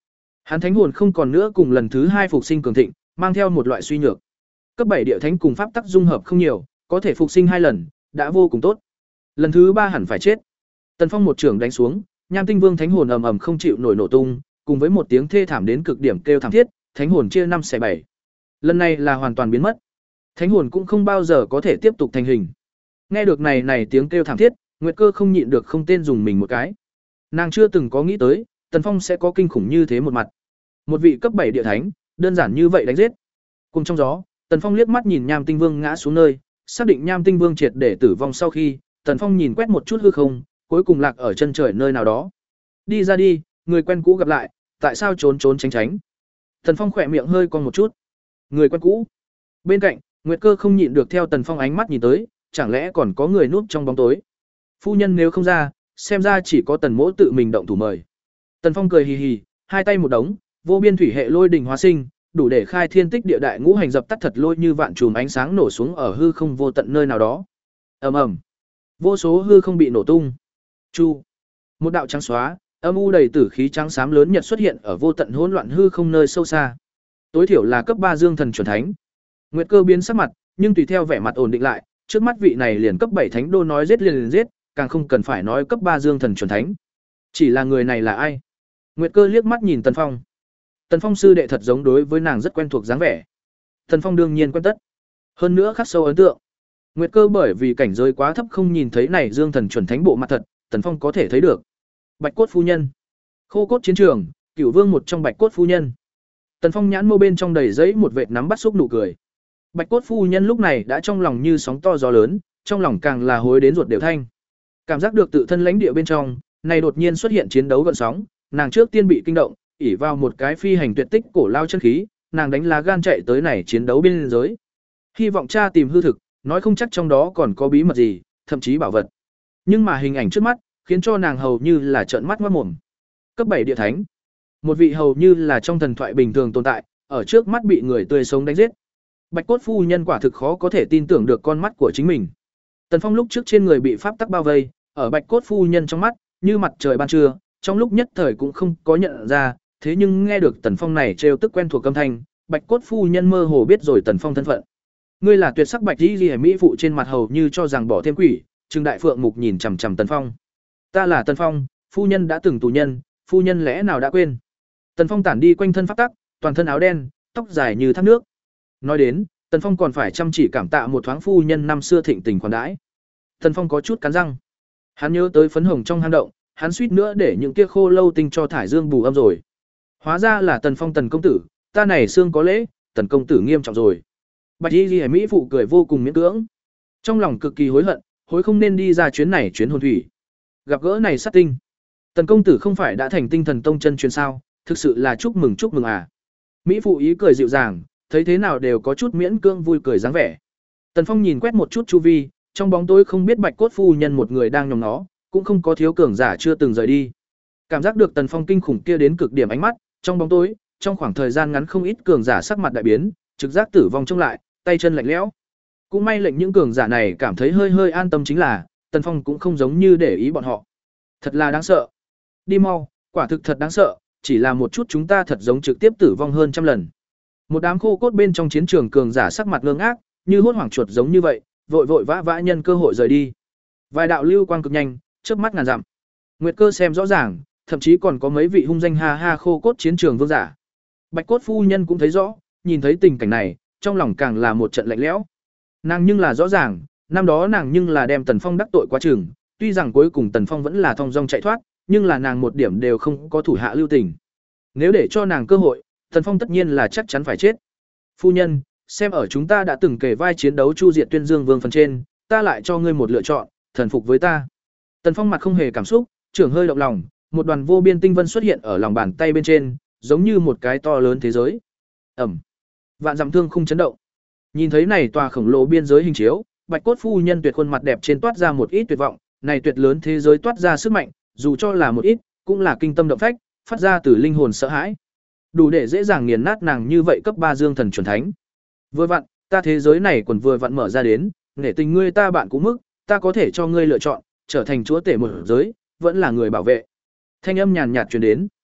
Hắn thánh hồn không còn nữa cùng lần thứ hai phục sinh cường thịnh, mang theo một loại suy nhược. Cấp bảy địa thánh cùng pháp tắc dung hợp không nhiều, có thể phục sinh hai lần, đã vô cùng tốt. Lần thứ ba hẳn phải chết. Tần Phong một trường đánh xuống, Nham Tinh Vương thánh hồn ầm ầm không chịu nổi nổ tung, cùng với một tiếng thê thảm đến cực điểm kêu thảm thiết, thánh hồn chia năm xẻ bảy. Lần này là hoàn toàn biến mất. Thánh hồn cũng không bao giờ có thể tiếp tục thành hình. Nghe được này này tiếng kêu thảm thiết, Nguyệt Cơ không nhịn được không tên dùng mình một cái. Nàng chưa từng có nghĩ tới, Tần Phong sẽ có kinh khủng như thế một mặt. Một vị cấp bảy địa thánh, đơn giản như vậy đánh giết. Cùng trong gió, Tần Phong liếc mắt nhìn Nham Tinh Vương ngã xuống nơi, xác định Nham Tinh Vương triệt để tử vong sau khi, Tần Phong nhìn quét một chút hư không, cuối cùng lạc ở chân trời nơi nào đó. Đi ra đi, người quen cũ gặp lại, tại sao trốn trốn tránh tránh? Tần Phong khỏe miệng hơi cong một chút. Người quen cũ. Bên cạnh, Nguyệt Cơ không nhịn được theo Tần Phong ánh mắt nhìn tới, chẳng lẽ còn có người núp trong bóng tối? Phu nhân nếu không ra, xem ra chỉ có Tần Mỗ tự mình động thủ mời. Tần Phong cười hì hì, hai tay một đống, vô biên thủy hệ lôi đình hóa sinh, đủ để khai thiên tích địa đại ngũ hành dập tắt thật lôi như vạn chùm ánh sáng nổ xuống ở hư không vô tận nơi nào đó. Ầm ầm. Vô số hư không bị nổ tung. Chu. Một đạo trắng xóa, âm u đầy tử khí trắng xám lớn nhật xuất hiện ở vô tận hỗn loạn hư không nơi sâu xa. Tối thiểu là cấp ba dương thần chuẩn thánh. Nguyệt Cơ biến sắc mặt, nhưng tùy theo vẻ mặt ổn định lại, trước mắt vị này liền cấp bảy thánh đô nói giết liền liền giết, càng không cần phải nói cấp ba dương thần chuẩn thánh. Chỉ là người này là ai? Nguyệt Cơ liếc mắt nhìn Tần Phong. Tần Phong sư đệ thật giống đối với nàng rất quen thuộc dáng vẻ. Tần Phong đương nhiên quen tất. Hơn nữa khắc sâu ấn tượng. Nguyệt Cơ bởi vì cảnh giới quá thấp không nhìn thấy này dương thần chuẩn thánh bộ mặt thật, Tần Phong có thể thấy được. Bạch cốt phu nhân. Khô cốt chiến trường, Cửu Vương một trong Bạch cốt phu nhân. Tần Phong nhãn mâu bên trong đầy giấy một vệt nắm bắt xúc nụ cười. Bạch cốt phu nhân lúc này đã trong lòng như sóng to gió lớn, trong lòng càng là hối đến ruột đều thanh. Cảm giác được tự thân lãnh địa bên trong, này đột nhiên xuất hiện chiến đấu gợn sóng, nàng trước tiên bị kinh động, ỷ vào một cái phi hành tuyệt tích cổ lao chân khí, nàng đánh lá gan chạy tới này chiến đấu biên giới. Hy vọng cha tìm hư thực, nói không chắc trong đó còn có bí mật gì, thậm chí bảo vật. Nhưng mà hình ảnh trước mắt, khiến cho nàng hầu như là trợn mắt ngoát mồm. Cấp bảy địa thánh, một vị hầu như là trong thần thoại bình thường tồn tại, ở trước mắt bị người tươi sống đánh giết. Bạch cốt phu nhân quả thực khó có thể tin tưởng được con mắt của chính mình. Tần Phong lúc trước trên người bị pháp tắc bao vây, ở Bạch cốt phu nhân trong mắt, như mặt trời ban trưa, trong lúc nhất thời cũng không có nhận ra, thế nhưng nghe được Tần Phong này trêu tức quen thuộc âm thanh, Bạch cốt phu nhân mơ hồ biết rồi Tần Phong thân phận. Ngươi là tuyệt sắc bạch y liễu mỹ phụ trên mặt hầu như cho rằng bỏ thêm quỷ, Trừng Đại Phượng mục nhìn chằm chằm Tần Phong. Ta là Tần Phong, phu nhân đã từng tù nhân, phu nhân lẽ nào đã quên? Tần Phong tản đi quanh thân pháp tắc, toàn thân áo đen, tóc dài như thác nước. Nói đến, Tần Phong còn phải chăm chỉ cảm tạ một thoáng phu nhân năm xưa thịnh tình khoản đãi. Tần Phong có chút cắn răng. Hắn nhớ tới phấn hồng trong hang động, hắn suýt nữa để những kia khô lâu tinh cho thải dương bù âm rồi. Hóa ra là Tần Phong Tần công tử, ta này xương có lễ, Tần công tử nghiêm trọng rồi. Bạch Y Liễu mỹ phụ cười vô cùng miễn cưỡng. Trong lòng cực kỳ hối hận, hối không nên đi ra chuyến này chuyến hồn thủy. Gặp gỡ này sát tinh. Tần công tử không phải đã thành tinh thần tông chân truyền sao, thực sự là chúc mừng chúc mừng à. Mỹ phụ ý cười dịu dàng, thấy thế nào đều có chút miễn cưỡng vui cười dáng vẻ. Tần Phong nhìn quét một chút chu vi, trong bóng tối không biết Bạch cốt phu nhân một người đang nhòm nó, cũng không có thiếu cường giả chưa từng rời đi. Cảm giác được Tần Phong kinh khủng kia đến cực điểm ánh mắt, trong bóng tối, trong khoảng thời gian ngắn không ít cường giả sắc mặt đại biến, trực giác tử vong trông lại, tay chân lạnh lẽo. Cũng may lệnh những cường giả này cảm thấy hơi hơi an tâm chính là, Tần Phong cũng không giống như để ý bọn họ. Thật là đáng sợ. Đi mau, quả thực thật đáng sợ, chỉ là một chút chúng ta thật giống trực tiếp tử vong hơn trăm lần. Một đám khô cốt bên trong chiến trường cường giả sắc mặt ngơ ngác, như hốt hoảng chuột giống như vậy, vội vội vã vã nhân cơ hội rời đi. Vài đạo lưu quang cực nhanh, chớp mắt ngàn dặm. Nguyệt Cơ xem rõ ràng, thậm chí còn có mấy vị hung danh ha ha khô cốt chiến trường vương giả. Bạch cốt phu nhân cũng thấy rõ, nhìn thấy tình cảnh này, trong lòng càng là một trận lạnh lẽo. Nàng nhưng là rõ ràng, năm đó nàng nhưng là đem Tần Phong đắc tội quá chừng, tuy rằng cuối cùng Tần Phong vẫn là thong dong chạy thoát, nhưng là nàng một điểm đều không có thủ hạ lưu tình. Nếu để cho nàng cơ hội, Tần Phong tất nhiên là chắc chắn phải chết. Phu nhân, xem ở chúng ta đã từng kể vai chiến đấu chu diệt Tuyên Dương Vương phần trên, ta lại cho ngươi một lựa chọn, thần phục với ta. Tần Phong mặt không hề cảm xúc, trưởng hơi động lòng, một đoàn vô biên tinh vân xuất hiện ở lòng bàn tay bên trên, giống như một cái to lớn thế giới. Ẩm. Vạn dặm thương không chấn động. Nhìn thấy này tòa khổng lồ biên giới hình chiếu, Bạch cốt phu nhân tuyệt khuôn mặt đẹp trên toát ra một ít tuyệt vọng, này tuyệt lớn thế giới toát ra sức mạnh, dù cho là một ít, cũng là kinh tâm động phách, phát ra từ linh hồn sợ hãi. Đủ để dễ dàng nghiền nát nàng như vậy cấp ba dương thần chuẩn thánh. Vừa vặn, ta thế giới này còn vừa vặn mở ra đến, nể tình ngươi ta bạn cũng mức, ta có thể cho ngươi lựa chọn, trở thành chúa tể một giới, vẫn là người bảo vệ. Thanh âm nhàn nhạt truyền đến.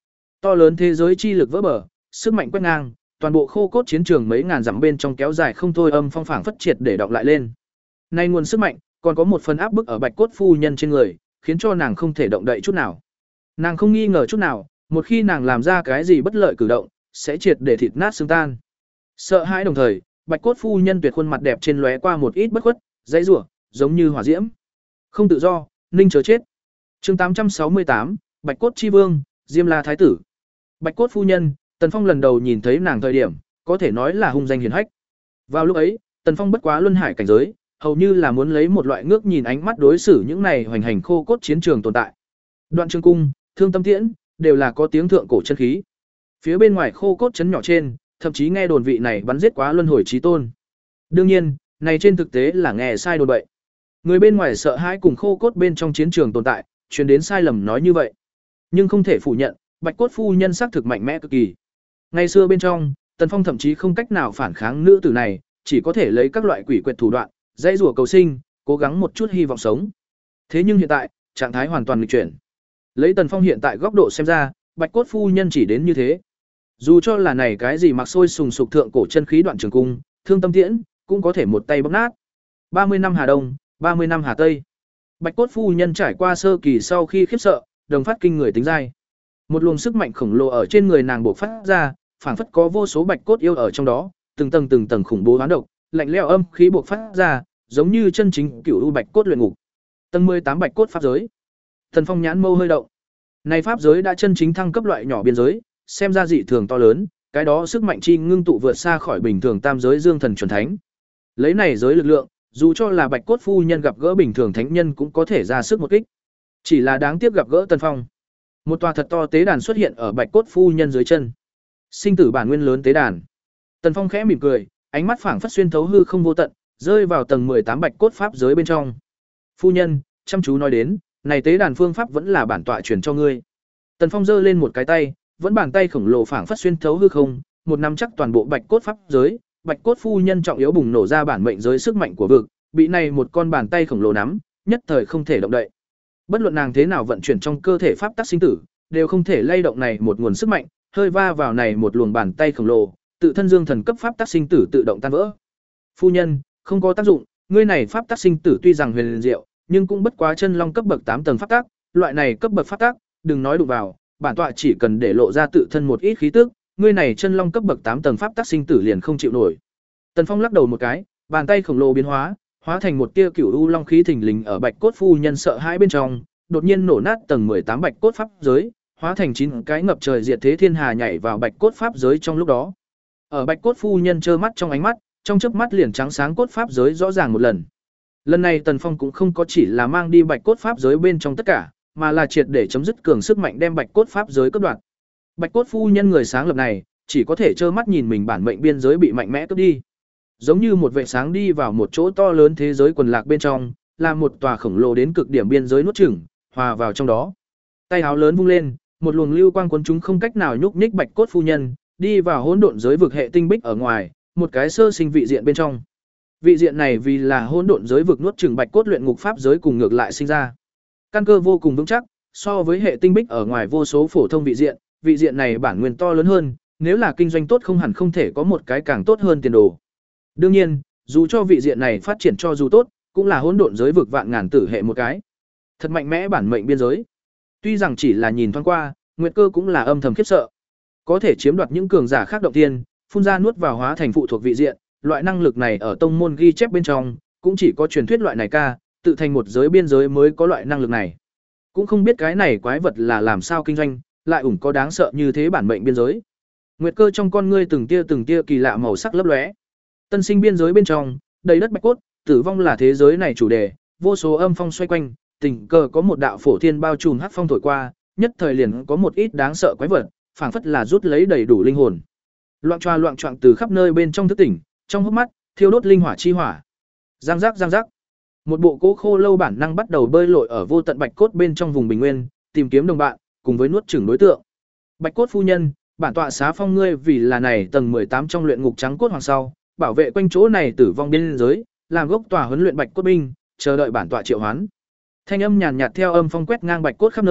To lớn thế giới chi lực vỡ bờ, sức mạnh quét ngang, toàn bộ khô cốt chiến trường mấy ngàn dặm bên trong kéo dài không thôi âm phong phảng phất triệt để đọng lại lên. Nay nguồn sức mạnh, còn có một phần áp bức ở Bạch Cốt phu nhân trên người, khiến cho nàng không thể động đậy chút nào. Nàng không nghi ngờ chút nào, một khi nàng làm ra cái gì bất lợi cử động, sẽ triệt để thịt nát xương tan. Sợ hãi đồng thời, Bạch Cốt phu nhân tuyệt khuôn mặt đẹp trên lóe qua một ít bất khuất, dãy rủa, giống như hỏa diễm. Không tự do, ninh chớ chết. Chương tám trăm sáu mươi tám, Bạch Cốt chi vương, Diêm La thái tử. Bạch Cốt phu nhân, Tần Phong lần đầu nhìn thấy nàng thời điểm, có thể nói là hung danh hiển hách. Vào lúc ấy, Tần Phong bất quá luân hải cảnh giới, hầu như là muốn lấy một loại ngước nhìn ánh mắt đối xử những này hoành hành khô cốt chiến trường tồn tại. Đoạn Trường cung, Thương Tâm Tiễn, đều là có tiếng thượng cổ chân khí. Phía bên ngoài khô cốt trấn nhỏ trên, thậm chí nghe đồn vị này bắn giết quá luân hồi chí tôn. Đương nhiên, này trên thực tế là nghe sai đồn bậy. Người bên ngoài sợ hãi cùng khô cốt bên trong chiến trường tồn tại, truyền đến sai lầm nói như vậy. Nhưng không thể phủ nhận, Bạch Cốt phu nhân xác thực mạnh mẽ cực kỳ. Ngày xưa bên trong, Tần Phong thậm chí không cách nào phản kháng nữ tử này, chỉ có thể lấy các loại quỷ quyệt thủ đoạn, dãy rủa cầu sinh, cố gắng một chút hy vọng sống. Thế nhưng hiện tại, trạng thái hoàn toàn nghịch chuyển. Lấy Tần Phong hiện tại góc độ xem ra, Bạch Cốt phu nhân chỉ đến như thế. Dù cho là này cái gì mặc sôi sùng sục thượng cổ chân khí Đoạn Trường cung, Thương Tâm Tiễn, cũng có thể một tay bóp nát. ba mươi năm Hà Đông, ba mươi năm Hà Tây. Bạch Cốt phu nhân trải qua sơ kỳ sau khi khiếp sợ, đồng phát kinh người tính dai. Một luồng sức mạnh khổng lồ ở trên người nàng bộc phát ra, phảng phất có vô số bạch cốt yêu ở trong đó, từng tầng từng tầng khủng bố hoán độc, lạnh lẽo âm khí bộc phát ra, giống như chân chính cửu u bạch cốt luyện ngục. Tầng mười tám bạch cốt pháp giới. Thần Phong nhãn mâu hơi động. Này pháp giới đã chân chính thăng cấp loại nhỏ biên giới, xem ra dị thường to lớn, cái đó sức mạnh chi ngưng tụ vượt xa khỏi bình thường tam giới dương thần chuẩn thánh. Lấy này giới lực lượng, dù cho là Bạch Cốt phu nhân gặp gỡ bình thường thánh nhân cũng có thể ra sức một kích. Chỉ là đáng tiếc gặp gỡ Tần Phong. Một tòa thật to tế đàn xuất hiện ở Bạch Cốt phu nhân dưới chân. Sinh tử bản nguyên lớn tế đàn. Tần Phong khẽ mỉm cười, ánh mắt phảng phất xuyên thấu hư không vô tận, rơi vào tầng mười tám Bạch Cốt pháp giới bên trong. Phu nhân, chăm chú nói đến, này tế đàn phương pháp vẫn là bản tọa truyền cho ngươi. Tần Phong giơ lên một cái tay, vẫn bàn tay khổng lồ phảng phất xuyên thấu hư không, một nắm chắc toàn bộ Bạch Cốt pháp giới, Bạch Cốt phu nhân trọng yếu bùng nổ ra bản mệnh giới sức mạnh của vực, bị này một con bàn tay khổng lồ nắm, nhất thời không thể động đậy. Bất luận nàng thế nào vận chuyển trong cơ thể pháp tắc sinh tử, đều không thể lay động này một nguồn sức mạnh, hơi va vào này một luồng bàn tay khổng lồ, tự thân dương thần cấp pháp tắc sinh tử tự động tan vỡ. Phu nhân, không có tác dụng, ngươi này pháp tắc sinh tử tuy rằng huyền diệu, nhưng cũng bất quá chân long cấp bậc tám tầng pháp tắc, loại này cấp bậc pháp tắc, đừng nói đụng vào, bản tọa chỉ cần để lộ ra tự thân một ít khí tức, ngươi này chân long cấp bậc tám tầng pháp tắc sinh tử liền không chịu nổi. Tần Phong lắc đầu một cái, bàn tay khổng lồ biến hóa, hóa thành một tia cửu u long khí thình lình ở Bạch Cốt phu nhân sợ hãi bên trong, đột nhiên nổ nát tầng mười tám Bạch Cốt pháp giới, hóa thành chín cái ngập trời diệt thế thiên hà nhảy vào Bạch Cốt pháp giới trong lúc đó. Ở Bạch Cốt phu nhân trơ mắt trong ánh mắt, trong chớp mắt liền trắng sáng cốt pháp giới rõ ràng một lần. Lần này Tần Phong cũng không có chỉ là mang đi Bạch Cốt pháp giới bên trong tất cả, mà là triệt để chấm dứt cường sức mạnh đem Bạch Cốt pháp giới cướp đoạt. Bạch Cốt phu nhân người sáng lập này, chỉ có thể trơ mắt nhìn mình bản mệnh biên giới bị mạnh mẽ cướp đi. Giống như một vệ sáng đi vào một chỗ to lớn thế giới quần lạc bên trong, là một tòa khổng lồ đến cực điểm biên giới nuốt chửng, hòa vào trong đó. Tay áo lớn vung lên, một luồng lưu quang cuốn chúng không cách nào nhúc nhích Bạch Cốt phu nhân, đi vào hỗn độn giới vực hệ tinh bích ở ngoài, một cái sơ sinh vị diện bên trong. Vị diện này vì là hỗn độn giới vực nuốt chửng Bạch Cốt luyện ngục pháp giới cùng ngược lại sinh ra. Căn cơ vô cùng vững chắc, so với hệ tinh bích ở ngoài vô số phổ thông vị diện, vị diện này bản nguyên to lớn hơn, nếu là kinh doanh tốt không hẳn không thể có một cái càng tốt hơn tiền đồ. Đương nhiên, dù cho vị diện này phát triển cho dù tốt, cũng là hỗn độn giới vực vạn ngàn tử hệ một cái. Thật mạnh mẽ bản mệnh biên giới. Tuy rằng chỉ là nhìn thoáng qua, Nguyệt Cơ cũng là âm thầm khiếp sợ. Có thể chiếm đoạt những cường giả khác động tiên, phun ra nuốt vào hóa thành phụ thuộc vị diện, loại năng lực này ở tông môn ghi chép bên trong, cũng chỉ có truyền thuyết loại này ca, tự thành một giới biên giới mới có loại năng lực này. Cũng không biết cái này quái vật là làm sao kinh doanh, lại ủng có đáng sợ như thế bản mệnh biên giới. Nguyệt Cơ trong con ngươi từng tia từng tia kỳ lạ màu sắc lấp lóe. Tân sinh biên giới bên trong, đầy đất bạch cốt, tử vong là thế giới này chủ đề, vô số âm phong xoay quanh, tình cờ có một đạo phổ thiên bao trùm hắc phong thổi qua, nhất thời liền có một ít đáng sợ quái vật, phảng phất là rút lấy đầy đủ linh hồn. Loạn choa loạn choạng từ khắp nơi bên trong thức tỉnh, trong hốc mắt, thiêu đốt linh hỏa chi hỏa. Giang giác giang giác. Một bộ cố khô lâu bản năng bắt đầu bơi lội ở vô tận bạch cốt bên trong vùng bình nguyên, tìm kiếm đồng bạn, cùng với nuốt chửng đối tượng. Bạch cốt phu nhân, bản tọa xá phong ngươi vì là này tầng mười tám trong luyện ngục trắng cốt hoàng sau, bảo vệ quanh chỗ này tử vong biên giới, làm gốc tòa huấn luyện bạch cốt binh, chờ đợi bản tọa triệu hoán. Thanh âm nhàn nhạt theo âm phong quét ngang bạch cốt khắp nơi,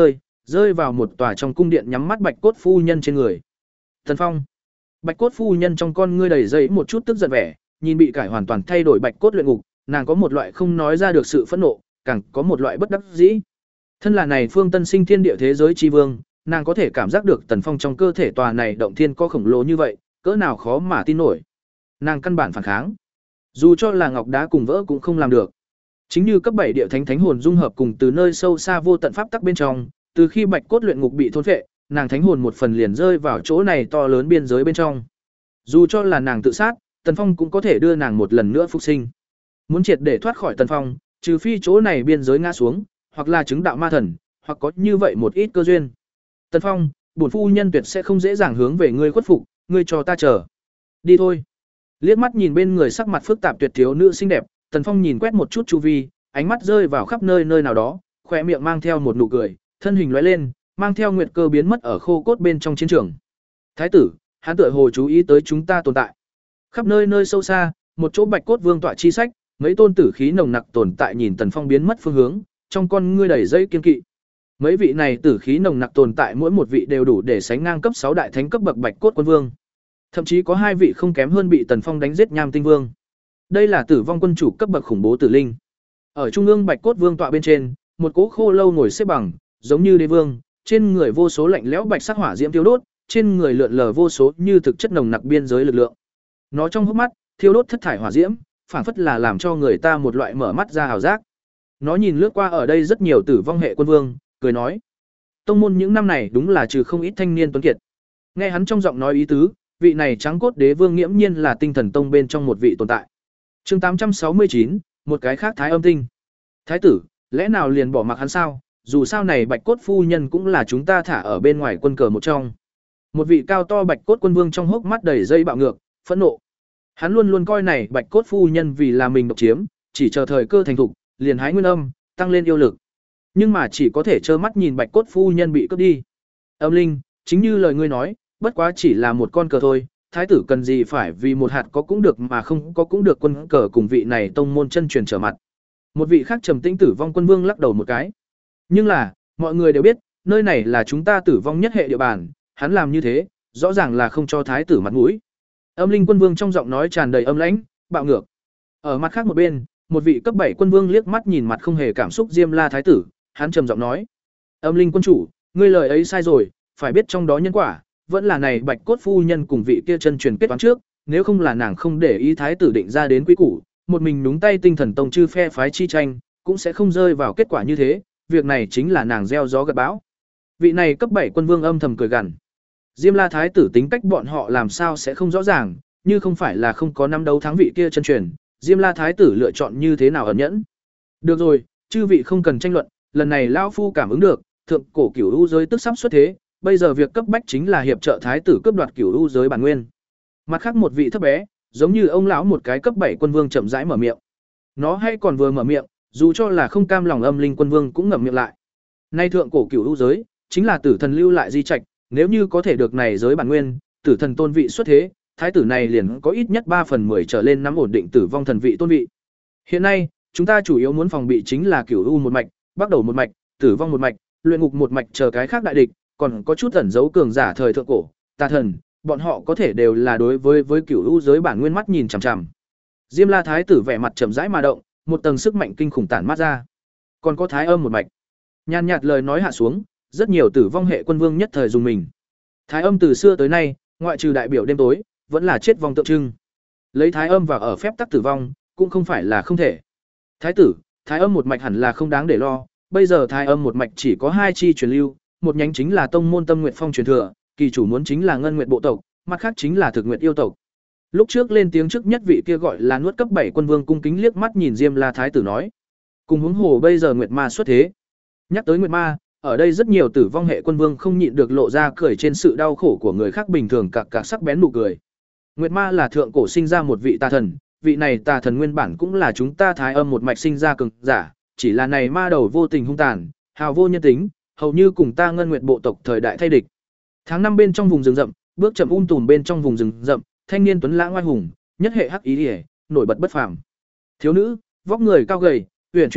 rơi vào một tòa trong cung điện nhắm mắt Bạch Cốt phu nhân trên người. Tần Phong. Bạch Cốt phu nhân trong con ngươi đầy dẫy một chút tức giận vẻ, nhìn bị cải hoàn toàn thay đổi Bạch Cốt luyện ngục, nàng có một loại không nói ra được sự phẫn nộ, càng có một loại bất đắc dĩ. Thân là này phương tân sinh thiên địa thế giới chi vương, nàng có thể cảm giác được Tần Phong trong cơ thể tòa này động thiên có khổng lồ như vậy, cỡ nào khó mà tin nổi. Nàng căn bản phản kháng, dù cho là ngọc đá cùng vỡ cũng không làm được. Chính như cấp bảy địa thánh thánh hồn dung hợp cùng từ nơi sâu xa vô tận pháp tắc bên trong, từ khi Bạch Cốt luyện ngục bị thôn phệ, nàng thánh hồn một phần liền rơi vào chỗ này to lớn biên giới bên trong. Dù cho là nàng tự sát, Tần Phong cũng có thể đưa nàng một lần nữa phục sinh. Muốn triệt để thoát khỏi Tần Phong, trừ phi chỗ này biên giới ngã xuống, hoặc là chứng đạo ma thần, hoặc có như vậy một ít cơ duyên. Tần Phong, bổn phu nhân tuyệt sẽ không dễ dàng hướng về ngươi khuất phục, ngươi cho ta chờ. Đi thôi. Liếc mắt nhìn bên người sắc mặt phức tạp tuyệt thiếu nữ xinh đẹp, Tần Phong nhìn quét một chút chu vi, ánh mắt rơi vào khắp nơi nơi nào đó, khóe miệng mang theo một nụ cười, thân hình lóe lên, mang theo nguyệt cơ biến mất ở khô cốt bên trong chiến trường. Thái tử, hắn tựa hồ chú ý tới chúng ta tồn tại. Khắp nơi nơi sâu xa, một chỗ Bạch Cốt vương tọa chi sách, mấy tôn tử khí nồng nặc tồn tại nhìn Tần Phong biến mất phương hướng, trong con ngươi đầy dây kiên kỵ. Mấy vị này tử khí nồng nặc tồn tại mỗi một vị đều đủ để sánh ngang cấp sáu đại thánh cấp bậc Bạch Cốt quân vương. Thậm chí có hai vị không kém hơn bị Tần Phong đánh giết Nham Tinh Vương. Đây là Tử vong quân chủ cấp bậc khủng bố tử linh. Ở trung ương Bạch Cốt vương tọa bên trên, một cỗ khô lâu ngồi xếp bằng, giống như đế vương, trên người vô số lạnh lẽo bạch sắc hỏa diễm thiêu đốt, trên người lượn lờ vô số như thực chất nồng nặc biên giới lực lượng. Nó trong hốc mắt, thiêu đốt thất thải hỏa diễm, phảng phất là làm cho người ta một loại mở mắt ra ảo giác. Nó nhìn lướt qua ở đây rất nhiều tử vong hệ quân vương, cười nói: "Tông môn những năm này đúng là trừ không ít thanh niên tuấn kiệt." Nghe hắn trong giọng nói ý tứ, vị này trắng cốt đế vương nghiễm nhiên là Tinh Thần Tông bên trong một vị tồn tại. Chương tám trăm sáu mươi chín, một cái khác Thái Âm Tinh. Thái tử, lẽ nào liền bỏ mặc hắn sao? Dù sao này Bạch Cốt phu nhân cũng là chúng ta thả ở bên ngoài quân cờ một trong. Một vị cao to Bạch Cốt quân vương trong hốc mắt đầy dây bạo ngược, phẫn nộ. Hắn luôn luôn coi này Bạch Cốt phu nhân vì là mình độc chiếm, chỉ chờ thời cơ thành thục, liền hái nguyên âm, tăng lên yêu lực. Nhưng mà chỉ có thể trơ mắt nhìn Bạch Cốt phu nhân bị cướp đi. Âm Linh, chính như lời ngươi nói, bất quá chỉ là một con cờ thôi, thái tử cần gì phải vì một hạt có cũng được mà không có cũng được quân cờ cùng vị này tông môn chân truyền trở mặt. Một vị khác trầm tĩnh tử vong quân vương lắc đầu một cái. Nhưng là, mọi người đều biết, nơi này là chúng ta tử vong nhất hệ địa bàn, hắn làm như thế, rõ ràng là không cho thái tử mặt mũi. Âm Linh quân vương trong giọng nói tràn đầy âm lãnh, bạo ngược. Ở mặt khác một bên, một vị cấp bảy quân vương liếc mắt nhìn mặt không hề cảm xúc Diêm La thái tử, hắn trầm giọng nói: "Âm Linh quân chủ, ngươi lời ấy sai rồi, phải biết trong đó nhân quả, vẫn là này Bạch Cốt phu nhân cùng vị kia chân truyền kết toán trước, nếu không là nàng không để ý thái tử định ra đến quy củ, một mình nhúng tay Tinh Thần Tông chư phe phái chi tranh, cũng sẽ không rơi vào kết quả như thế, việc này chính là nàng gieo gió gặt bão." Vị này cấp bảy quân vương âm thầm cười gằn. Diêm La thái tử tính cách bọn họ làm sao sẽ không rõ ràng, như không phải là không có năm đấu thắng vị kia chân truyền, Diêm La thái tử lựa chọn như thế nào ẩn nhẫn. Được rồi, chư vị không cần tranh luận, lần này lão phu cảm ứng được, thượng cổ cửu u giới tức sắp xuất thế, bây giờ việc cấp bách chính là hiệp trợ thái tử cướp đoạt cửu u giới bản nguyên. Mặt khác một vị thấp bé, giống như ông lão một cái cấp bảy quân vương chậm rãi mở miệng. Nó hay còn vừa mở miệng, dù cho là không cam lòng Âm Linh quân vương cũng ngậm miệng lại. Nay thượng cổ cửu u giới, chính là tử thần lưu lại di trạch, nếu như có thể được này giới bản nguyên, tử thần tôn vị xuất thế, thái tử này liền có ít nhất ba phần mười trở lên nắm ổn định tử vong thần vị tôn vị. Hiện nay, chúng ta chủ yếu muốn phòng bị chính là cửu u một mạch, bắt đầu một mạch, tử vong một mạch, luyện ngục một mạch chờ cái khác đại địch, còn có chút ẩn giấu cường giả thời thượng cổ, tà thần, bọn họ có thể đều là đối với với cửu u giới bản nguyên mắt nhìn chằm chằm. Diêm La thái tử vẻ mặt chậm rãi mà động, một tầng sức mạnh kinh khủng tản mát ra. Còn có Thái Âm một mạch. Nhàn nhạt lời nói hạ xuống, rất nhiều tử vong hệ quân vương nhất thời dùng mình. Thái Âm từ xưa tới nay, ngoại trừ đại biểu đêm tối, vẫn là chết vong tượng trưng. Lấy Thái Âm vào ở phép tắc tử vong, cũng không phải là không thể. Thái tử, Thái Âm một mạch hẳn là không đáng để lo, bây giờ Thái Âm một mạch chỉ có hai chi truyền lưu, một nhánh chính là tông môn Tâm Nguyệt Phong truyền thừa, kỳ chủ muốn chính là Ngân Nguyệt bộ tộc, mặt khác chính là Thực Nguyệt yêu tộc. Lúc trước lên tiếng trước nhất vị kia gọi là nuốt cấp bảy quân vương cung kính liếc mắt nhìn Diêm La thái tử nói: "Cùng huống hồ bây giờ Nguyệt Ma xuất thế." Nhắc tới Nguyệt Ma, ở đây rất nhiều tử vong hệ quân vương không nhịn được lộ ra cười trên sự đau khổ của người khác bình thường cặc cặc sắc bén nụ cười. Nguyệt Ma là thượng cổ sinh ra một vị tà thần, vị này tà thần nguyên bản cũng là chúng ta Thái Âm một mạch sinh ra cường giả, chỉ là này ma đầu vô tình hung tàn, hào vô nhân tính, hầu như cùng ta Ngân Nguyệt bộ tộc thời đại thay địch. Tháng năm bên trong vùng rừng rậm, bước chậm um tùm bên trong vùng rừng rậm, thanh niên tuấn lãng oai hùng, nhất hệ hắc ý liễu, nổi bật bất phàm. Thiếu nữ, vóc người cao gầy, uyển chuyển,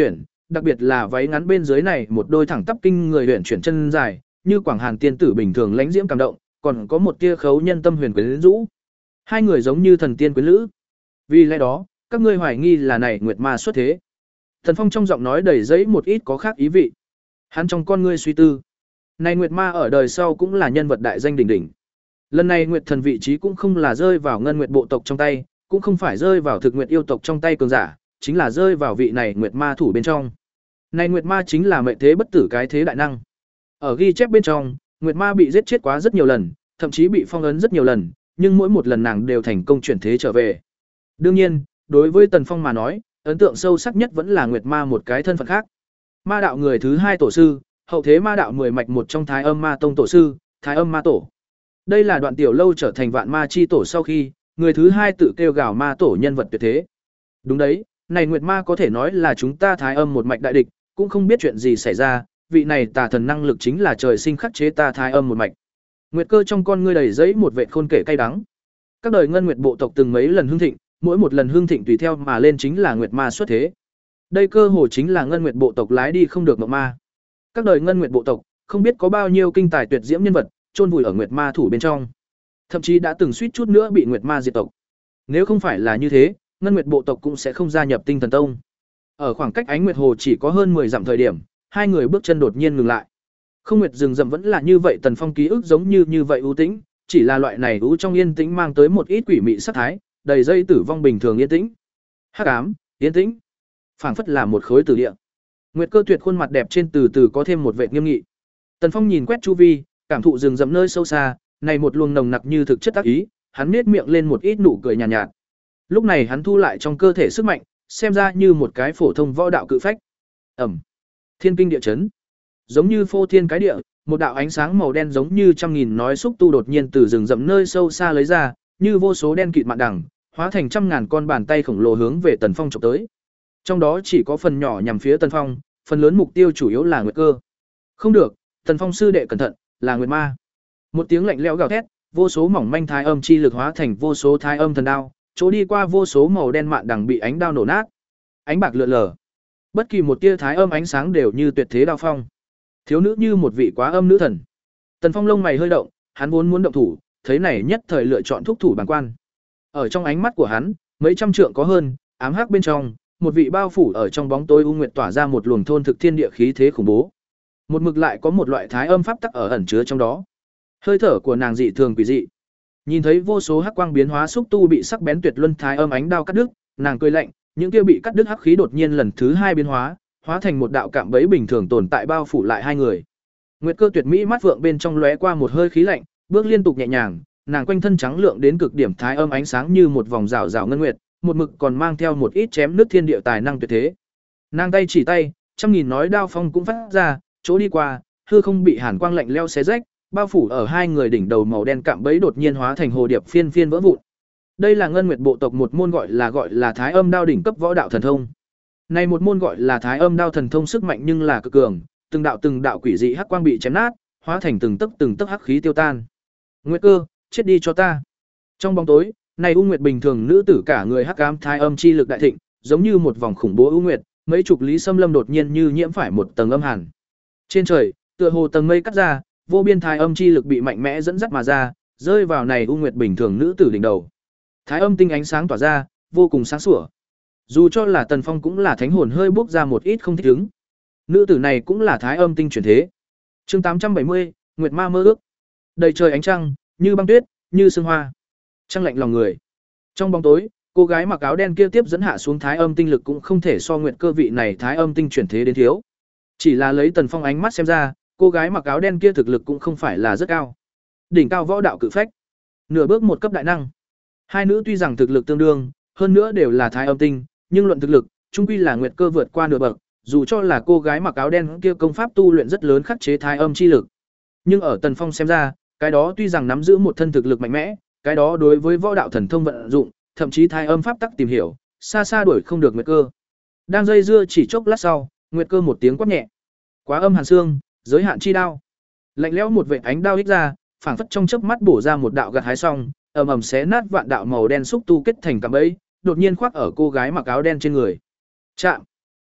đặc biệt là váy ngắn bên dưới này một đôi thẳng tắp kinh người huyền chuyển chân dài, như Quảng Hàn tiên tử bình thường lãnh diễm cảm động, còn có một tia khấu nhân tâm huyền quyến rũ. Hai người giống như thần tiên quyến lữ. Vì lẽ đó, các ngươi hoài nghi là này nguyệt ma xuất thế. Thần Phong trong giọng nói đầy dẫy một ít có khác ý vị. Hắn trong con ngươi suy tư, này nguyệt ma ở đời sau cũng là nhân vật đại danh đỉnh đỉnh. Lần này nguyệt thần vị trí cũng không là rơi vào ngân nguyệt bộ tộc trong tay, cũng không phải rơi vào thực nguyệt yêu tộc trong tay cường giả, chính là rơi vào vị này nguyệt ma thủ bên trong. Này nguyệt ma chính là mệnh thế bất tử cái thế đại năng. Ở ghi chép bên trong, nguyệt ma bị giết chết quá rất nhiều lần, thậm chí bị phong ấn rất nhiều lần, nhưng mỗi một lần nàng đều thành công chuyển thế trở về. Đương nhiên, đối với Tần Phong mà nói, ấn tượng sâu sắc nhất vẫn là nguyệt ma một cái thân phận khác. Ma đạo người thứ hai tổ sư, hậu thế ma đạo mười mạch một trong Thái Âm Ma Tông tổ sư, Thái Âm Ma Tổ. Đây là Đoạn Tiểu Lâu trở thành Vạn Ma chi tổ sau khi, người thứ hai tự kêu gào ma tổ nhân vật tuyệt thế. Đúng đấy, này nguyệt ma có thể nói là chúng ta Thái Âm một mạch đại địch, cũng không biết chuyện gì xảy ra, vị này tà thần năng lực chính là trời sinh khắc chế ta Thái Âm một mạch. Nguyệt Cơ trong con ngươi đầy giấy một vệt khôn kể cay đắng. Các đời ngân nguyệt bộ tộc từng mấy lần hưng thịnh, mỗi một lần hưng thịnh tùy theo mà lên chính là nguyệt ma xuất thế. Đây cơ hồ chính là ngân nguyệt bộ tộc lái đi không được ngọc ma. Các đời ngân nguyệt bộ tộc, không biết có bao nhiêu kinh tài tuyệt diễm nhân vật chôn vùi ở nguyệt ma thủ bên trong, thậm chí đã từng suýt chút nữa bị nguyệt ma diệt tộc. Nếu không phải là như thế, ngân nguyệt bộ tộc cũng sẽ không gia nhập Tinh Thần Tông. Ở khoảng cách Ánh Nguyệt Hồ chỉ có hơn mười dặm thời điểm, hai người bước chân đột nhiên ngừng lại. Không nguyệt rừng rậm vẫn là như vậy, Tần Phong ký ức giống như như vậy u tĩnh, chỉ là loại này u trong yên tĩnh mang tới một ít quỷ mị sát thái, đầy dây tử vong bình thường yên tĩnh. Hắc ám, yên tĩnh, phảng phất là một khối tử địa. Nguyệt Cơ tuyệt khuôn mặt đẹp trên từ từ có thêm một vẻ nghiêm nghị. Tần Phong nhìn quét chu vi, cảm thụ rừng rậm nơi sâu xa, này một luồng nồng nặc như thực chất ác ý, hắn nhếch miệng lên một ít nụ cười nhàn nhạt, nhạt. Lúc này hắn thu lại trong cơ thể sức mạnh, xem ra như một cái phổ thông võ đạo cự phách. Ầm. Thiên kinh địa chấn. Giống như phô thiên cái địa, một đạo ánh sáng màu đen giống như trăm nghìn nói xúc tu đột nhiên từ rừng rậm nơi sâu xa lấy ra, như vô số đen kịt mạn đằng, hóa thành trăm ngàn con bàn tay khổng lồ hướng về Tần Phong chụp tới. Trong đó chỉ có phần nhỏ nhằm phía Tần Phong, phần lớn mục tiêu chủ yếu là Nguyệt Cơ. Không được, Tần Phong sư đệ cẩn thận, là Nguyệt ma. Một tiếng lạnh lẽo gào thét, vô số mỏng manh thái âm chi lực hóa thành vô số thái âm thần đao, chỗ đi qua vô số màu đen mạn đằng bị ánh đao nổ nát. Ánh bạc lượn lờ. Bất kỳ một tia thái âm ánh sáng đều như tuyệt thế đao phong. Thiếu nữ như một vị quá âm nữ thần. Tần Phong lông mày hơi động, hắn vốn muốn động thủ, thấy này nhất thời lựa chọn thúc thủ bản quan. Ở trong ánh mắt của hắn, mấy trăm trượng có hơn, ám hắc bên trong, một vị bao phủ ở trong bóng tối u nguyệt tỏa ra một luồng thôn thực thiên địa khí thế khủng bố. Một mực lại có một loại thái âm pháp tắc ở ẩn chứa trong đó. Hơi thở của nàng dị thường quỷ dị. Nhìn thấy vô số hắc quang biến hóa xúc tu bị sắc bén tuyệt luân thái âm ánh đao cắt đứt, nàng cười lạnh, những kia bị cắt đứt hắc khí đột nhiên lần thứ hai biến hóa, hóa thành một đạo cạm bẫy bình thường tồn tại bao phủ lại hai người. Nguyệt Cơ tuyệt mỹ mắt vượng bên trong lóe qua một hơi khí lạnh, bước liên tục nhẹ nhàng, nàng quanh thân trắng lượng đến cực điểm thái âm ánh sáng như một vòng rào rào ngân nguyệt, một mực còn mang theo một ít chém nước thiên địa tài năng tuyệt thế. Nàng tay chỉ tay, trăm nghìn nói đao phong cũng phát ra, chỗ đi qua, hư không bị hàn quang lạnh leo xé rách, bao phủ ở hai người đỉnh đầu màu đen cạm bẫy đột nhiên hóa thành hồ điệp phiên phiên vỡ vụn. Đây là ngân nguyệt bộ tộc một môn gọi là gọi là Thái Âm Đao đỉnh cấp võ đạo thần thông. Này một môn gọi là Thái Âm Đao thần thông sức mạnh nhưng là cực cường, từng đạo từng đạo quỷ dị hắc quang bị chém nát, hóa thành từng tấc từng tấc hắc khí tiêu tan. Nguyệt Cơ, chết đi cho ta. Trong bóng tối, này u nguyệt bình thường nữ tử cả người hắc ám thái âm chi lực đại thịnh, giống như một vòng khủng bố u nguyệt, mấy chục lý xâm lâm đột nhiên như nhiễm phải một tầng âm hàn. Trên trời, tựa hồ tầng mây cắt ra, vô biên thái âm chi lực bị mạnh mẽ dẫn dắt mà ra, rơi vào này u nguyệt bình thường nữ tử đỉnh đầu. Thái âm tinh ánh sáng tỏa ra, vô cùng sáng sủa. Dù cho là Tần Phong cũng là thánh hồn hơi bốc ra một ít không thích ứng. Nữ tử này cũng là thái âm tinh chuyển thế. Chương tám trăm bảy mươi, Nguyệt Ma mơ ước. Đầy trời ánh trăng, như băng tuyết, như sương hoa. Trăng lạnh lòng người. Trong bóng tối, cô gái mặc áo đen kia tiếp dẫn hạ xuống thái âm tinh lực cũng không thể so Nguyệt Cơ vị này thái âm tinh chuyển thế đến thiếu. Chỉ là lấy Tần Phong ánh mắt xem ra, cô gái mặc áo đen kia thực lực cũng không phải là rất cao. Đỉnh cao võ đạo cự phách, nửa bước một cấp đại năng. Hai nữ tuy rằng thực lực tương đương, hơn nữa đều là thái âm tinh, nhưng luận thực lực, chung quy là Nguyệt Cơ vượt qua nửa bậc, dù cho là cô gái mặc áo đen kia công pháp tu luyện rất lớn khắc chế thái âm chi lực. Nhưng ở Tần Phong xem ra, cái đó tuy rằng nắm giữ một thân thực lực mạnh mẽ, cái đó đối với võ đạo thần thông vận dụng, thậm chí thái âm pháp tắc tìm hiểu, xa xa đuổi không được Nguyệt Cơ. Đang dây dưa chỉ chốc lát sau, Nguyệt Cơ một tiếng quát nhẹ. Quá âm hàn xương, giới hạn chi đao. Lạnh lẽo một vệt ánh đao hít ra, phảng phất trong chớp mắt bổ ra một đạo gặt hái xong, ầm ầm xé nát vạn đạo màu đen xúc tu kết thành cạm bẫy, đột nhiên khoác ở cô gái mặc áo đen trên người. Chạm.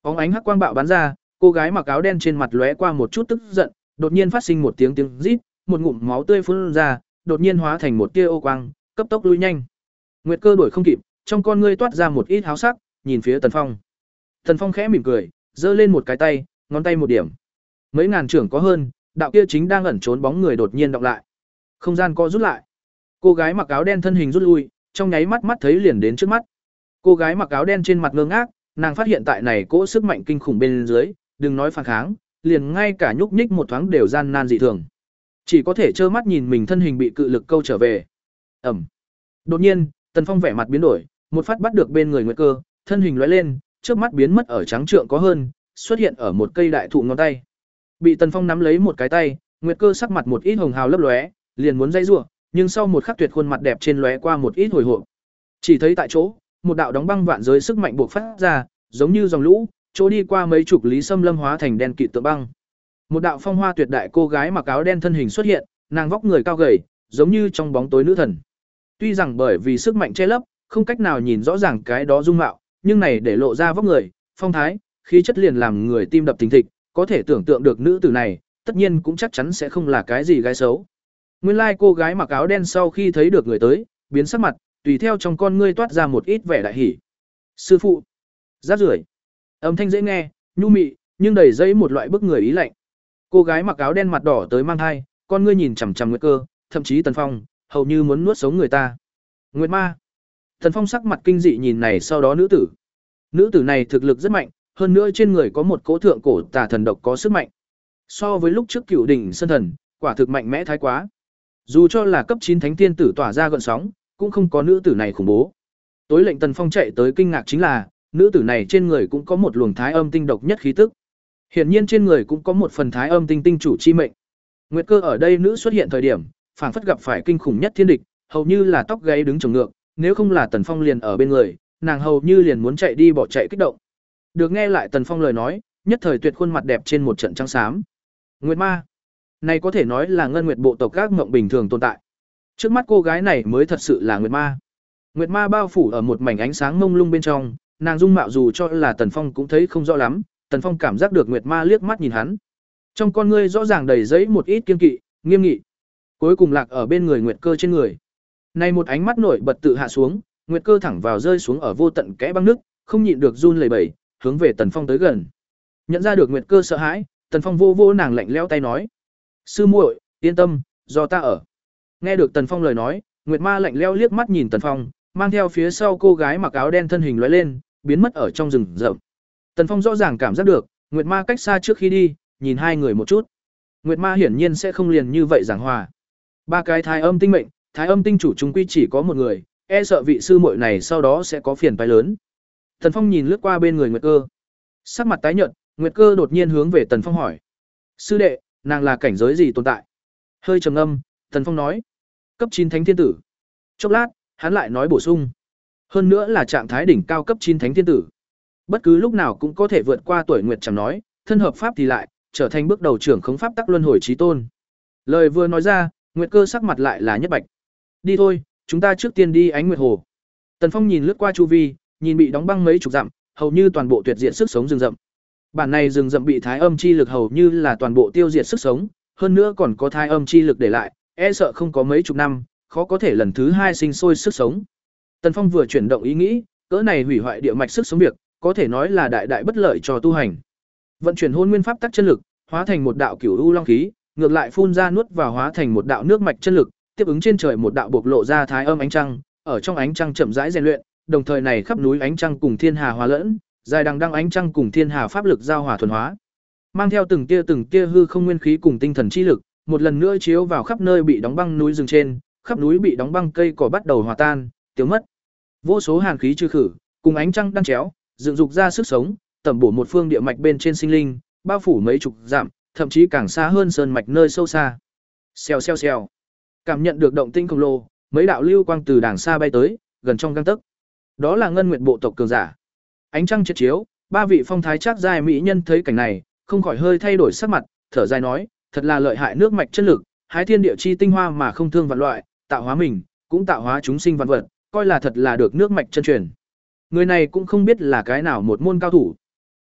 Bóng ánh hắc quang bạo bắn ra, cô gái mặc áo đen trên mặt lóe qua một chút tức giận, đột nhiên phát sinh một tiếng tiếng rít, một ngụm máu tươi phun ra, đột nhiên hóa thành một tia ô quang, cấp tốc lui nhanh. Nguyệt Cơ đuổi không kịp, trong con ngươi toát ra một ít háo sắc, nhìn phía Tần Phong. Tần Phong khẽ mỉm cười, giơ lên một cái tay, ngón tay một điểm. Mấy ngàn trưởng có hơn, đạo kia chính đang ẩn trốn bóng người đột nhiên đọc lại. Không gian co rút lại. Cô gái mặc áo đen thân hình rút lui, trong nháy mắt mắt thấy liền đến trước mắt. Cô gái mặc áo đen trên mặt ngơ ngác, nàng phát hiện tại này cỗ sức mạnh kinh khủng bên dưới, đừng nói phản kháng, liền ngay cả nhúc nhích một thoáng đều gian nan dị thường. Chỉ có thể trơ mắt nhìn mình thân hình bị cự lực câu trở về. Ẩm. Đột nhiên, Tần Phong vẻ mặt biến đổi, một phát bắt được bên người Nguyệt Cơ, thân hình lóe lên, trước mắt biến mất ở trắng trượng có hơn, xuất hiện ở một cây đại thụ ngón tay. Bị Tần Phong nắm lấy một cái tay, Nguyệt Cơ sắc mặt một ít hồng hào lấp lóe, liền muốn dây rủa, nhưng sau một khắc tuyệt khuôn mặt đẹp trên lóe qua một ít hồi hộp. Chỉ thấy tại chỗ, một đạo đóng băng vạn giới sức mạnh bộc phát ra, giống như dòng lũ, chỗ đi qua mấy chục lý xâm lâm hóa thành đen kịt tượng băng. Một đạo phong hoa tuyệt đại cô gái mặc áo đen thân hình xuất hiện, nàng vóc người cao gầy, giống như trong bóng tối nữ thần. Tuy rằng bởi vì sức mạnh che lấp, không cách nào nhìn rõ ràng cái đó dung mạo, nhưng này để lộ ra vóc người, phong thái, khí chất liền làm người tim đập thình thịch, có thể tưởng tượng được nữ tử này, tất nhiên cũng chắc chắn sẽ không là cái gì gái xấu. Nguyên lai like cô gái mặc áo đen sau khi thấy được người tới, biến sắc mặt, tùy theo trong con ngươi toát ra một ít vẻ đại hỉ. Sư phụ, rác rưởi. Âm thanh dễ nghe, nhu mị, nhưng đầy dẫy một loại bức người ý lạnh. Cô gái mặc áo đen mặt đỏ tới mang hai, con ngươi nhìn chằm chằm Nguyệt Cơ, thậm chí Tần Phong, hầu như muốn nuốt sống người ta. Nguyệt Ma. Tần Phong sắc mặt kinh dị nhìn này sau đó nữ tử. Nữ tử này thực lực rất mạnh, hơn nữa trên người có một cỗ thượng cổ tà thần độc có sức mạnh. So với lúc trước Cửu đỉnh sơn thần, quả thực mạnh mẽ thái quá. Dù cho là cấp chín thánh tiên tử tỏa ra gợn sóng, cũng không có nữ tử này khủng bố. Tối lệnh Tần Phong chạy tới kinh ngạc chính là, nữ tử này trên người cũng có một luồng thái âm tinh độc nhất khí tức. Hiển nhiên trên người cũng có một phần thái âm tinh tinh chủ chi mệnh. Nguyệt Cơ ở đây nữ xuất hiện thời điểm, phảng phất gặp phải kinh khủng nhất thiên địch, hầu như là tóc gáy đứng chồng ngược, nếu không là Tần Phong liền ở bên người, nàng hầu như liền muốn chạy đi bỏ chạy kích động. Được nghe lại Tần Phong lời nói, nhất thời tuyệt khuôn mặt đẹp trên một trận trắng xám. Nguyệt Ma, này có thể nói là ngân nguyệt bộ tộc các mộng bình thường tồn tại. Trước mắt cô gái này mới thật sự là Nguyệt Ma. Nguyệt Ma bao phủ ở một mảnh ánh sáng mông lung bên trong, nàng dung mạo dù cho là Tần Phong cũng thấy không rõ lắm, Tần Phong cảm giác được Nguyệt Ma liếc mắt nhìn hắn. Trong con ngươi rõ ràng đầy giấy một ít kiên kỵ, nghiêm nghị. Cuối cùng lạc ở bên người Nguyệt Cơ trên người. Này một ánh mắt nổi bật tự hạ xuống, Nguyệt Cơ thẳng vào rơi xuống ở vô tận kẽ băng nước, không nhịn được run lẩy bẩy, hướng về Tần Phong tới gần. Nhận ra được Nguyệt Cơ sợ hãi, Tần Phong vô vô nàng lạnh lẽo tay nói: "Sư muội, yên tâm, do ta ở." Nghe được Tần Phong lời nói, Nguyệt Ma lạnh lẽo liếc mắt nhìn Tần Phong, mang theo phía sau cô gái mặc áo đen thân hình lóe lên, biến mất ở trong rừng rậm. Tần Phong rõ ràng cảm giác được, Nguyệt Ma cách xa trước khi đi, nhìn hai người một chút. Nguyệt Ma hiển nhiên sẽ không liền như vậy giảng hòa. Ba cái thái âm tinh mệnh, thái âm tinh chủ chúng quy chỉ có một người, e sợ vị sư muội này sau đó sẽ có phiền toái lớn. Tần Phong nhìn lướt qua bên người Nguyệt Cơ. Sắc mặt tái nhợt, Nguyệt Cơ đột nhiên hướng về Tần Phong hỏi: "Sư đệ, nàng là cảnh giới gì tồn tại?" Hơi trầm ngâm, Tần Phong nói: "Cấp chín thánh thiên tử." Chốc lát, hắn lại nói bổ sung: "Hơn nữa là trạng thái đỉnh cao cấp chín thánh thiên tử. Bất cứ lúc nào cũng có thể vượt qua tuổi nguyệt chẳng nói, thân hợp pháp thì lại, trở thành bước đầu trưởng khống pháp tắc luân hồi chí tôn." Lời vừa nói ra, Nguyệt Cơ sắc mặt lại là nhất bạch. "Đi thôi, chúng ta trước tiên đi Ánh Nguyệt Hồ." Tần Phong nhìn lướt qua chu vi, nhìn bị đóng băng mấy chục dặm, hầu như toàn bộ tuyệt diệt sức sống rừng rậm. Bản này rừng rậm bị thái âm chi lực hầu như là toàn bộ tiêu diệt sức sống, hơn nữa còn có thái âm chi lực để lại, e sợ không có mấy chục năm, khó có thể lần thứ hai sinh sôi sức sống. Tần Phong vừa chuyển động ý nghĩ, cỡ này hủy hoại địa mạch sức sống việc, có thể nói là đại đại bất lợi cho tu hành. Vận chuyển hôn nguyên pháp tắc chân lực, hóa thành một đạo cửu u long khí, ngược lại phun ra nuốt vào hóa thành một đạo nước mạch chân lực, tiếp ứng trên trời một đạo bộc lộ ra thái âm ánh trăng, ở trong ánh trăng chậm rãi rèn luyện, đồng thời này khắp núi ánh trăng cùng thiên hà hòa lẫn, dài đằng đăng ánh trăng cùng thiên hà pháp lực giao hòa thuần hóa. Mang theo từng tia từng tia hư không nguyên khí cùng tinh thần chi lực, một lần nữa chiếu vào khắp nơi bị đóng băng núi rừng trên, khắp núi bị đóng băng cây cỏ bắt đầu hòa tan, tiêu mất. Vô số hàn khí trừ khử, cùng ánh trăng đang chéo, dựng dục ra sức sống, tẩm bổ một phương địa mạch bên trên sinh linh, bao phủ mấy chục dặm, thậm chí càng xa hơn sơn mạch nơi sâu xa. Xèo xèo xèo. Cảm nhận được động tinh khổng lồ, mấy đạo lưu quang từ đàng xa bay tới, gần trong gang tấc. Đó là ngân nguyệt bộ tộc cường giả. Ánh trăng chiếu chiếu, ba vị phong thái trác giai mỹ nhân thấy cảnh này, không khỏi hơi thay đổi sắc mặt, thở dài nói: "Thật là lợi hại nước mạch chân lực, hái thiên địa chi tinh hoa mà không thương vạn loại, tạo hóa mình, cũng tạo hóa chúng sinh vạn vật, coi là thật là được nước mạch chân truyền." Người này cũng không biết là cái nào một môn cao thủ.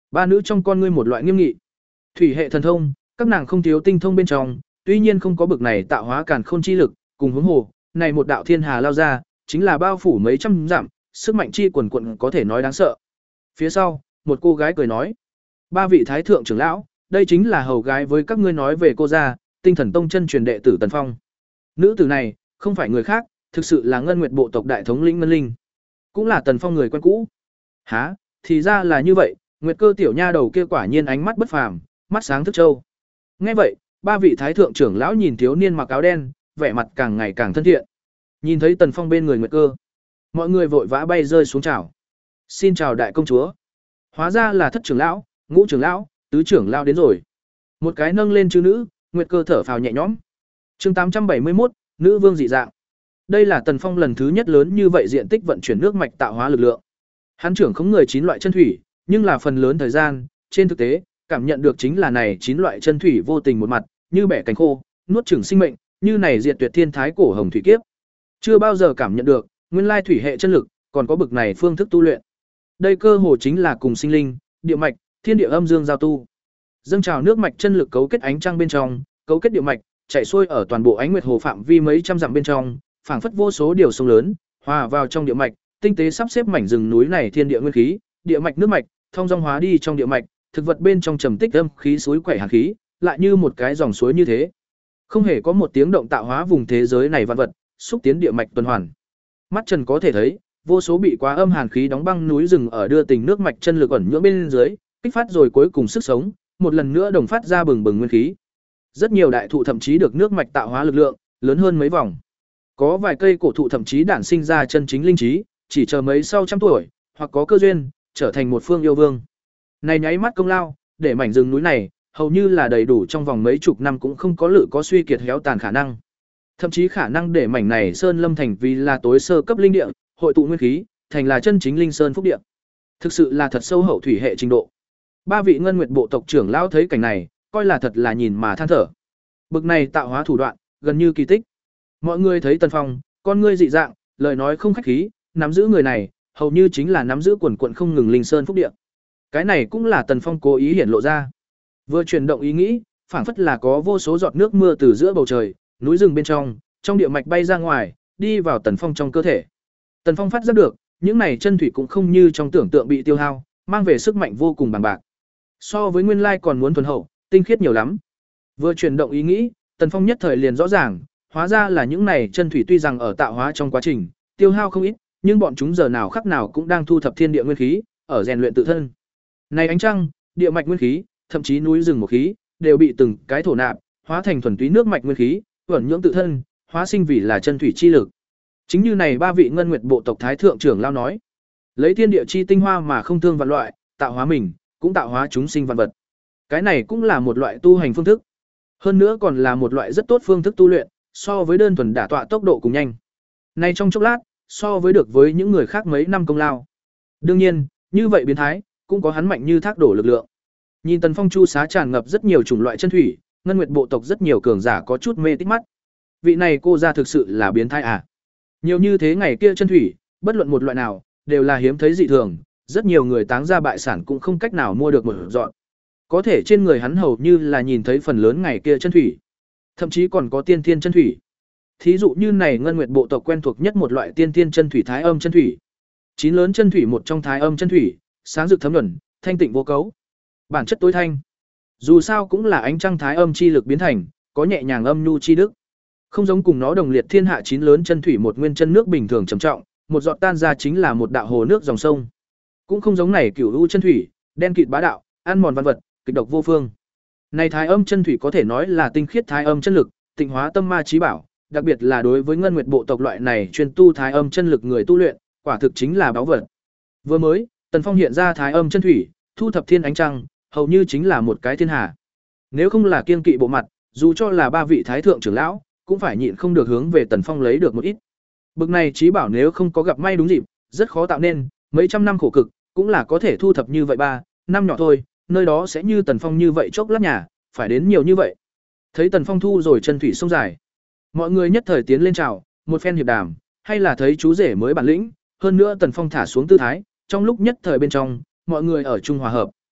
Ba nữ trong con ngươi một loại nghiêm nghị. Thủy hệ thần thông, các nàng không thiếu tinh thông bên trong, tuy nhiên không có bực này tạo hóa càn khôn chi lực, cùng hướng hồ, này một đạo thiên hà lao ra, chính là bao phủ mấy trăm dặm, sức mạnh chi quần quận có thể nói đáng sợ. Phía sau, một cô gái cười nói: "Ba vị thái thượng trưởng lão, đây chính là hầu gái với các ngươi nói về cô gia, Tinh Thần Tông chân truyền đệ tử Tần Phong." Nữ tử này, không phải người khác, thực sự là Ngân Nguyệt bộ tộc đại thống lĩnh Ngân Linh, cũng là Tần Phong người quen cũ. Hả, thì ra là như vậy, Nguyệt Cơ tiểu nha đầu kia quả nhiên ánh mắt bất phàm, mắt sáng thức châu. Nghe vậy, ba vị thái thượng trưởng lão nhìn thiếu niên mặc áo đen, vẻ mặt càng ngày càng thân thiện. Nhìn thấy Tần Phong bên người Nguyệt Cơ, mọi người vội vã bay rơi xuống chào. "Xin chào đại công chúa." Hóa ra là thất trưởng lão, ngũ trưởng lão, tứ trưởng lão đến rồi. Một cái nâng lên chư nữ, Nguyệt Cơ thở phào nhẹ nhõm. Chương tám trăm bảy mươi mốt, nữ vương dị dạng. Đây là Tần Phong lần thứ nhất lớn như vậy diện tích vận chuyển nước mạch tạo hóa lực lượng. Hắn trưởng khống người chín loại chân thủy, nhưng là phần lớn thời gian, trên thực tế, cảm nhận được chính là này chín loại chân thủy vô tình một mặt, như bẻ cánh khô, nuốt chửng sinh mệnh, như này diệt tuyệt thiên thái cổ hồng thủy kiếp. Chưa bao giờ cảm nhận được, nguyên lai thủy hệ chân lực, còn có bực này phương thức tu luyện. Đây cơ hồ chính là cùng sinh linh, địa mạch, thiên địa âm dương giao tu. Dâng trào nước mạch chân lực cấu kết ánh trăng bên trong, cấu kết địa mạch, chảy xuôi ở toàn bộ ánh nguyệt hồ phạm vi mấy trăm dặm bên trong, phảng phất vô số điều sông lớn, hòa vào trong địa mạch, tinh tế sắp xếp mảnh rừng núi này thiên địa nguyên khí, địa mạch nước mạch, thông dong hóa đi trong địa mạch, thực vật bên trong trầm tích âm khí suối quẩy hàn khí, lại như một cái dòng suối như thế. Không hề có một tiếng động tạo hóa vùng thế giới này vạn vật, xúc tiến địa mạch tuần hoàn. Mắt Trần có thể thấy, vô số bị quá âm hàn khí đóng băng núi rừng ở đưa tình nước mạch chân lực ẩn nhưỡng bên dưới, kích phát rồi cuối cùng sức sống, một lần nữa đồng phát ra bừng bừng nguyên khí. Rất nhiều đại thụ thậm chí được nước mạch tạo hóa lực lượng lớn hơn mấy vòng. Có vài cây cổ thụ thậm chí đản sinh ra chân chính linh trí, chỉ chờ mấy sau trăm tuổi, hoặc có cơ duyên, trở thành một phương yêu vương. Này nháy mắt công lao, để mảnh rừng núi này, hầu như là đầy đủ trong vòng mấy chục năm cũng không có lự có suy kiệt héo tàn khả năng. Thậm chí khả năng để mảnh này sơn lâm thành vì là tối sơ cấp linh địa, hội tụ nguyên khí, thành là chân chính linh sơn phúc địa. Thực sự là thật sâu hậu thủy hệ trình độ. Ba vị Ngân Nguyệt bộ tộc trưởng lão thấy cảnh này, coi là thật là nhìn mà than thở. Bực này tạo hóa thủ đoạn, gần như kỳ tích. Mọi người thấy Tần Phong, con ngươi dị dạng, lời nói không khách khí, nắm giữ người này, hầu như chính là nắm giữ quần quần không ngừng linh sơn phúc địa. Cái này cũng là Tần Phong cố ý hiển lộ ra. Vừa chuyển động ý nghĩ, phảng phất là có vô số giọt nước mưa từ giữa bầu trời, núi rừng bên trong, trong địa mạch bay ra ngoài, đi vào Tần Phong trong cơ thể. Tần Phong phát giác được, những này chân thủy cũng không như trong tưởng tượng bị tiêu hao, mang về sức mạnh vô cùng bằng bạc. So với nguyên lai còn muốn thuần hậu, tinh khiết nhiều lắm. Vừa chuyển động ý nghĩ, Tần Phong nhất thời liền rõ ràng, hóa ra là những này chân thủy tuy rằng ở tạo hóa trong quá trình tiêu hao không ít, nhưng bọn chúng giờ nào khắc nào cũng đang thu thập thiên địa nguyên khí, ở rèn luyện tự thân. Này ánh trăng, địa mạch nguyên khí, thậm chí núi rừng một khí, đều bị từng cái thổ nạp, hóa thành thuần túy nước mạch nguyên khí, ẩn nhưỡng tự thân, hóa sinh vì là chân thủy chi lực. Chính như này ba vị Ngân Nguyệt bộ tộc thái thượng trưởng lao nói, lấy thiên địa chi tinh hoa mà không thương vạn loại, tạo hóa mình, cũng tạo hóa chúng sinh vạn vật. Cái này cũng là một loại tu hành phương thức. Hơn nữa còn là một loại rất tốt phương thức tu luyện, so với đơn thuần đả tọa tốc độ cùng nhanh. Nay trong chốc lát, so với được với những người khác mấy năm công lao. Đương nhiên, như vậy biến thái, cũng có hắn mạnh như thác đổ lực lượng. Nhìn Tần Phong chu xá tràn ngập rất nhiều chủng loại chân thủy, Ngân Nguyệt bộ tộc rất nhiều cường giả có chút mê tít mắt. Vị này cô ra thực sự là biến thái à? Nhiều như thế ngày kia chân thủy, bất luận một loại nào, đều là hiếm thấy dị thường, rất nhiều người táng ra bại sản cũng không cách nào mua được một dọn. Có thể trên người hắn hầu như là nhìn thấy phần lớn ngày kia chân thủy, thậm chí còn có tiên thiên chân thủy. Thí dụ như này Ngân Nguyệt bộ tộc quen thuộc nhất một loại tiên thiên chân thủy thái âm chân thủy. Chín lớn chân thủy một trong thái âm chân thủy, sáng rực thấm nhuần, thanh tịnh vô cấu. Bản chất tối thanh. Dù sao cũng là ánh trăng thái âm chi lực biến thành, có nhẹ nhàng âm nhu chi đức. Không giống cùng nó đồng liệt thiên hạ chín lớn chân thủy một nguyên chân nước bình thường trầm trọng, một giọt tan ra chính là một đạo hồ nước dòng sông. Cũng không giống này cửu u chân thủy, đen kịt bá đạo, ăn mòn văn vật, kịch độc vô phương. Này thái âm chân thủy có thể nói là tinh khiết thái âm chân lực, tịnh hóa tâm ma trí bảo, đặc biệt là đối với Ngân Nguyệt bộ tộc loại này chuyên tu thái âm chân lực người tu luyện, quả thực chính là báu vật. Vừa mới, Tần Phong hiện ra thái âm chân thủy, thu thập thiên ánh trăng, hầu như chính là một cái thiên hà. Nếu không là kiên kỵ bộ mặt, dù cho là ba vị thái thượng trưởng lão, cũng phải nhịn không được hướng về Tần Phong lấy được một ít. Bực này trí bảo nếu không có gặp may đúng dịp, rất khó tạo nên, mấy trăm năm khổ cực, cũng là có thể thu thập như vậy ba, năm nhỏ thôi, nơi đó sẽ như Tần Phong như vậy chốc lát nhà, phải đến nhiều như vậy. Thấy Tần Phong thu rồi chân thủy sông dài, mọi người nhất thời tiến lên chào, một phen hiệp đàm, hay là thấy chú rể mới bản lĩnh, hơn nữa Tần Phong thả xuống tư thái, trong lúc nhất thời bên trong, mọi người ở chung hòa hợp.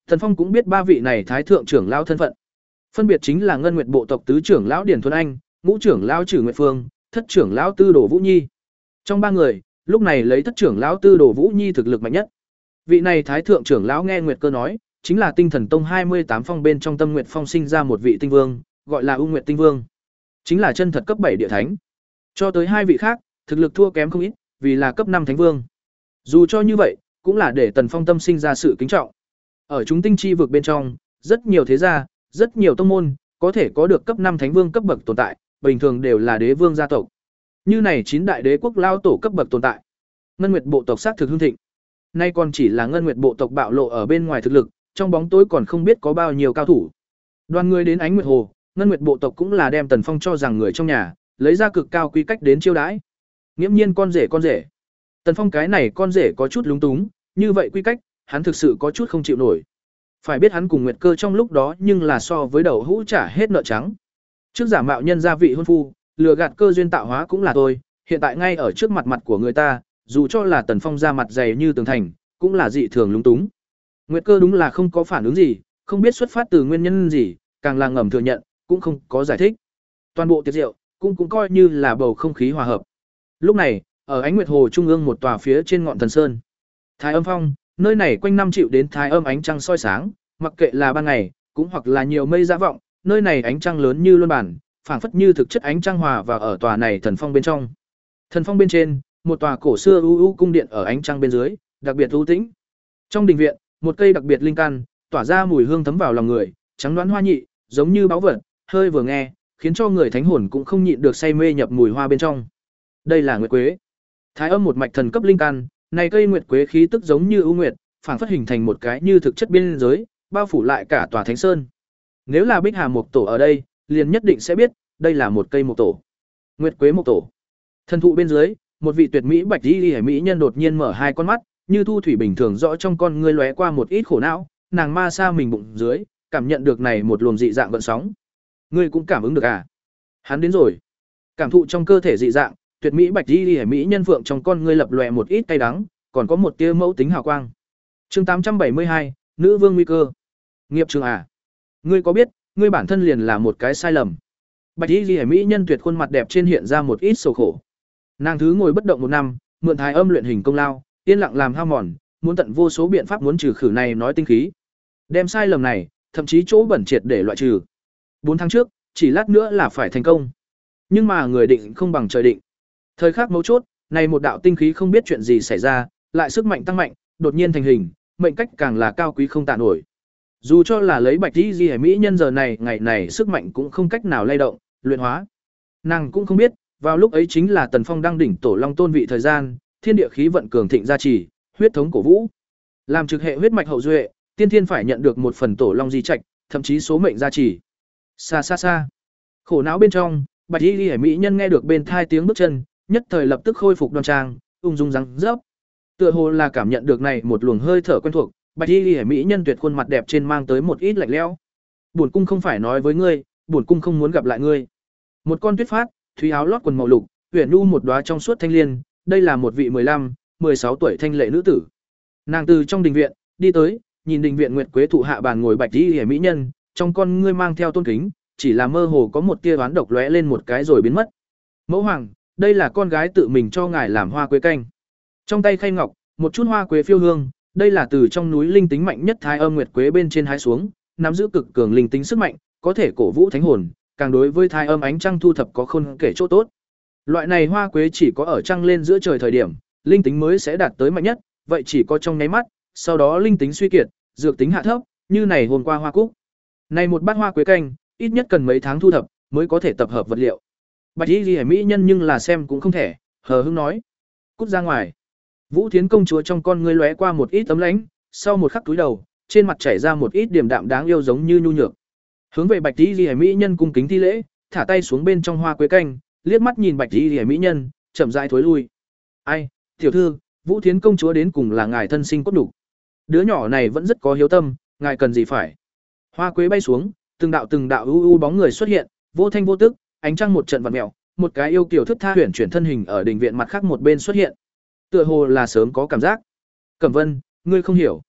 Tần Phong cũng biết ba vị này thái thượng trưởng lão thân phận. Phân biệt chính là Ngân Nguyệt bộ tộc tứ trưởng lão Điển Thuần Anh, ngũ trưởng lão Trử Nguyệt Phương, thất trưởng lão Tư Đồ Vũ Nhi. Trong ba người, lúc này lấy thất trưởng lão Tư Đồ Vũ Nhi thực lực mạnh nhất. Vị này thái thượng trưởng lão nghe Nguyệt Cơ nói, chính là Tinh Thần Tông hai mươi tám phong bên trong Tâm Nguyệt Phong sinh ra một vị tinh vương, gọi là U Nguyệt Tinh Vương. Chính là chân thật cấp bảy địa thánh. Cho tới hai vị khác, thực lực thua kém không ít, vì là cấp năm thánh vương. Dù cho như vậy, cũng là để Tần Phong tâm sinh ra sự kính trọng. Ở chúng tinh chi vực bên trong, rất nhiều thế gia, rất nhiều tông môn, có thể có được cấp năm thánh vương cấp bậc tồn tại, bình thường đều là đế vương gia tộc. Như này chín đại đế quốc lao tổ cấp bậc tồn tại. Ngân Nguyệt bộ tộc xác thực hưng thịnh. Nay còn chỉ là Ngân Nguyệt bộ tộc bạo lộ ở bên ngoài thực lực, trong bóng tối còn không biết có bao nhiêu cao thủ. Đoàn người đến Ánh Nguyệt Hồ, Ngân Nguyệt bộ tộc cũng là đem Tần Phong cho rằng người trong nhà, lấy ra cực cao quy cách đến chiêu đãi. Nghiễm nhiên con rể con rể. Tần Phong cái này con rể có chút lúng túng, như vậy quy cách, hắn thực sự có chút không chịu nổi. Phải biết hắn cùng Nguyệt Cơ trong lúc đó nhưng là so với đầu hũ trả hết nợ trắng. Trước giả mạo nhân gia vị hôn phu, lừa gạt cơ duyên tạo hóa cũng là tôi, hiện tại ngay ở trước mặt mặt của người ta, dù cho là Tần Phong ra mặt dày như tường thành, cũng là dị thường lúng túng. Nguyệt Cơ đúng là không có phản ứng gì, không biết xuất phát từ nguyên nhân gì, càng là ngầm thừa nhận, cũng không có giải thích. Toàn bộ tiệc rượu cũng cũng coi như là bầu không khí hòa hợp. Lúc này, ở Ánh Nguyệt Hồ trung ương một tòa phía trên ngọn thần sơn, Thái Âm Phong, nơi này quanh năm chịu đến thái âm ánh trăng soi sáng, mặc kệ là ban ngày, cũng hoặc là nhiều mây dã vọng, nơi này ánh trăng lớn như luân bản, phảng phất như thực chất ánh trăng hòa vào ở tòa này thần phong bên trong. Thần phong bên trên, một tòa cổ xưa u u cung điện ở ánh trăng bên dưới, đặc biệt u tĩnh. Trong đình viện, một cây đặc biệt linh căn, tỏa ra mùi hương thấm vào lòng người, trắng đoán hoa nhị, giống như báu vật, hơi vừa nghe, khiến cho người thánh hồn cũng không nhịn được say mê nhập mùi hoa bên trong. Đây là nguyệt quế. Thái âm một mạch thần cấp linh căn, này cây nguyệt quế khí tức giống như ưu nguyệt, phảng phất hình thành một cái như thực chất biên giới, bao phủ lại cả tòa thánh sơn. Nếu là Bích Hà Mộc Tổ ở đây, liền nhất định sẽ biết, đây là một cây mộc tổ. Nguyệt quế mộc tổ. Thần thụ bên dưới, một vị tuyệt mỹ bạch y liễu mỹ nhân đột nhiên mở hai con mắt, như thu thủy bình thường rõ trong con ngươi lóe qua một ít khổ não, nàng ma sa mình bụng dưới, cảm nhận được này một luồng dị dạng gợn sóng. Ngươi cũng cảm ứng được à? Hắn đến rồi. Cảm thụ trong cơ thể dị dạng, tuyệt mỹ bạch y liễu mỹ nhân phượng trong con ngươi lập lòe một ít cay đắng, còn có một tia mẫu tính hào quang. Chương tám trăm bảy mươi hai, nữ vương nguy cơ. Nghiệp trường à? Ngươi có biết, ngươi bản thân liền là một cái sai lầm. Bạch y liễu mỹ nhân tuyệt khuôn mặt đẹp trên hiện ra một ít sầu khổ. Nàng thứ ngồi bất động một năm, mượn thái âm luyện hình công lao, yên lặng làm hao mòn, muốn tận vô số biện pháp muốn trừ khử này nói tinh khí. Đem sai lầm này, thậm chí chỗ bẩn triệt để loại trừ. Bốn tháng trước, chỉ lát nữa là phải thành công. Nhưng mà người định không bằng trời định. Thời khắc mấu chốt, này một đạo tinh khí không biết chuyện gì xảy ra, lại sức mạnh tăng mạnh, đột nhiên thành hình, mệnh cách càng là cao quý không tả nổi. Dù cho là lấy Bạch Y Liễu mỹ nhân giờ này, ngày này sức mạnh cũng không cách nào lay động, luyện hóa. Nàng cũng không biết, vào lúc ấy chính là Tần Phong đang đỉnh tổ long tôn vị thời gian, thiên địa khí vận cường thịnh gia trì, huyết thống cổ vũ. Làm trực hệ huyết mạch hậu duệ, tiên thiên phải nhận được một phần tổ long di trạch, thậm chí số mệnh gia trì. Xa xa xa. Khổ não bên trong, Bạch Y Liễu mỹ nhân nghe được bên thai tiếng bước chân, nhất thời lập tức khôi phục đoan trang, ung dung rắn rớp. Tựa hồ là cảm nhận được này một luồng hơi thở quen thuộc, Bạch Y Liễu mỹ nhân tuyệt khuôn mặt đẹp trên mang tới một ít lạnh lẽo. Bổn cung không phải nói với ngươi, bổn cung không muốn gặp lại ngươi. Một con tuyết phát, thúy áo lót quần màu lục, huyền nu một đóa trong suốt thanh liên, đây là một vị mười lăm, mười sáu tuổi thanh lệ nữ tử. Nàng từ trong đình viện đi tới, nhìn đình viện nguyệt quế thụ hạ bàn ngồi Bạch Y Liễu mỹ nhân, trong con ngươi mang theo tôn kính, chỉ là mơ hồ có một tia oán độc lóe lên một cái rồi biến mất. Mẫu hoàng, đây là con gái tự mình cho ngài làm hoa quế canh. Trong tay khay ngọc, một chút hoa quế phiêu hương, đây là từ trong núi linh tính mạnh nhất thái âm nguyệt quế bên trên hái xuống, nắm giữ cực cường linh tính sức mạnh, có thể cổ vũ thánh hồn, càng đối với thái âm ánh trăng thu thập có khôn kể chỗ tốt. Loại này hoa quế chỉ có ở trăng lên giữa trời thời điểm, linh tính mới sẽ đạt tới mạnh nhất, vậy chỉ có trong nháy mắt, sau đó linh tính suy kiệt, dược tính hạ thấp, như này hôm qua hoa cúc. Này một bát hoa quế canh, ít nhất cần mấy tháng thu thập mới có thể tập hợp vật liệu. Bạch Y Liễu mỹ nhân nhưng là xem cũng không thể, hờ hững nói: "Cút ra ngoài." Vũ Thiến công chúa trong con ngươi lóe qua một ít tấm lãnh, sau một khắc túi đầu, trên mặt chảy ra một ít điểm đạm đáng yêu giống như nhu nhược. Hướng về Bạch Y Liễu mỹ nhân cung kính thi lễ, thả tay xuống bên trong hoa quế canh, liếc mắt nhìn Bạch Y Liễu mỹ nhân, chậm rãi thối lui. "Ai, tiểu thư, Vũ Thiến công chúa đến cùng là ngài thân sinh cốt đủ. Đứa nhỏ này vẫn rất có hiếu tâm, ngài cần gì phải?" Hoa quế bay xuống, từng đạo từng đạo u u bóng người xuất hiện, vô thanh vô tức, ánh trăng một trận vặn mèo, một cái yêu kiều thức tha huyền chuyển thân hình ở đình viện mặt khác một bên xuất hiện. Tựa hồ là sớm có cảm giác. "Cẩm Vân, ngươi không hiểu."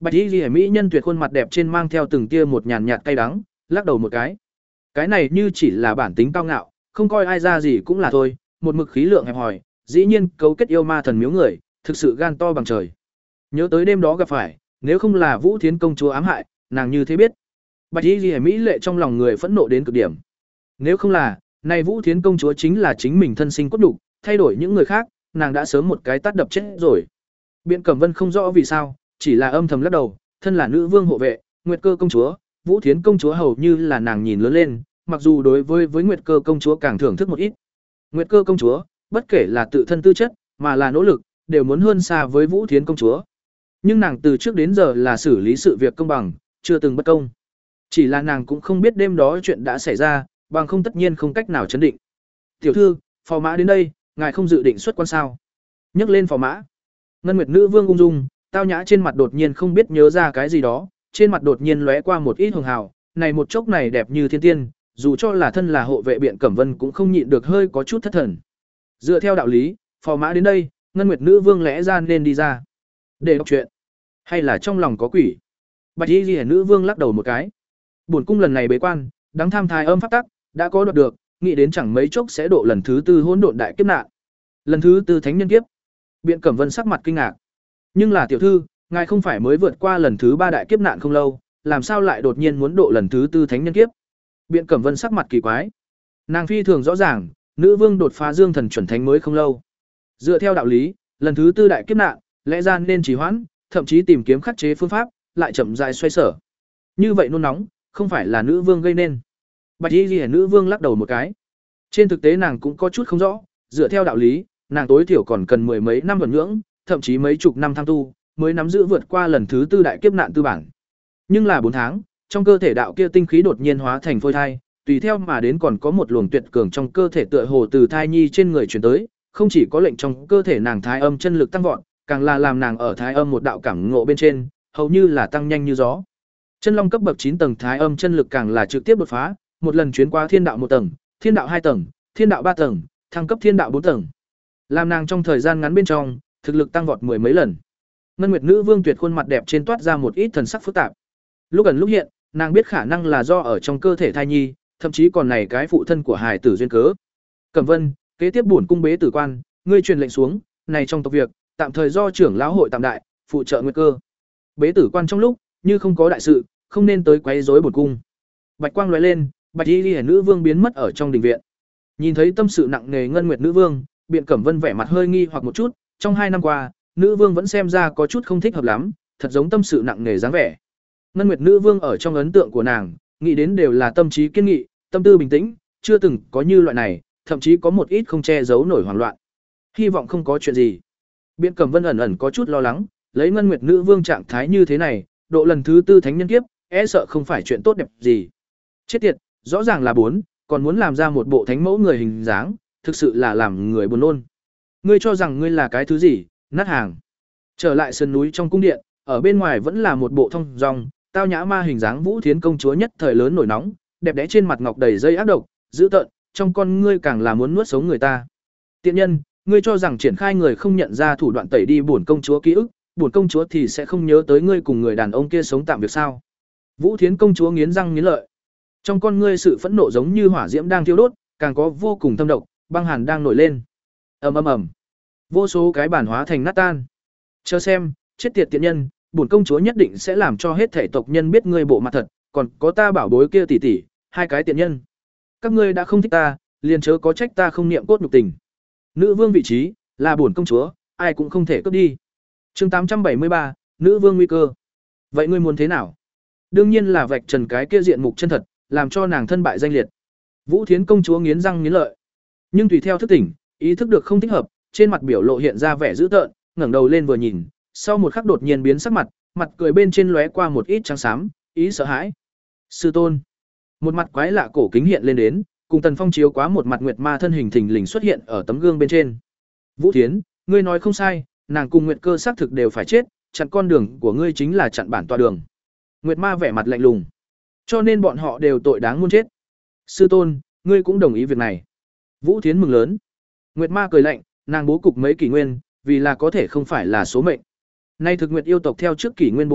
Bạch y liễu mỹ nhân tuyệt khuôn mặt đẹp trên mang theo từng tia một nhàn nhạt cay đắng, lắc đầu một cái. Cái này như chỉ là bản tính cao ngạo, không coi ai ra gì cũng là thôi, một mực khí lượng hẹp hòi, dĩ nhiên cấu kết yêu ma thần miếu người, thực sự gan to bằng trời. Nhớ tới đêm đó gặp phải, nếu không là Vũ Thiến công chúa ám hại, nàng như thế biết. Bạch y liễu mỹ lệ trong lòng người phẫn nộ đến cực điểm. Nếu không là, này Vũ Thiến công chúa chính là chính mình thân sinh cốt đục, thay đổi những người khác, nàng đã sớm một cái tát đập chết rồi. Biện Cẩm Vân không rõ vì sao, chỉ là âm thầm lắc đầu, thân là nữ vương hộ vệ, Nguyệt Cơ công chúa, Vũ Thiến công chúa hầu như là nàng nhìn lớn lên, mặc dù đối với với Nguyệt Cơ công chúa càng thưởng thức một ít. Nguyệt Cơ công chúa, bất kể là tự thân tư chất, mà là nỗ lực, đều muốn hơn xa với Vũ Thiến công chúa. Nhưng nàng từ trước đến giờ là xử lý sự việc công bằng, chưa từng bất công. Chỉ là nàng cũng không biết đêm đó chuyện đã xảy ra, bằng không tất nhiên không cách nào chấn định. "Tiểu thư, phò mã đến đây, ngài không dự định xuất quan sao?" Nhấc lên phò mã. Ngân Nguyệt nữ vương ung dung, tao nhã trên mặt đột nhiên không biết nhớ ra cái gì đó, trên mặt đột nhiên lóe qua một ít hường hào, này một chốc này đẹp như thiên tiên, dù cho là thân là hộ vệ Biện Cẩm Vân cũng không nhịn được hơi có chút thất thần. Dựa theo đạo lý, phò mã đến đây, Ngân Nguyệt nữ vương lẽ ra nên đi ra để đọc chuyện, hay là trong lòng có quỷ. Bạch y liễu nữ vương lắc đầu một cái. Bổn cung lần này bế quan, đắng tham thai âm pháp tắc, đã có đoạt được, nghĩ đến chẳng mấy chốc sẽ độ lần thứ tư hỗn độn đại kiếp nạn. Lần thứ tư thánh nhân kiếp. Biện Cẩm Vân sắc mặt kinh ngạc. Nhưng là tiểu thư, ngài không phải mới vượt qua lần thứ ba đại kiếp nạn không lâu, làm sao lại đột nhiên muốn độ lần thứ tư thánh nhân kiếp? Biện Cẩm Vân sắc mặt kỳ quái. Nàng phi thường rõ ràng, nữ vương đột phá dương thần chuẩn thánh mới không lâu. Dựa theo đạo lý, lần thứ tư đại kiếp nạn, lẽ ra nên trì hoãn, thậm chí tìm kiếm khắc chế phương pháp, lại chậm rãi xoay sở. Như vậy nôn nóng, không phải là nữ vương gây nên. Bạch y liễu nữ vương lắc đầu một cái. Trên thực tế nàng cũng có chút không rõ, dựa theo đạo lý, nàng tối thiểu còn cần mười mấy năm vận nhưỡng, thậm chí mấy chục năm tham tu, mới nắm giữ vượt qua lần thứ tư đại kiếp nạn tư bản. Nhưng là bốn tháng, trong cơ thể đạo kia tinh khí đột nhiên hóa thành phôi thai, tùy theo mà đến còn có một luồng tuyệt cường trong cơ thể tựa hồ từ thai nhi trên người truyền tới, không chỉ có lệnh trong cơ thể nàng thái âm chân lực tăng vọt, càng là làm nàng ở thái âm một đạo cảm ngộ bên trên, hầu như là tăng nhanh như gió. Chân long cấp bậc chín tầng thái âm chân lực càng là trực tiếp đột phá, một lần chuyến qua thiên đạo một tầng, thiên đạo hai tầng, thiên đạo ba tầng, thăng cấp thiên đạo bốn tầng. Làm nàng trong thời gian ngắn bên trong, thực lực tăng vọt mười mấy lần. Ngân Nguyệt nữ vương tuyệt khuôn mặt đẹp trên toát ra một ít thần sắc phức tạp. Lúc ẩn lúc hiện, nàng biết khả năng là do ở trong cơ thể thai nhi, thậm chí còn này cái phụ thân của hài tử duyên cớ. Cẩm Vân, kế tiếp bổn cung bế tử quan, ngươi truyền lệnh xuống, này trong tộc việc, tạm thời do trưởng lão hội tạm đại, phụ trợ Nguyệt Cơ. Bế tử quan trong lúc, như không có đại sự, không nên tới quấy rối bổn cung. Bạch quang lóe lên, Bạch y liễu nữ vương biến mất ở trong đình viện. Nhìn thấy tâm sự nặng nề Ngân Nguyệt nữ vương, Biện Cẩm Vân vẻ mặt hơi nghi hoặc một chút, trong hai năm qua, nữ vương vẫn xem ra có chút không thích hợp lắm, thật giống tâm sự nặng nề dáng vẻ. Ngân Nguyệt nữ vương ở trong ấn tượng của nàng, nghĩ đến đều là tâm trí kiên nghị, tâm tư bình tĩnh, chưa từng có như loại này, thậm chí có một ít không che giấu nổi hoảng loạn. Hy vọng không có chuyện gì. Biện Cẩm Vân ẩn ẩn có chút lo lắng, lấy Ngân Nguyệt nữ vương trạng thái như thế này, độ lần thứ tư thánh nhân kiếp, e sợ không phải chuyện tốt đẹp gì. Chết tiệt, rõ ràng là bốn, còn muốn làm ra một bộ thánh mẫu người hình dáng, thực sự là làm người buồn nôn. Ngươi cho rằng ngươi là cái thứ gì, nát hàng. Trở lại sườn núi trong cung điện, ở bên ngoài vẫn là một bộ thông dong, tao nhã ma hình dáng Vũ Thiến công chúa nhất thời lớn nổi nóng, đẹp đẽ trên mặt ngọc đầy dây ác độc, dữ tợn, trong con ngươi càng là muốn nuốt sống người ta. Tiện nhân, ngươi cho rằng triển khai người không nhận ra thủ đoạn tẩy đi bổn công chúa ký ức, bổn công chúa thì sẽ không nhớ tới ngươi cùng người đàn ông kia sống tạm việc sao? Vũ Thiến công chúa nghiến răng nghiến lợi. Trong con ngươi sự phẫn nộ giống như hỏa diễm đang thiêu đốt, càng có vô cùng thâm độc, băng hàn đang nổi lên. Ầm ầm ầm. Vô số cái bản hóa thành nát tan. Chờ xem, chết tiệt tiện nhân, bổn công chúa nhất định sẽ làm cho hết thể tộc nhân biết ngươi bộ mặt thật, còn có ta bảo bối kia tỷ tỷ, hai cái tiện nhân. Các ngươi đã không thích ta, liền chớ có trách ta không niệm cốt nhục tình. Nữ vương vị trí là bổn công chúa, ai cũng không thể cướp đi. Chương tám trăm bảy mươi ba, nữ vương nguy cơ. Vậy ngươi muốn thế nào? Đương nhiên là vạch trần cái kia diện mục chân thật, làm cho nàng thân bại danh liệt. Vũ Thiến công chúa nghiến răng nghiến lợi, nhưng tùy theo thức tỉnh, ý thức được không thích hợp, trên mặt biểu lộ hiện ra vẻ dữ tợn, ngẩng đầu lên vừa nhìn, sau một khắc đột nhiên biến sắc mặt, mặt cười bên trên lóe qua một ít trắng xám, ý sợ hãi. Sư tôn. Một mặt quái lạ cổ kính hiện lên đến, cùng Tần Phong chiếu quá một mặt nguyệt ma thân hình thình lình xuất hiện ở tấm gương bên trên. Vũ Thiến, ngươi nói không sai, nàng cùng Nguyệt Cơ xác thực đều phải chết, chặn con đường của ngươi chính là chặn bản tọa đường. Nguyệt ma vẻ mặt lạnh lùng. Cho nên bọn họ đều tội đáng muôn chết. Sư tôn, ngươi cũng đồng ý việc này. Vũ Thiến mừng lớn. Nguyệt ma cười lạnh, nàng bố cục mấy kỷ nguyên, vì là có thể không phải là số mệnh. Nay thực nguyệt yêu tộc theo trước kỷ nguyên bố cục,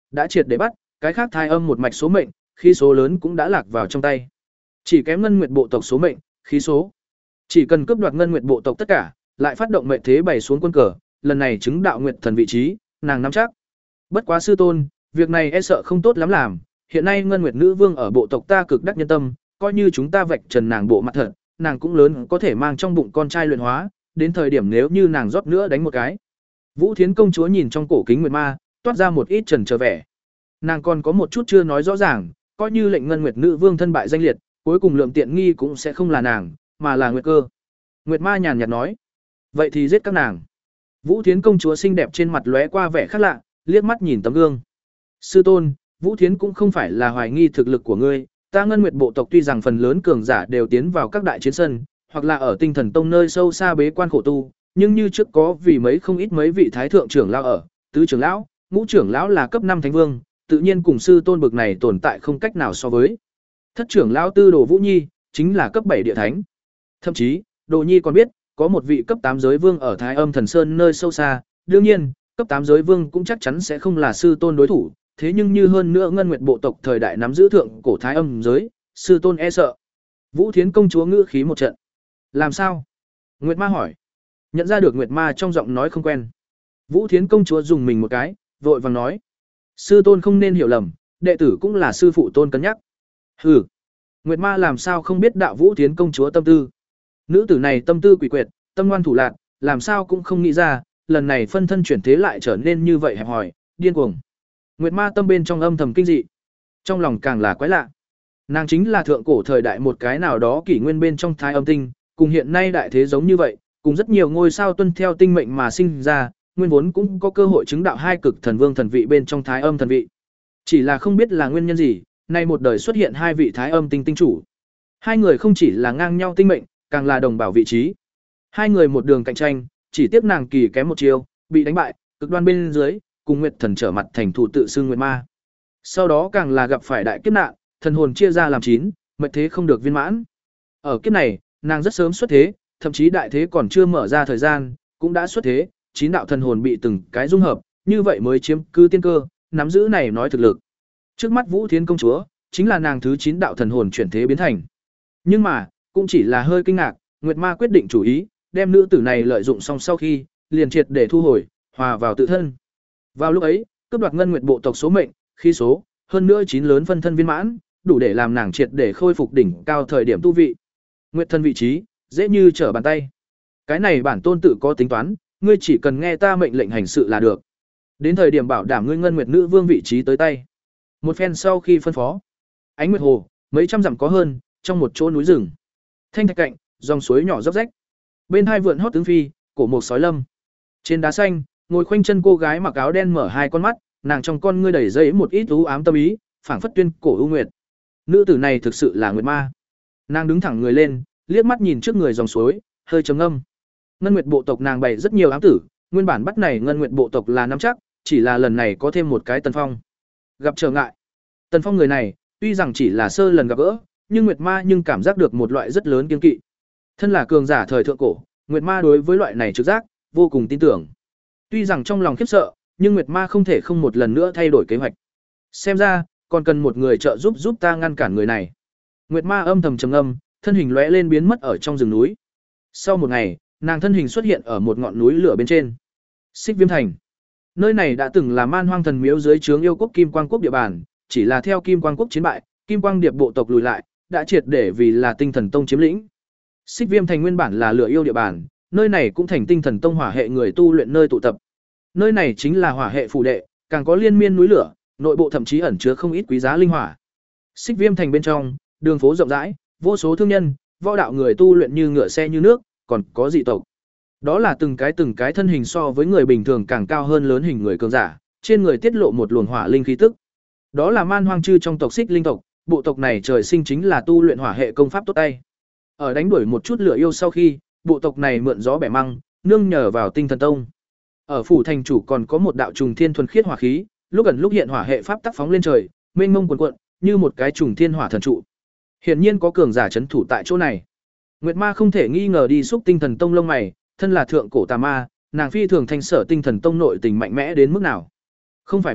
đã triệt để bắt, cái khác thai âm một mạch số mệnh, khí số lớn cũng đã lạc vào trong tay. Chỉ kém ngân nguyệt bộ tộc số mệnh, khí số. Chỉ cần cướp đoạt ngân nguyệt bộ tộc tất cả, lại phát động mệnh thế bày xuống quân cờ, lần này chứng đạo nguyệt thần vị trí, nàng nắm chắc. Bất quá sư tôn, việc này e sợ không tốt lắm làm, hiện nay ngân nguyệt nữ vương ở bộ tộc ta cực đắc nhân tâm, coi như chúng ta vạch trần nàng bộ mặt thật, nàng cũng lớn có thể mang trong bụng con trai luyện hóa, đến thời điểm nếu như nàng rót nữa đánh một cái. Vũ Thiến công chúa nhìn trong cổ kính nguyệt ma, toát ra một ít trần trở vẻ. Nàng còn có một chút chưa nói rõ ràng, coi như lệnh ngân nguyệt nữ vương thân bại danh liệt, cuối cùng lượng tiện nghi cũng sẽ không là nàng, mà là nguyệt cơ. Nguyệt ma nhàn nhạt nói, vậy thì giết các nàng. Vũ Thiến công chúa xinh đẹp trên mặt lóe qua vẻ khác lạ, liếc mắt nhìn tấm gương. Sư tôn, Vũ Thiến cũng không phải là hoài nghi thực lực của ngươi, ta ngân nguyệt bộ tộc tuy rằng phần lớn cường giả đều tiến vào các đại chiến sân, hoặc là ở tinh thần tông nơi sâu xa bế quan khổ tu, nhưng như trước có vì mấy không ít mấy vị thái thượng trưởng lão ở, tứ trưởng lão, ngũ trưởng lão là cấp năm thánh vương, tự nhiên cùng sư tôn bực này tồn tại không cách nào so với. Thất trưởng lão Tư Đồ Vũ Nhi chính là cấp bảy địa thánh. Thậm chí, Đồ Nhi còn biết, có một vị cấp tám giới vương ở Thái Âm Thần Sơn nơi sâu xa, đương nhiên, cấp tám giới vương cũng chắc chắn sẽ không là sư tôn đối thủ, thế nhưng như hơn nữa ngân nguyệt bộ tộc thời đại nắm giữ thượng cổ Thái Âm giới, sư tôn e sợ. Vũ Thiến công chúa ngữ khí một trận. Làm sao? Nguyệt Ma hỏi. Nhận ra được Nguyệt Ma trong giọng nói không quen. Vũ Thiến công chúa dùng mình một cái, vội vàng nói: "Sư tôn không nên hiểu lầm, đệ tử cũng là sư phụ tôn cân nhắc." Hừ. Nguyệt Ma làm sao không biết đạo Vũ Thiến công chúa tâm tư? Nữ tử này tâm tư quỷ quyệt, tâm ngoan thủ lạn, làm sao cũng không nghĩ ra, lần này phân thân chuyển thế lại trở nên như vậy hẹp hòi, điên cuồng. Nguyệt Ma tâm bên trong âm thầm kinh dị, trong lòng càng là quái lạ. Nàng chính là thượng cổ thời đại một cái nào đó kỷ nguyên bên trong Thái Âm tinh, cùng hiện nay đại thế giống như vậy, cùng rất nhiều ngôi sao tuân theo tinh mệnh mà sinh ra, nguyên vốn cũng có cơ hội chứng đạo hai cực thần vương thần vị bên trong Thái Âm thần vị. Chỉ là không biết là nguyên nhân gì, nay một đời xuất hiện hai vị Thái Âm tinh tinh chủ. Hai người không chỉ là ngang nhau tinh mệnh, càng là đồng bảo vị trí. Hai người một đường cạnh tranh, chỉ tiếc nàng kỳ kém một chiều, bị đánh bại, cực đoan bên dưới, cùng Nguyệt Thần trở mặt thành thủ tự xưng Nguyệt Ma. Sau đó càng là gặp phải đại kiếp nạn, thần hồn chia ra làm chín, mệnh thế không được viên mãn. Ở kiếp này, nàng rất sớm xuất thế, thậm chí đại thế còn chưa mở ra thời gian, cũng đã xuất thế, chín đạo thần hồn bị từng cái dung hợp, như vậy mới chiếm cứ tiên cơ, nắm giữ này nói thực lực. Trước mắt Vũ Thiến công chúa, chính là nàng thứ chín đạo thần hồn chuyển thế biến thành. Nhưng mà, cũng chỉ là hơi kinh ngạc, Nguyệt Ma quyết định chủ ý, đem nữ tử này lợi dụng xong sau khi, liền triệt để thu hồi, hòa vào tự thân. Vào lúc ấy, cướp đoạt ngân nguyệt bộ tộc số mệnh, khí số, hơn nữa chín lớn phân thân viên mãn, đủ để làm nàng triệt để khôi phục đỉnh cao thời điểm tu vị. Nguyệt thân vị trí, dễ như trở bàn tay. Cái này bản tôn tự có tính toán, ngươi chỉ cần nghe ta mệnh lệnh hành sự là được. Đến thời điểm bảo đảm ngươi ngân nguyệt nữ vương vị trí tới tay. Một phen sau khi phân phó, ánh nguyệt hồ, mấy trăm dặm có hơn, trong một chỗ núi rừng. Thanh thạch cạnh, dòng suối nhỏ róc rách. Bên hai vượn hót tướng phi, cổ một sói lâm. Trên đá xanh, ngồi khoanh chân cô gái mặc áo đen mở hai con mắt, nàng trong con ngươi đầy dẫy một ít u ám tâm ý, phảng phất tuyên cổ ưu nguyệt. Nữ tử này thực sự là Nguyệt Ma. Nàng đứng thẳng người lên, liếc mắt nhìn trước người dòng suối, hơi trầm ngâm. Ngân Nguyệt bộ tộc nàng bày rất nhiều ám tử, nguyên bản bắt này Ngân Nguyệt bộ tộc là nắm chắc, chỉ là lần này có thêm một cái Tần Phong. Gặp trở ngại. Tần Phong người này, tuy rằng chỉ là sơ lần gặp gỡ, nhưng Nguyệt Ma nhưng cảm giác được một loại rất lớn kiêng kỵ. Thân là cường giả thời thượng cổ, Nguyệt Ma đối với loại này trực giác vô cùng tin tưởng. Tuy rằng trong lòng khiếp sợ, nhưng Nguyệt Ma không thể không một lần nữa thay đổi kế hoạch. Xem ra, còn cần một người trợ giúp giúp ta ngăn cản người này. Nguyệt Ma âm thầm trầm ngâm, thân hình lóe lên biến mất ở trong rừng núi. Sau một ngày, nàng thân hình xuất hiện ở một ngọn núi lửa bên trên. Xích Viêm Thành. Nơi này đã từng là Man Hoang Thần Miếu dưới trướng yêu quốc Kim Quang quốc địa bàn, chỉ là theo Kim Quang quốc chiến bại, Kim Quang Điệp bộ tộc lùi lại, đã triệt để vì là Tinh Thần Tông chiếm lĩnh. Xích Viêm Thành nguyên bản là lửa yêu địa bàn, nơi này cũng thành Tinh Thần Tông hỏa hệ người tu luyện nơi tụ tập. Nơi này chính là hỏa hệ phù đệ, càng có liên miên núi lửa, nội bộ thậm chí ẩn chứa không ít quý giá linh hỏa. Xích Viêm Thành bên trong, đường phố rộng rãi, vô số thương nhân, võ đạo người tu luyện như ngựa xe như nước, còn có dị tộc. Đó là từng cái từng cái thân hình so với người bình thường càng cao hơn lớn hình người cường giả, trên người tiết lộ một luồng hỏa linh khí tức. Đó là Man Hoang Chư trong tộc Xích linh tộc, bộ tộc này trời sinh chính là tu luyện hỏa hệ công pháp tốt tay. Ở đánh đuổi một chút lửa yêu sau khi, bộ tộc này mượn gió bẻ măng, nương nhờ vào Tinh Thần Tông. Ở phủ thành chủ còn có một đạo trùng thiên thuần khiết hỏa khí, lúc ẩn lúc hiện hỏa hệ pháp tác phóng lên trời, mênh mông cuồn cuộn, như một cái trùng thiên hỏa thần trụ. Hiển nhiên có cường giả trấn thủ tại chỗ này. Nguyệt Ma không thể nghi ngờ đi xúc Tinh Thần Tông lông mày, thân là thượng cổ tà ma, nàng phi thường thanh sở Tinh Thần Tông nội tình mạnh mẽ đến mức nào. Không phải vậy,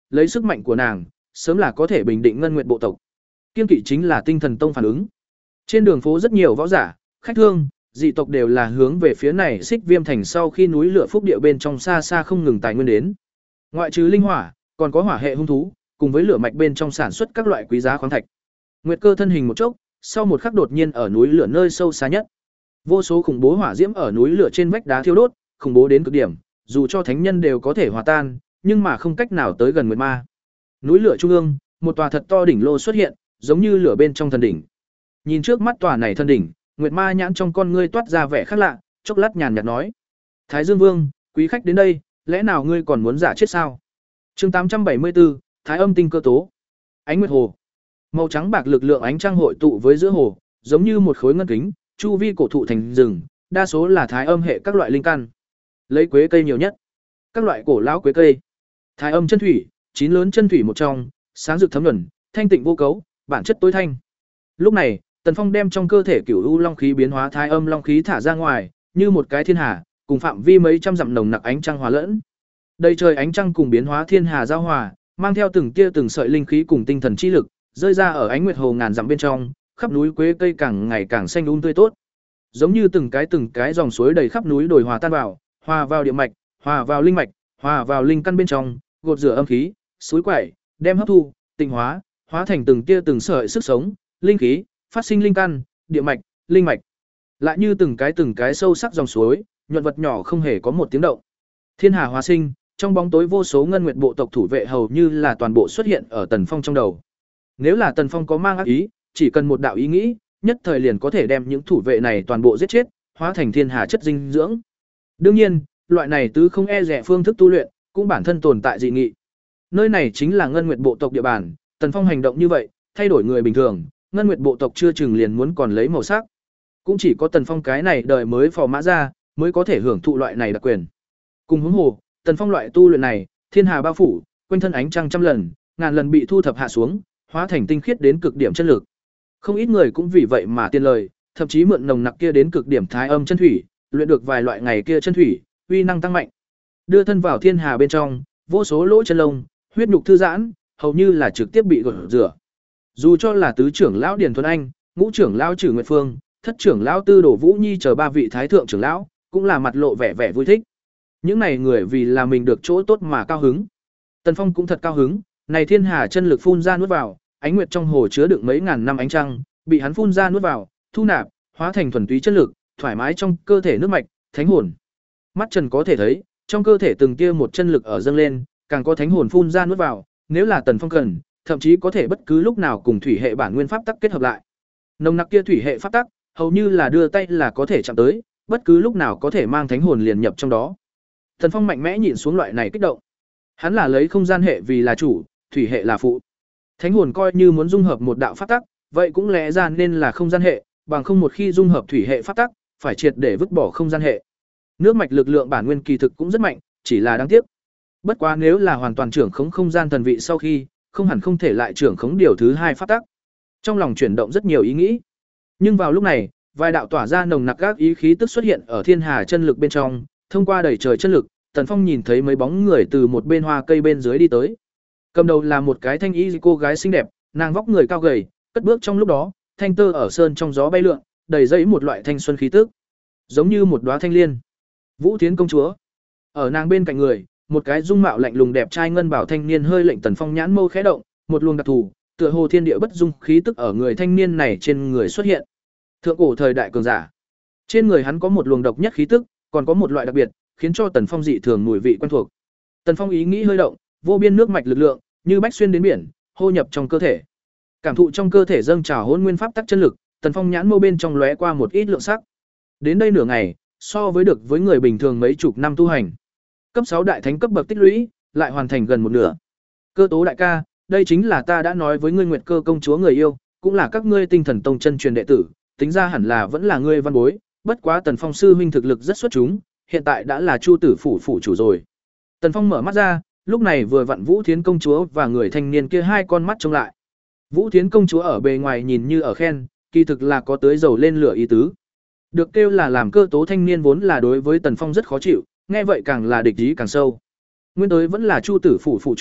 lấy sức mạnh của nàng, sớm là có thể bình định Ngân Nguyệt bộ tộc. Kiên kỵ chính là Tinh Thần Tông phản ứng. Trên đường phố rất nhiều võ giả, khách thương, dị tộc đều là hướng về phía này Xích Viêm thành sau khi núi lửa phúc địa bên trong xa xa không ngừng tài nguyên đến. Ngoại trừ linh hỏa, còn có hỏa hệ hung thú, cùng với lửa mạch bên trong sản xuất các loại quý giá khoáng thạch. Nguyệt Cơ thân hình một chốc, sau một khắc đột nhiên ở núi lửa nơi sâu xa nhất. Vô số khủng bố hỏa diễm ở núi lửa trên vách đá thiêu đốt, khủng bố đến cực điểm, dù cho thánh nhân đều có thể hòa tan, nhưng mà không cách nào tới gần Nguyệt Ma. Núi lửa trung ương, một tòa thật to đỉnh lô xuất hiện, giống như lửa bên trong thần đỉnh. Nhìn trước mắt tòa này thần đỉnh, Nguyệt Ma nhãn trong con ngươi toát ra vẻ khác lạ, chốc lát nhàn nhạt nói: "Thái Dương Vương, quý khách đến đây, lẽ nào ngươi còn muốn giả chết sao?" Chương tám trăm bảy mươi tư, Thái Âm tinh cơ tố. Ánh Nguyệt Hồ. Màu trắng bạc lực lượng ánh trăng hội tụ với giữa hồ, giống như một khối ngân kính, chu vi cổ thụ thành rừng, đa số là Thái Âm hệ các loại linh căn. Lấy quế cây nhiều nhất. Các loại cổ lão quế cây. Thái Âm chân thủy, chín lớn chân thủy một trong, sáng rực thấm nhuần, thanh tịnh vô cấu, bản chất tối thanh. Lúc này, Tần Phong đem trong cơ thể Cửu U Long khí biến hóa Thái Âm Long khí thả ra ngoài, như một cái thiên hà, cùng phạm vi mấy trăm dặm nồng nặc ánh trăng hòa lẫn. Đầy trời ánh trăng cùng biến hóa thiên hà giao hòa, mang theo từng tia từng sợi linh khí cùng tinh thần chi lực, rơi ra ở ánh nguyệt hồ ngàn dặm bên trong, khắp núi quế cây càng ngày càng xanh um tươi tốt. Giống như từng cái từng cái dòng suối đầy khắp núi đồi hòa tan vào, hòa vào địa mạch, hòa vào linh mạch, hòa vào linh căn bên trong, gột rửa âm khí, suối quẩy, đem hấp thu, tinh hóa, hóa thành từng tia từng sợi sức sống, linh khí, phát sinh linh căn, địa mạch, linh mạch. Lại như từng cái từng cái sâu sắc dòng suối, nhuận vật nhỏ không hề có một tiếng động. Thiên hà hóa sinh, trong bóng tối vô số ngân nguyệt bộ tộc thủ vệ hầu như là toàn bộ xuất hiện ở Tần Phong trong đầu. Nếu là Tần Phong có mang ác ý, chỉ cần một đạo ý nghĩ, nhất thời liền có thể đem những thủ vệ này toàn bộ giết chết, hóa thành thiên hà chất dinh dưỡng. Đương nhiên, loại này tứ không e dè phương thức tu luyện, cũng bản thân tồn tại dị nghị. Nơi này chính là ngân nguyệt bộ tộc địa bàn, Tần Phong hành động như vậy, thay đổi người bình thường, ngân nguyệt bộ tộc chưa chừng liền muốn còn lấy màu sắc. Cũng chỉ có Tần Phong cái này đời mới phò mã ra, mới có thể hưởng thụ loại này đặc quyền. Cùng huống hồ, Tần Phong loại tu luyện này, thiên hà bao phủ, quanh thân ánh trăng trăm lần, ngàn lần bị thu thập hạ xuống, hóa thành tinh khiết đến cực điểm chân lực. Không ít người cũng vì vậy mà tiên lời, thậm chí mượn nồng nặc kia đến cực điểm Thái Âm chân thủy, luyện được vài loại ngày kia chân thủy, uy năng tăng mạnh. Đưa thân vào thiên hà bên trong, vô số lỗ chân lông, huyết nhục thư giãn, hầu như là trực tiếp bị gột rửa. Dù cho là tứ trưởng lão Điền Thuần Anh, ngũ trưởng lão Trử Nguyệt Phương, thất trưởng lão Tư Đồ Vũ Nhi chờ ba vị thái thượng trưởng lão, cũng là mặt lộ vẻ vẻ vui thích. Những này người vì là mình được chỗ tốt mà cao hứng. Tần Phong cũng thật cao hứng, này thiên hà chân lực phun ra nuốt vào, ánh nguyệt trong hồ chứa đựng mấy ngàn năm ánh trăng, bị hắn phun ra nuốt vào, thu nạp, hóa thành thuần túy chân lực, thoải mái trong cơ thể nước mạch, thánh hồn. Mắt Trần có thể thấy, trong cơ thể từng tia một chân lực ở dâng lên, càng có thánh hồn phun ra nuốt vào, nếu là Tần Phong cần, thậm chí có thể bất cứ lúc nào cùng thủy hệ bản nguyên pháp tắc kết hợp lại. Nồng nặc kia thủy hệ pháp tắc, hầu như là đưa tay là có thể chạm tới, bất cứ lúc nào có thể mang thánh hồn liền nhập trong đó. Tần Phong mạnh mẽ nhìn xuống loại này kích động. Hắn là lấy không gian hệ vì là chủ, thủy hệ là phụ. Thánh hồn coi như muốn dung hợp một đạo pháp tắc, vậy cũng lẽ ra nên là không gian hệ, bằng không một khi dung hợp thủy hệ pháp tắc, phải triệt để vứt bỏ không gian hệ. Nước mạch lực lượng bản nguyên kỳ thực cũng rất mạnh, chỉ là đáng tiếc. Bất quá nếu là hoàn toàn trưởng khống không gian thần vị sau khi, không hẳn không thể lại trưởng khống điều thứ hai pháp tắc. Trong lòng chuyển động rất nhiều ý nghĩ. Nhưng vào lúc này, vài đạo tỏa ra nồng nặc các ý khí tức xuất hiện ở thiên hà chân lực bên trong, thông qua đầy trời chân lực, Tần Phong nhìn thấy mấy bóng người từ một bên hoa cây bên dưới đi tới. Cầm đầu là một cái thanh y cô gái xinh đẹp, nàng vóc người cao gầy, cất bước trong lúc đó, thanh tơ ở sơn trong gió bay lượn, đầy dẫy một loại thanh xuân khí tức, giống như một đóa thanh liên. Vũ Thiến công chúa. Ở nàng bên cạnh người, một cái dung mạo lạnh lùng đẹp trai ngân bảo thanh niên hơi lệnh Tần Phong nhãn mâu khẽ động, một luồng đặc thù, tựa hồ thiên địa bất dung khí tức ở người thanh niên này trên người xuất hiện. Thượng cổ thời đại cường giả. Trên người hắn có một luồng độc nhất khí tức, còn có một loại đặc biệt, khiến cho Tần Phong dị thường mùi vị quen thuộc. Tần Phong ý nghĩ hơi động, vô biên nước mạch lực lượng, như bách xuyên đến biển, hô nhập trong cơ thể. Cảm thụ trong cơ thể dâng trào hỗn nguyên pháp tắc chân lực, Tần Phong nhãn mâu bên trong lóe qua một ít lượng sắc. Đến đây nửa ngày, so với được với người bình thường mấy chục năm tu hành, cấp sáu đại thánh cấp bậc tích lũy, lại hoàn thành gần một nửa. Cơ tố đại ca, đây chính là ta đã nói với ngươi Nguyệt Cơ công chúa người yêu, cũng là các ngươi Tinh Thần Tông chân truyền đệ tử, tính ra hẳn là vẫn là ngươi văn bối, bất quá Tần Phong sư huynh thực lực rất xuất chúng, hiện tại đã là Chu tử phủ phủ chủ rồi. Tần Phong mở mắt ra, lúc này vừa vặn Vũ Thiến công chúa và người thanh niên kia hai con mắt trông lại. Vũ Thiến công chúa ở bề ngoài nhìn như ở khen, kỳ thực là có tới dầu lên lửa ý tứ. Được kêu là làm cơ tố thanh niên vốn là đối với Tần Phong rất khó chịu, nghe vậy càng là địch ý càng sâu. Nguyên tới vẫn là Chu tử phủ phủ chủ,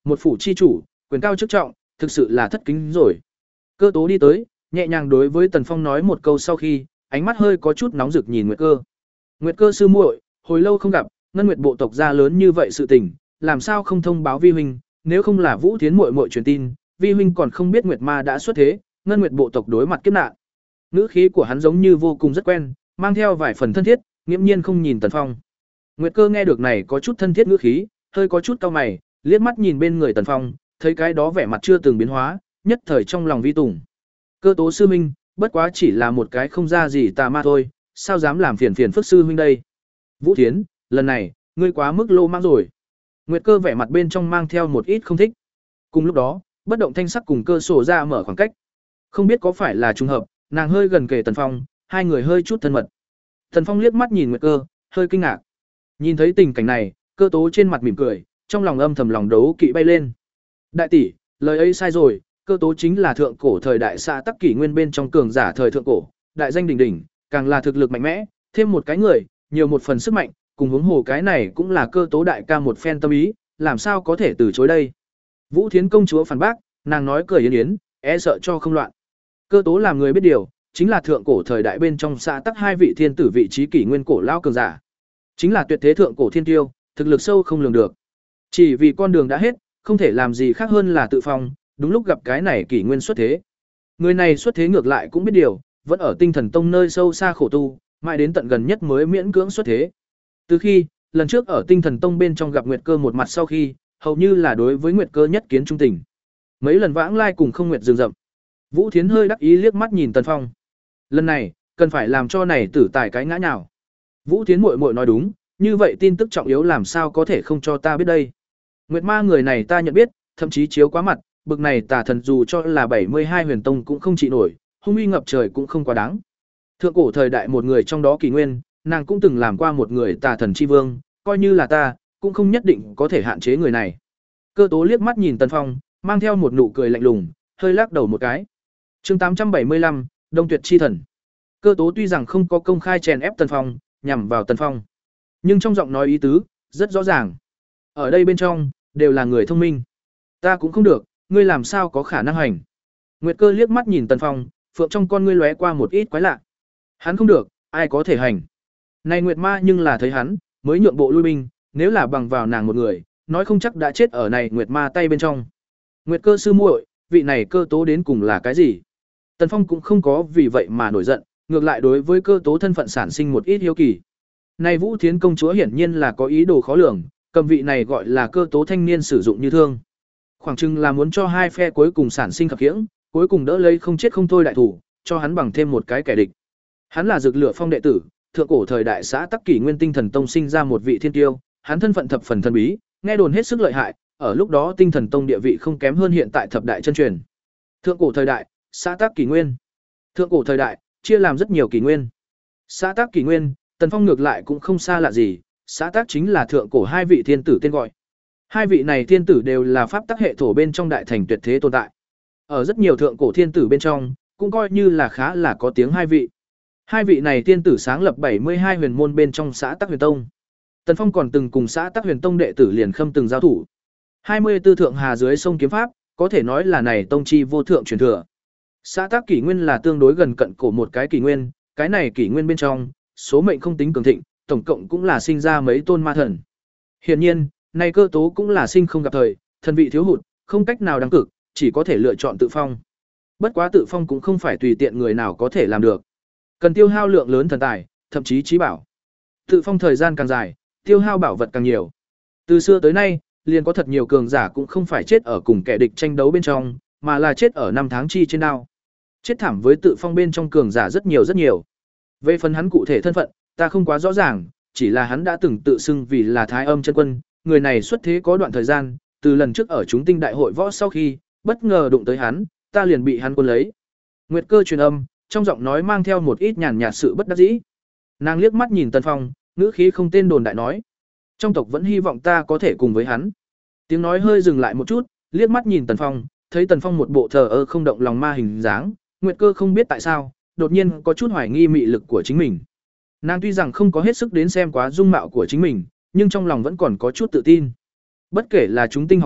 một phủ chi chủ, quyền cao chức trọng, thực sự là thất kính rồi. Cơ tố đi tới, nhẹ nhàng đối với Tần Phong nói một câu sau khi, ánh mắt hơi có chút nóng rực nhìn Nguyệt Cơ. Nguyệt Cơ sư muội, hồi lâu không gặp, Ngân Nguyệt bộ tộc gia lớn như vậy sự tình, làm sao không thông báo vi huynh, nếu không là Vũ Thiến muội muội truyền tin, vi huynh còn không biết Nguyệt Ma đã xuất thế, Ngân Nguyệt bộ tộc đối mặt kiếp nạn. Ngữ khí của hắn giống như vô cùng rất quen, mang theo vài phần thân thiết, nghiễm nhiên không nhìn Tần Phong. Nguyệt Cơ nghe được này có chút thân thiết ngữ khí, hơi có chút cau mày, liếc mắt nhìn bên người Tần Phong, thấy cái đó vẻ mặt chưa từng biến hóa, nhất thời trong lòng vi tùng. Cơ tố sư huynh, bất quá chỉ là một cái không ra gì tà ma thôi, sao dám làm phiền phiền phức sư huynh đây? Vũ Thiến, lần này, ngươi quá mức lô mang rồi. Nguyệt Cơ vẻ mặt bên trong mang theo một ít không thích. Cùng lúc đó, bất động thanh sắc cùng Cơ sổ ra mở khoảng cách. Không biết có phải là trùng hợp, nàng hơi gần kề Tần Phong, hai người hơi chút thân mật. Tần Phong liếc mắt nhìn Nguyệt Cơ, hơi kinh ngạc. Nhìn thấy tình cảnh này, Cơ tố trên mặt mỉm cười, trong lòng âm thầm lòng đấu kỵ bay lên. Đại tỷ, lời ấy sai rồi, Cơ tố chính là thượng cổ thời đại xã tắc kỷ nguyên bên trong cường giả thời thượng cổ, đại danh đỉnh đỉnh, càng là thực lực mạnh mẽ, thêm một cái người, nhiều một phần sức mạnh, cùng huống hồ cái này cũng là Cơ tố đại ca một phen tâm ý, làm sao có thể từ chối đây. Vũ Thiến công chúa phản bác, nàng nói cười yến yến, e sợ cho không loạn. Cơ tố làm người biết điều, chính là thượng cổ thời đại bên trong xã tắc hai vị thiên tử vị trí kỷ nguyên cổ lao cường giả. Chính là tuyệt thế thượng cổ thiên tiêu, thực lực sâu không lường được. Chỉ vì con đường đã hết, không thể làm gì khác hơn là tự phòng, đúng lúc gặp cái này kỷ nguyên xuất thế. Người này xuất thế ngược lại cũng biết điều, vẫn ở Tinh Thần Tông nơi sâu xa khổ tu, mãi đến tận gần nhất mới miễn cưỡng xuất thế. Từ khi, lần trước ở Tinh Thần Tông bên trong gặp Nguyệt Cơ một mặt sau khi, hầu như là đối với Nguyệt Cơ nhất kiến trung tình. Mấy lần vãng lai cùng không nguyệt rừng rậm. Vũ Thiến hơi đắc ý liếc mắt nhìn Tần Phong. Lần này, cần phải làm cho này tử tài cái ngã nhào. Vũ Thiến muội muội nói đúng, như vậy tin tức trọng yếu làm sao có thể không cho ta biết đây. Nguyệt Ma người này ta nhận biết, thậm chí chiếu quá mặt, bực này tà thần dù cho là bảy mươi hai huyền tông cũng không trị nổi, hung uy ngập trời cũng không quá đáng. Thượng cổ thời đại một người trong đó kỳ nguyên, nàng cũng từng làm qua một người tà thần chi vương, coi như là ta, cũng không nhất định có thể hạn chế người này. Cơ tố liếc mắt nhìn Tần Phong, mang theo một nụ cười lạnh lùng, hơi lắc đầu một cái. Chương tám trăm bảy mươi lăm, Đông Tuyệt chi thần. Cơ tố tuy rằng không có công khai chèn ép Tần Phong, nhằm vào Tần Phong, nhưng trong giọng nói ý tứ rất rõ ràng. Ở đây bên trong đều là người thông minh. Ta cũng không được, ngươi làm sao có khả năng hành? Nguyệt Cơ liếc mắt nhìn Tần Phong, phượng trong con ngươi lóe qua một ít quái lạ. Hắn không được, ai có thể hành? Này Nguyệt Ma nhưng là thấy hắn, mới nhượng bộ lui binh, nếu là bằng vào nàng một người, nói không chắc đã chết ở này Nguyệt Ma tay bên trong. Nguyệt Cơ sư muội, vị này Cơ tố đến cùng là cái gì? Tần Phong cũng không có vì vậy mà nổi giận, ngược lại đối với Cơ tố thân phận sản sinh một ít hiếu kỳ. Này Vũ Thiến công chúa hiển nhiên là có ý đồ khó lường, cầm vị này gọi là Cơ tố thanh niên sử dụng như thương. Khoảng chừng là muốn cho hai phe cuối cùng sản sinh khập khiễng, cuối cùng đỡ lấy không chết không thôi đại thủ, cho hắn bằng thêm một cái kẻ địch. Hắn là Dược Lửa Phong đệ tử, thượng cổ thời đại xã Tắc Kỷ Nguyên Tinh Thần Tông sinh ra một vị thiên tiêu, hắn thân phận thập phần thần bí, nghe đồn hết sức lợi hại, ở lúc đó Tinh Thần Tông địa vị không kém hơn hiện tại thập đại chân truyền. Thượng cổ thời đại, xã Tắc Kỷ Nguyên. Thượng cổ thời đại, chia làm rất nhiều kỷ nguyên. Xã Tắc Kỷ Nguyên, Tần Phong ngược lại cũng không xa lạ gì, xã Tắc chính là thượng cổ hai vị thiên tử tên gọi. Hai vị này thiên tử đều là pháp tắc hệ thổ bên trong đại thành tuyệt thế tồn tại. Ở rất nhiều thượng cổ thiên tử bên trong, cũng coi như là khá là có tiếng hai vị. Hai vị này thiên tử sáng lập bảy mươi hai huyền môn bên trong xã Tắc Huyền Tông. Tần Phong còn từng cùng xã Tắc Huyền Tông đệ tử liền khâm từng giao thủ. hai mươi tư thượng hà dưới sông kiếm pháp, có thể nói là này tông chi vô thượng truyền thừa. Xã Tắc kỷ nguyên là tương đối gần cận cổ một cái kỷ nguyên, cái này kỷ nguyên bên trong, số mệnh không tính cường thịnh, tổng cộng cũng là sinh ra mấy tôn ma thần. Hiển nhiên, này Cơ tố cũng là sinh không gặp thời, thần vị thiếu hụt, không cách nào đăng cực, chỉ có thể lựa chọn tự phong. Bất quá tự phong cũng không phải tùy tiện người nào có thể làm được. Cần tiêu hao lượng lớn thần tài, thậm chí trí bảo. Tự phong thời gian càng dài, tiêu hao bảo vật càng nhiều. Từ xưa tới nay, liền có thật nhiều cường giả cũng không phải chết ở cùng kẻ địch tranh đấu bên trong, mà là chết ở năm tháng chi trên đao. Chết thảm với tự phong bên trong cường giả rất nhiều rất nhiều. Về phần hắn cụ thể thân phận, ta không quá rõ ràng, chỉ là hắn đã từng tự xưng vì là Thái Âm chân quân, người này xuất thế có đoạn thời gian, từ lần trước ở chúng tinh đại hội võ sau khi, bất ngờ đụng tới hắn, ta liền bị hắn quân lấy. Nguyệt Cơ truyền âm, trong giọng nói mang theo một ít nhàn nhạt sự bất đắc dĩ. Nàng liếc mắt nhìn Tần Phong, ngữ khí không tên đồn đại nói: "Trong tộc vẫn hy vọng ta có thể cùng với hắn." Tiếng nói hơi dừng lại một chút, liếc mắt nhìn Tần Phong, thấy Tần Phong một bộ thờ ơ không động lòng ma hình dáng, Nguyệt Cơ không biết tại sao, đột nhiên có chút hoài nghi mị lực của chính mình. Nàng tuy rằng không có hết sức đến xem quá dung mạo của chính mình, nhưng trong lòng vẫn còn có chút tự tin. Bất kể là chúng tinh học viện,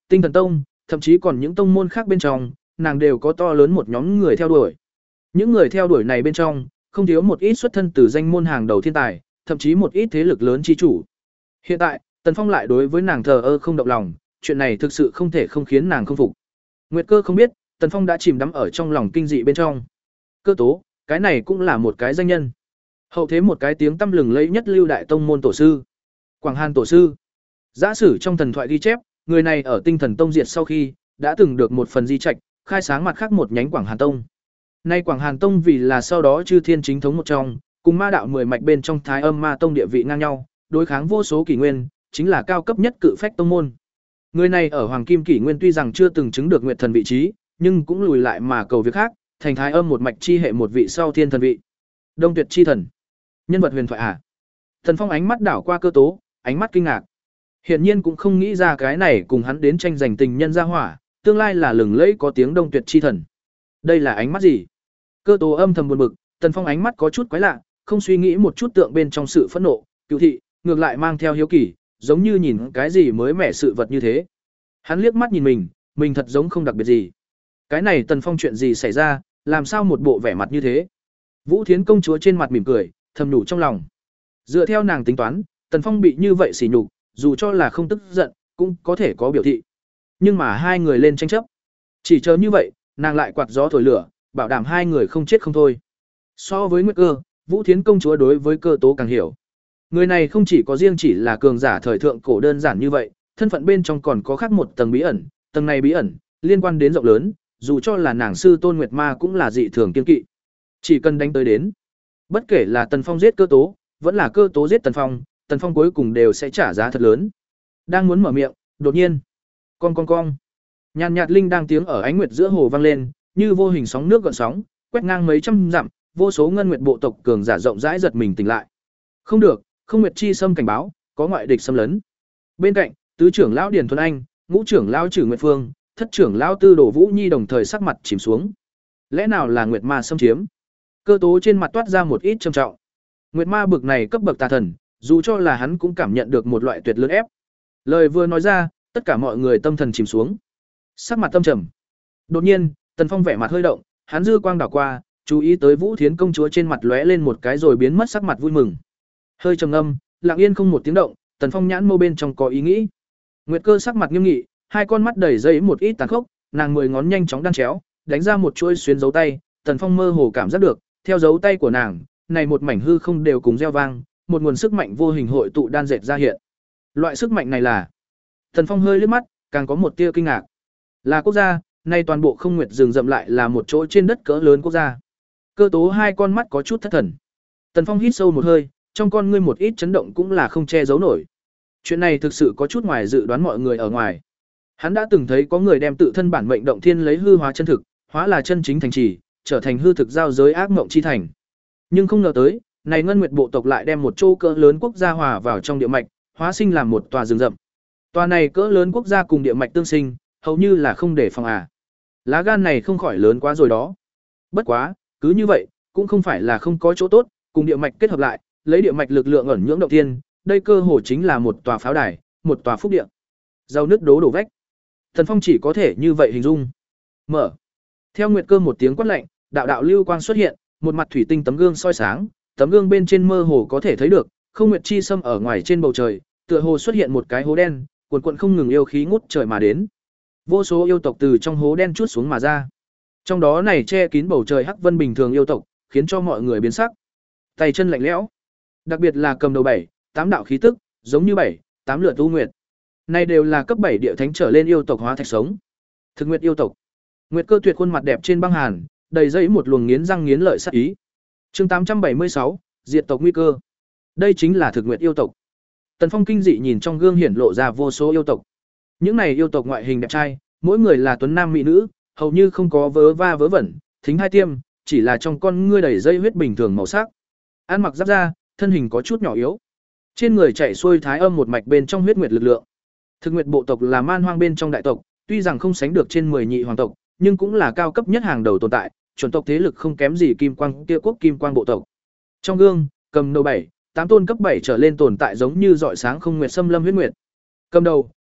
Tinh Thần Tông, thậm chí còn những tông môn khác bên trong, nàng đều có to lớn một nhóm người theo đuổi. Những người theo đuổi này bên trong, không thiếu một ít xuất thân từ danh môn hàng đầu thiên tài, thậm chí một ít thế lực lớn chi chủ. Hiện tại, Tần Phong lại đối với nàng thờ ơ không động lòng, chuyện này thực sự không thể không khiến nàng không phục. Nguyệt Cơ không biết, Tần Phong đã chìm đắm ở trong lòng kinh dị bên trong. Cơ tố, cái này cũng là một cái danh nhân. Hậu thế một cái tiếng tăm lừng lẫy nhất lưu đại tông môn tổ sư. Quảng Hàn tổ sư. Giả sử trong thần thoại ghi chép, người này ở Tinh Thần Tông diệt sau khi, đã từng được một phần di trạch, khai sáng mặt khác một nhánh Quảng Hàn Tông. Nay Quảng Hàn Tông vì là sau đó chư thiên chính thống một trong, cùng ma đạo mười mạch bên trong Thái Âm Ma Tông địa vị ngang nhau, đối kháng vô số kỷ nguyên, chính là cao cấp nhất cự phách tông môn. Người này ở Hoàng Kim kỷ nguyên tuy rằng chưa từng chứng được Nguyệt Thần vị trí, nhưng cũng lùi lại mà cầu việc khác, thành Thái Âm một mạch chi hệ một vị sau thiên thần vị. Đông Tuyệt chi thần. Nhân vật huyền thoại à? Thần Phong ánh mắt đảo qua Cơ tố, ánh mắt kinh ngạc. Hiển nhiên cũng không nghĩ ra cái này cùng hắn đến tranh giành tình nhân gia hỏa, tương lai là lừng lẫy có tiếng Đông Tuyệt chi thần. Đây là ánh mắt gì? Cơ tố âm thầm buồn bực, Tần Phong ánh mắt có chút quái lạ, không suy nghĩ một chút tượng bên trong sự phẫn nộ, cựu thị, ngược lại mang theo hiếu kỳ, giống như nhìn cái gì mới mẻ sự vật như thế. Hắn liếc mắt nhìn mình, mình thật giống không đặc biệt gì. Cái này Tần Phong chuyện gì xảy ra, làm sao một bộ vẻ mặt như thế? Vũ Thiến công chúa trên mặt mỉm cười, thầm nhủ trong lòng. Dựa theo nàng tính toán, Tần Phong bị như vậy sỉ nhục, dù cho là không tức giận, cũng có thể có biểu thị. Nhưng mà hai người lên tranh chấp. Chỉ chờ như vậy, nàng lại quạt gió thổi lửa, bảo đảm hai người không chết không thôi. So với Nguyệt Cơ, Vũ Thiến công chúa đối với Cơ tố càng hiểu. Người này không chỉ có riêng chỉ là cường giả thời thượng cổ đơn giản như vậy, thân phận bên trong còn có khác một tầng bí ẩn, tầng này bí ẩn liên quan đến rộng lớn, dù cho là nàng sư Tôn Nguyệt Ma cũng là dị thường kiên kỵ. Chỉ cần đánh tới đến, bất kể là Tần Phong giết Cơ tố, vẫn là Cơ tố giết Tần Phong, Tần Phong cuối cùng đều sẽ trả giá thật lớn. Đang muốn mở miệng, đột nhiên, con con con, nhàn nhạt linh đang tiếng ở ánh nguyệt giữa hồ vang lên, như vô hình sóng nước gợn sóng, quét ngang mấy trăm dặm, vô số ngân nguyệt bộ tộc cường giả rộng rãi giật mình tỉnh lại. Không được, không nguyệt chi xâm cảnh báo, có ngoại địch xâm lấn. Bên cạnh, tứ trưởng lão Điền Thuần Anh, ngũ trưởng lão Trử Nguyệt Phương, thất trưởng lão Tư Đồ Vũ Nhi đồng thời sắc mặt chìm xuống. Lẽ nào là nguyệt ma xâm chiếm? Cơ tố trên mặt toát ra một ít trầm trọng. Nguyệt ma bực này cấp bậc tà thần, dù cho là hắn cũng cảm nhận được một loại tuyệt lớn ép. Lời vừa nói ra, tất cả mọi người tâm thần chìm xuống. Sắc mặt tâm trầm. Đột nhiên, Tần Phong vẻ mặt hơi động, hắn dư quang đảo qua, chú ý tới Vũ Thiến công chúa trên mặt lóe lên một cái rồi biến mất sắc mặt vui mừng. Hơi trầm ngâm, lặng yên không một tiếng động, Tần Phong nhãn mâu bên trong có ý nghĩ. Nguyệt Cơ sắc mặt nghiêm nghị, hai con mắt đầy dây một ít tàn khốc, nàng mười ngón nhanh chóng đan chéo, đánh ra một chuôi xuyến dấu tay, Tần Phong mơ hồ cảm giác được, theo dấu tay của nàng, này một mảnh hư không đều cùng reo vang, một nguồn sức mạnh vô hình hội tụ đan dệt ra hiện. Loại sức mạnh này là? Tần Phong hơi liếc mắt, càng có một tia kinh ngạc. Là quốc gia, nay toàn bộ không nguyệt rừng rậm lại là một chỗ trên đất cỡ lớn quốc gia. Cơ tố hai con mắt có chút thất thần. Tần Phong hít sâu một hơi, trong con ngươi một ít chấn động cũng là không che giấu nổi. Chuyện này thực sự có chút ngoài dự đoán mọi người ở ngoài. Hắn đã từng thấy có người đem tự thân bản mệnh động thiên lấy hư hóa chân thực, hóa là chân chính thành trì, trở thành hư thực giao giới ác mộng chi thành. Nhưng không ngờ tới, này ngân nguyệt bộ tộc lại đem một châu cỡ lớn quốc gia hòa vào trong địa mạch, hóa sinh làm một tòa rừng rậm. Tòa này cỡ lớn quốc gia cùng địa mạch tương sinh, hầu như là không để phòng à. Lá gan này không khỏi lớn quá rồi đó. Bất quá, cứ như vậy, cũng không phải là không có chỗ tốt, cùng địa mạch kết hợp lại, lấy địa mạch lực lượng ẩn nhưỡng động thiên, đây cơ hồ chính là một tòa pháo đài, một tòa phúc địa. Rau nước đố đổ vách. Thần Phong chỉ có thể như vậy hình dung. Mở. Theo Nguyệt Cơ một tiếng quát lạnh, đạo đạo lưu quang xuất hiện, một mặt thủy tinh tấm gương soi sáng, tấm gương bên trên mơ hồ có thể thấy được, không nguyệt chi xâm ở ngoài trên bầu trời, tựa hồ xuất hiện một cái hố đen, cuồn cuộn không ngừng yêu khí ngút trời mà đến. Vô số yêu tộc từ trong hố đen chuốt xuống mà ra. Trong đó này che kín bầu trời hắc vân bình thường yêu tộc, khiến cho mọi người biến sắc. Tay chân lạnh lẽo. Đặc biệt là cầm đầu bảy, tám đạo khí tức, giống như bảy, tám lượt u nguyệt. Này đều là cấp bảy địa thánh trở lên yêu tộc hóa thạch sống. Thực nguyệt yêu tộc. Nguyệt Cơ tuyệt khuôn mặt đẹp trên băng hàn, đầy dẫy một luồng nghiến răng nghiến lợi sát ý. Chương tám trăm bảy mươi sáu, diệt tộc nguy cơ. Đây chính là thực nguyệt yêu tộc. Tần Phong kinh dị nhìn trong gương hiển lộ ra vô số yêu tộc. Những này yêu tộc ngoại hình đẹp trai, mỗi người là tuấn nam mỹ nữ, hầu như không có vớ va vớ vẩn, thính hai tiêm, chỉ là trong con ngươi đầy dây huyết bình thường màu sắc. Ăn mặc giáp da, thân hình có chút nhỏ yếu. Trên người chạy xuôi thái âm một mạch bên trong huyết nguyệt lực lượng. Thực nguyệt bộ tộc là man hoang bên trong đại tộc, tuy rằng không sánh được trên mười nhị hoàng tộc, nhưng cũng là cao cấp nhất hàng đầu tồn tại, chuẩn tộc thế lực không kém gì kim quang kia quốc kim quang bộ tộc. Trong gương, cầm đầu bảy, tám tôn cấp bảy trở lên tồn tại giống như rọi sáng không nguyệt xâm lâm huyết nguyệt. Cầm đầu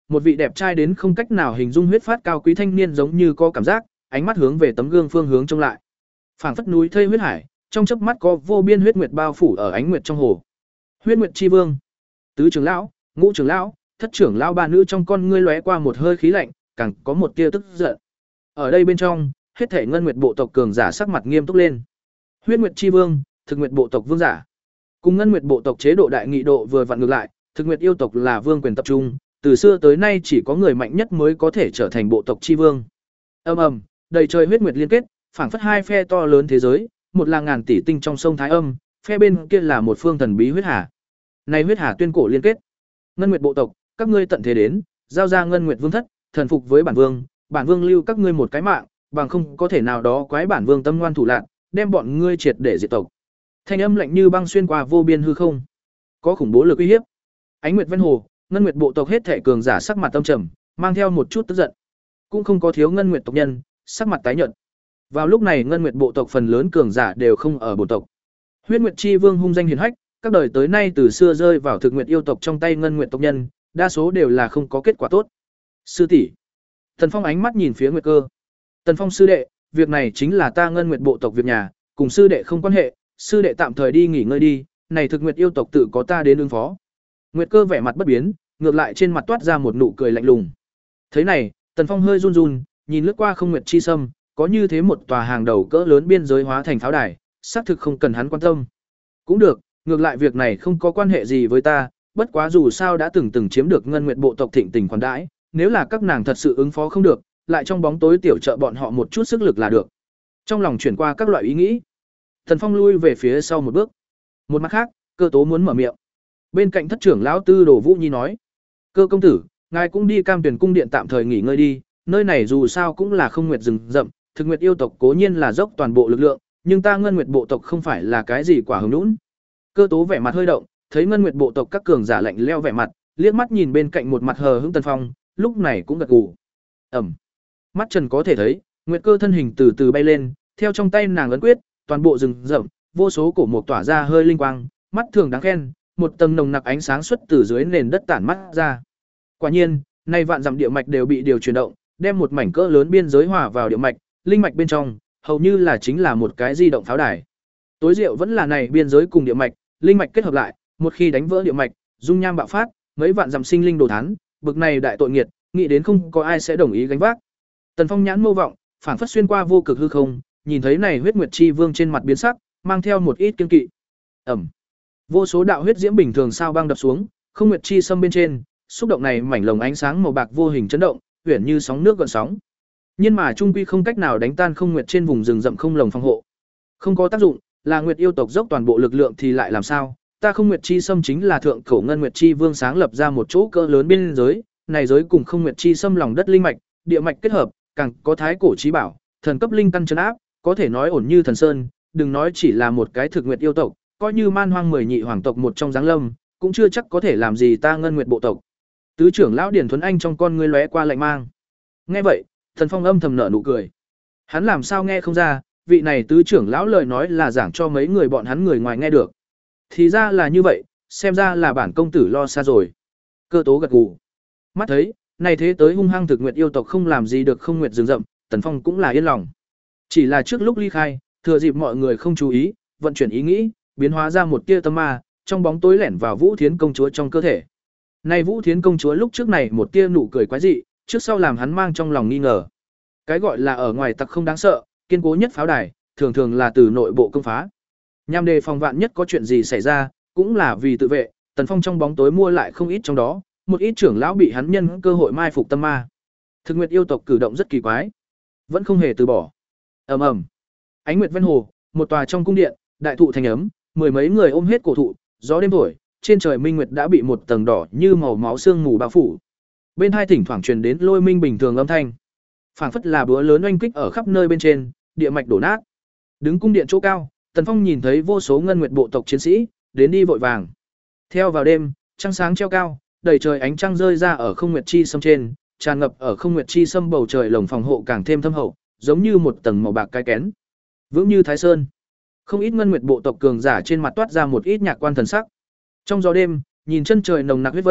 một vị đẹp trai đến không cách nào hình dung huyết phát cao quý thanh niên giống như có cảm giác, ánh mắt hướng về tấm gương phương hướng trông lại. Phảng phất núi thây huyết hải, trong chớp mắt có vô biên huyết nguyệt bao phủ ở ánh nguyệt trong hồ. Huyết Nguyệt Chi Vương, tứ trưởng lão, ngũ trưởng lão, thất trưởng lão ba nữ trong con ngươi lóe qua một hơi khí lạnh, càng có một tia tức giận. Ở đây bên trong, hết thể ngân nguyệt bộ tộc cường giả sắc mặt nghiêm túc lên. Huyết Nguyệt Chi Vương, thực nguyệt bộ tộc vương giả. Cùng ngân nguyệt bộ tộc chế độ đại nghị độ vừa vặn ngược lại, thực nguyệt yêu tộc là vương quyền tập trung, từ xưa tới nay chỉ có người mạnh nhất mới có thể trở thành bộ tộc chi vương. Ầm ầm, đầy trời huyết nguyệt liên kết, phảng phất hai phe to lớn thế giới, một là ngàn tỷ tinh trong sông Thái Âm, phe bên kia là một phương thần bí huyết hà. Này huyết hà tuyên cổ liên kết. Ngân nguyệt bộ tộc, các ngươi tận thế đến, giao ra ngân nguyệt vương thất, thần phục với bản vương, bản vương lưu các ngươi một cái mạng, bằng không có thể nào đó quái bản vương tâm ngoan thủ lạn, đem bọn ngươi triệt để diệt tộc. Thanh âm lạnh như băng xuyên qua vô biên hư không, có khủng bố lực uy hiếp. Ánh nguyệt ven hồ, ngân nguyệt bộ tộc hết thể cường giả sắc mặt tâm trầm, mang theo một chút tức giận. Cũng không có thiếu ngân nguyệt tộc nhân, sắc mặt tái nhợt. Vào lúc này ngân nguyệt bộ tộc phần lớn cường giả đều không ở bộ tộc. Huyết Nguyệt Chi Vương hung danh hiển hách, các đời tới nay từ xưa rơi vào thực nguyệt yêu tộc trong tay ngân nguyệt tộc nhân, đa số đều là không có kết quả tốt. Sư tỷ. Tần Phong ánh mắt nhìn phía Nguyệt Cơ. Tần Phong sư đệ, việc này chính là ta ngân nguyệt bộ tộc việc nhà, cùng sư đệ không quan hệ, sư đệ tạm thời đi nghỉ ngơi đi, này thực nguyệt yêu tộc tự có ta đến ứng phó. Nguyệt Cơ vẻ mặt bất biến, ngược lại trên mặt toát ra một nụ cười lạnh lùng. Thế này, Tần Phong hơi run run, nhìn lướt qua không nguyệt chi sâm, có như thế một tòa hàng đầu cỡ lớn biên giới hóa thành pháo đài, xác thực không cần hắn quan tâm. Cũng được, ngược lại việc này không có quan hệ gì với ta, bất quá dù sao đã từng từng chiếm được ngân nguyệt bộ tộc thịnh tình khoản đãi, nếu là các nàng thật sự ứng phó không được, lại trong bóng tối tiểu trợ bọn họ một chút sức lực là được. Trong lòng chuyển qua các loại ý nghĩ, Thần Phong lui về phía sau một bước. Một mặt khác, Cơ Tố muốn mở miệng. Bên cạnh thất trưởng lão Tư Đồ Vũ Nhi nói: "Cơ công tử, ngài cũng đi Cam Tuyển cung điện tạm thời nghỉ ngơi đi, nơi này dù sao cũng là không nguyệt rừng rậm, thực nguyệt yêu tộc cố nhiên là dốc toàn bộ lực lượng, nhưng ta ngân nguyệt bộ tộc không phải là cái gì quả hứng nũng." Cơ Tố vẻ mặt hơi động, thấy ngân nguyệt bộ tộc các cường giả lạnh leo vẻ mặt, liếc mắt nhìn bên cạnh một mặt hờ hững Tần Phong, lúc này cũng gật gù. Ẩm. Mắt Trần có thể thấy, Nguyệt Cơ thân hình từ từ bay lên, theo trong tay nàng ấn quyết, toàn bộ rừng rậm, vô số cổ mục tỏa ra hơi linh quang, mắt thường đáng khen, một tầng nồng nặc ánh sáng xuất từ dưới nền đất tản mắt ra. Quả nhiên, nay vạn dặm địa mạch đều bị điều chuyển động, đem một mảnh cỡ lớn biên giới hòa vào địa mạch, linh mạch bên trong, hầu như là chính là một cái di động pháo đài. Tối diệu vẫn là này biên giới cùng địa mạch, linh mạch kết hợp lại, một khi đánh vỡ địa mạch, dung nham bạo phát, mấy vạn dặm sinh linh đồ thán, bực này đại tội nghiệt, nghĩ đến không có ai sẽ đồng ý gánh vác. Tần Phong nhãn mâu vọng, phảng phất xuyên qua vô cực hư không, nhìn thấy này huyết nguyệt chi vương trên mặt biến sắc, mang theo một ít kiên kỵ. Ẩm. Vô số đạo huyết diễm bình thường sao băng đập xuống, không nguyệt chi xâm bên trên, xúc động này mảnh lồng ánh sáng màu bạc vô hình chấn động, huyền như sóng nước gợn sóng. Nhưng mà trung quy không cách nào đánh tan không nguyệt trên vùng rừng rậm không lồng phòng hộ. Không có tác dụng, là nguyệt yêu tộc dốc toàn bộ lực lượng thì lại làm sao? Ta không nguyệt chi xâm chính là thượng cổ ngân nguyệt chi vương sáng lập ra một chỗ cỡ lớn biên giới, này giới cùng không nguyệt chi xâm lòng đất linh mạch, địa mạch kết hợp, càng có thái cổ chí bảo, thần cấp linh căn trấn áp, có thể nói ổn như thần sơn, đừng nói chỉ là một cái thực nguyệt yêu tộc, coi như man hoang mười nhị hoàng tộc một trong giáng lâm, cũng chưa chắc có thể làm gì ta ngân nguyệt bộ tộc. Tứ trưởng lão Điển Thuấn Anh trong con ngươi lóe qua lạnh mang. Nghe vậy, Thần Phong âm thầm nở nụ cười. Hắn làm sao nghe không ra, vị này tứ trưởng lão lời nói là giảng cho mấy người bọn hắn người ngoài nghe được. Thì ra là như vậy, xem ra là bản công tử lo xa rồi. Cơ Tố gật gù. Mắt thấy, này thế tới hung hăng thực nguyệt yêu tộc không làm gì được không nguyệt rừng rậm, Tần Phong cũng là yên lòng. Chỉ là trước lúc ly khai, thừa dịp mọi người không chú ý, vận chuyển ý nghĩ, biến hóa ra một tia tâm ma, trong bóng tối lẻn vào Vũ Thiến công chúa trong cơ thể. Này Vũ Thiến công chúa lúc trước này một tia nụ cười quái dị, trước sau làm hắn mang trong lòng nghi ngờ. Cái gọi là ở ngoài tặc không đáng sợ, kiên cố nhất pháo đài, thường thường là từ nội bộ công phá. Nhằm đề phòng vạn nhất có chuyện gì xảy ra, cũng là vì tự vệ, Tần Phong trong bóng tối mua lại không ít trong đó, một ít trưởng lão bị hắn nhân cơ hội mai phục tâm ma. Thực nguyệt yêu tộc cử động rất kỳ quái, vẫn không hề từ bỏ. Ầm ầm. Ánh nguyệt ven hồ, một tòa trong cung điện, đại thụ thành ấm, mười mấy người ôm hết cổ thụ, gió đêm thổi, trên trời minh nguyệt đã bị một tầng đỏ như màu máu sương mù bao phủ. Bên hai thỉnh thoảng truyền đến lôi minh bình thường âm thanh, phảng phất là búa lớn oanh kích ở khắp nơi bên trên, địa mạch đổ nát. Đứng cung điện chỗ cao, Tần Phong nhìn thấy vô số ngân nguyệt bộ tộc chiến sĩ đến đi vội vàng. Theo vào đêm, trăng sáng treo cao, đầy trời ánh trăng rơi ra ở không nguyệt chi sâm trên, tràn ngập ở không nguyệt chi sâm bầu trời lồng phòng hộ càng thêm thâm hậu, giống như một tầng màu bạc cái kén, vững như Thái Sơn. Không ít ngân nguyệt bộ tộc cường giả trên mặt toát ra một ít nhạc quan thần sắc. Trong gió đêm, nhìn chân trời nồng nặc huyết vân,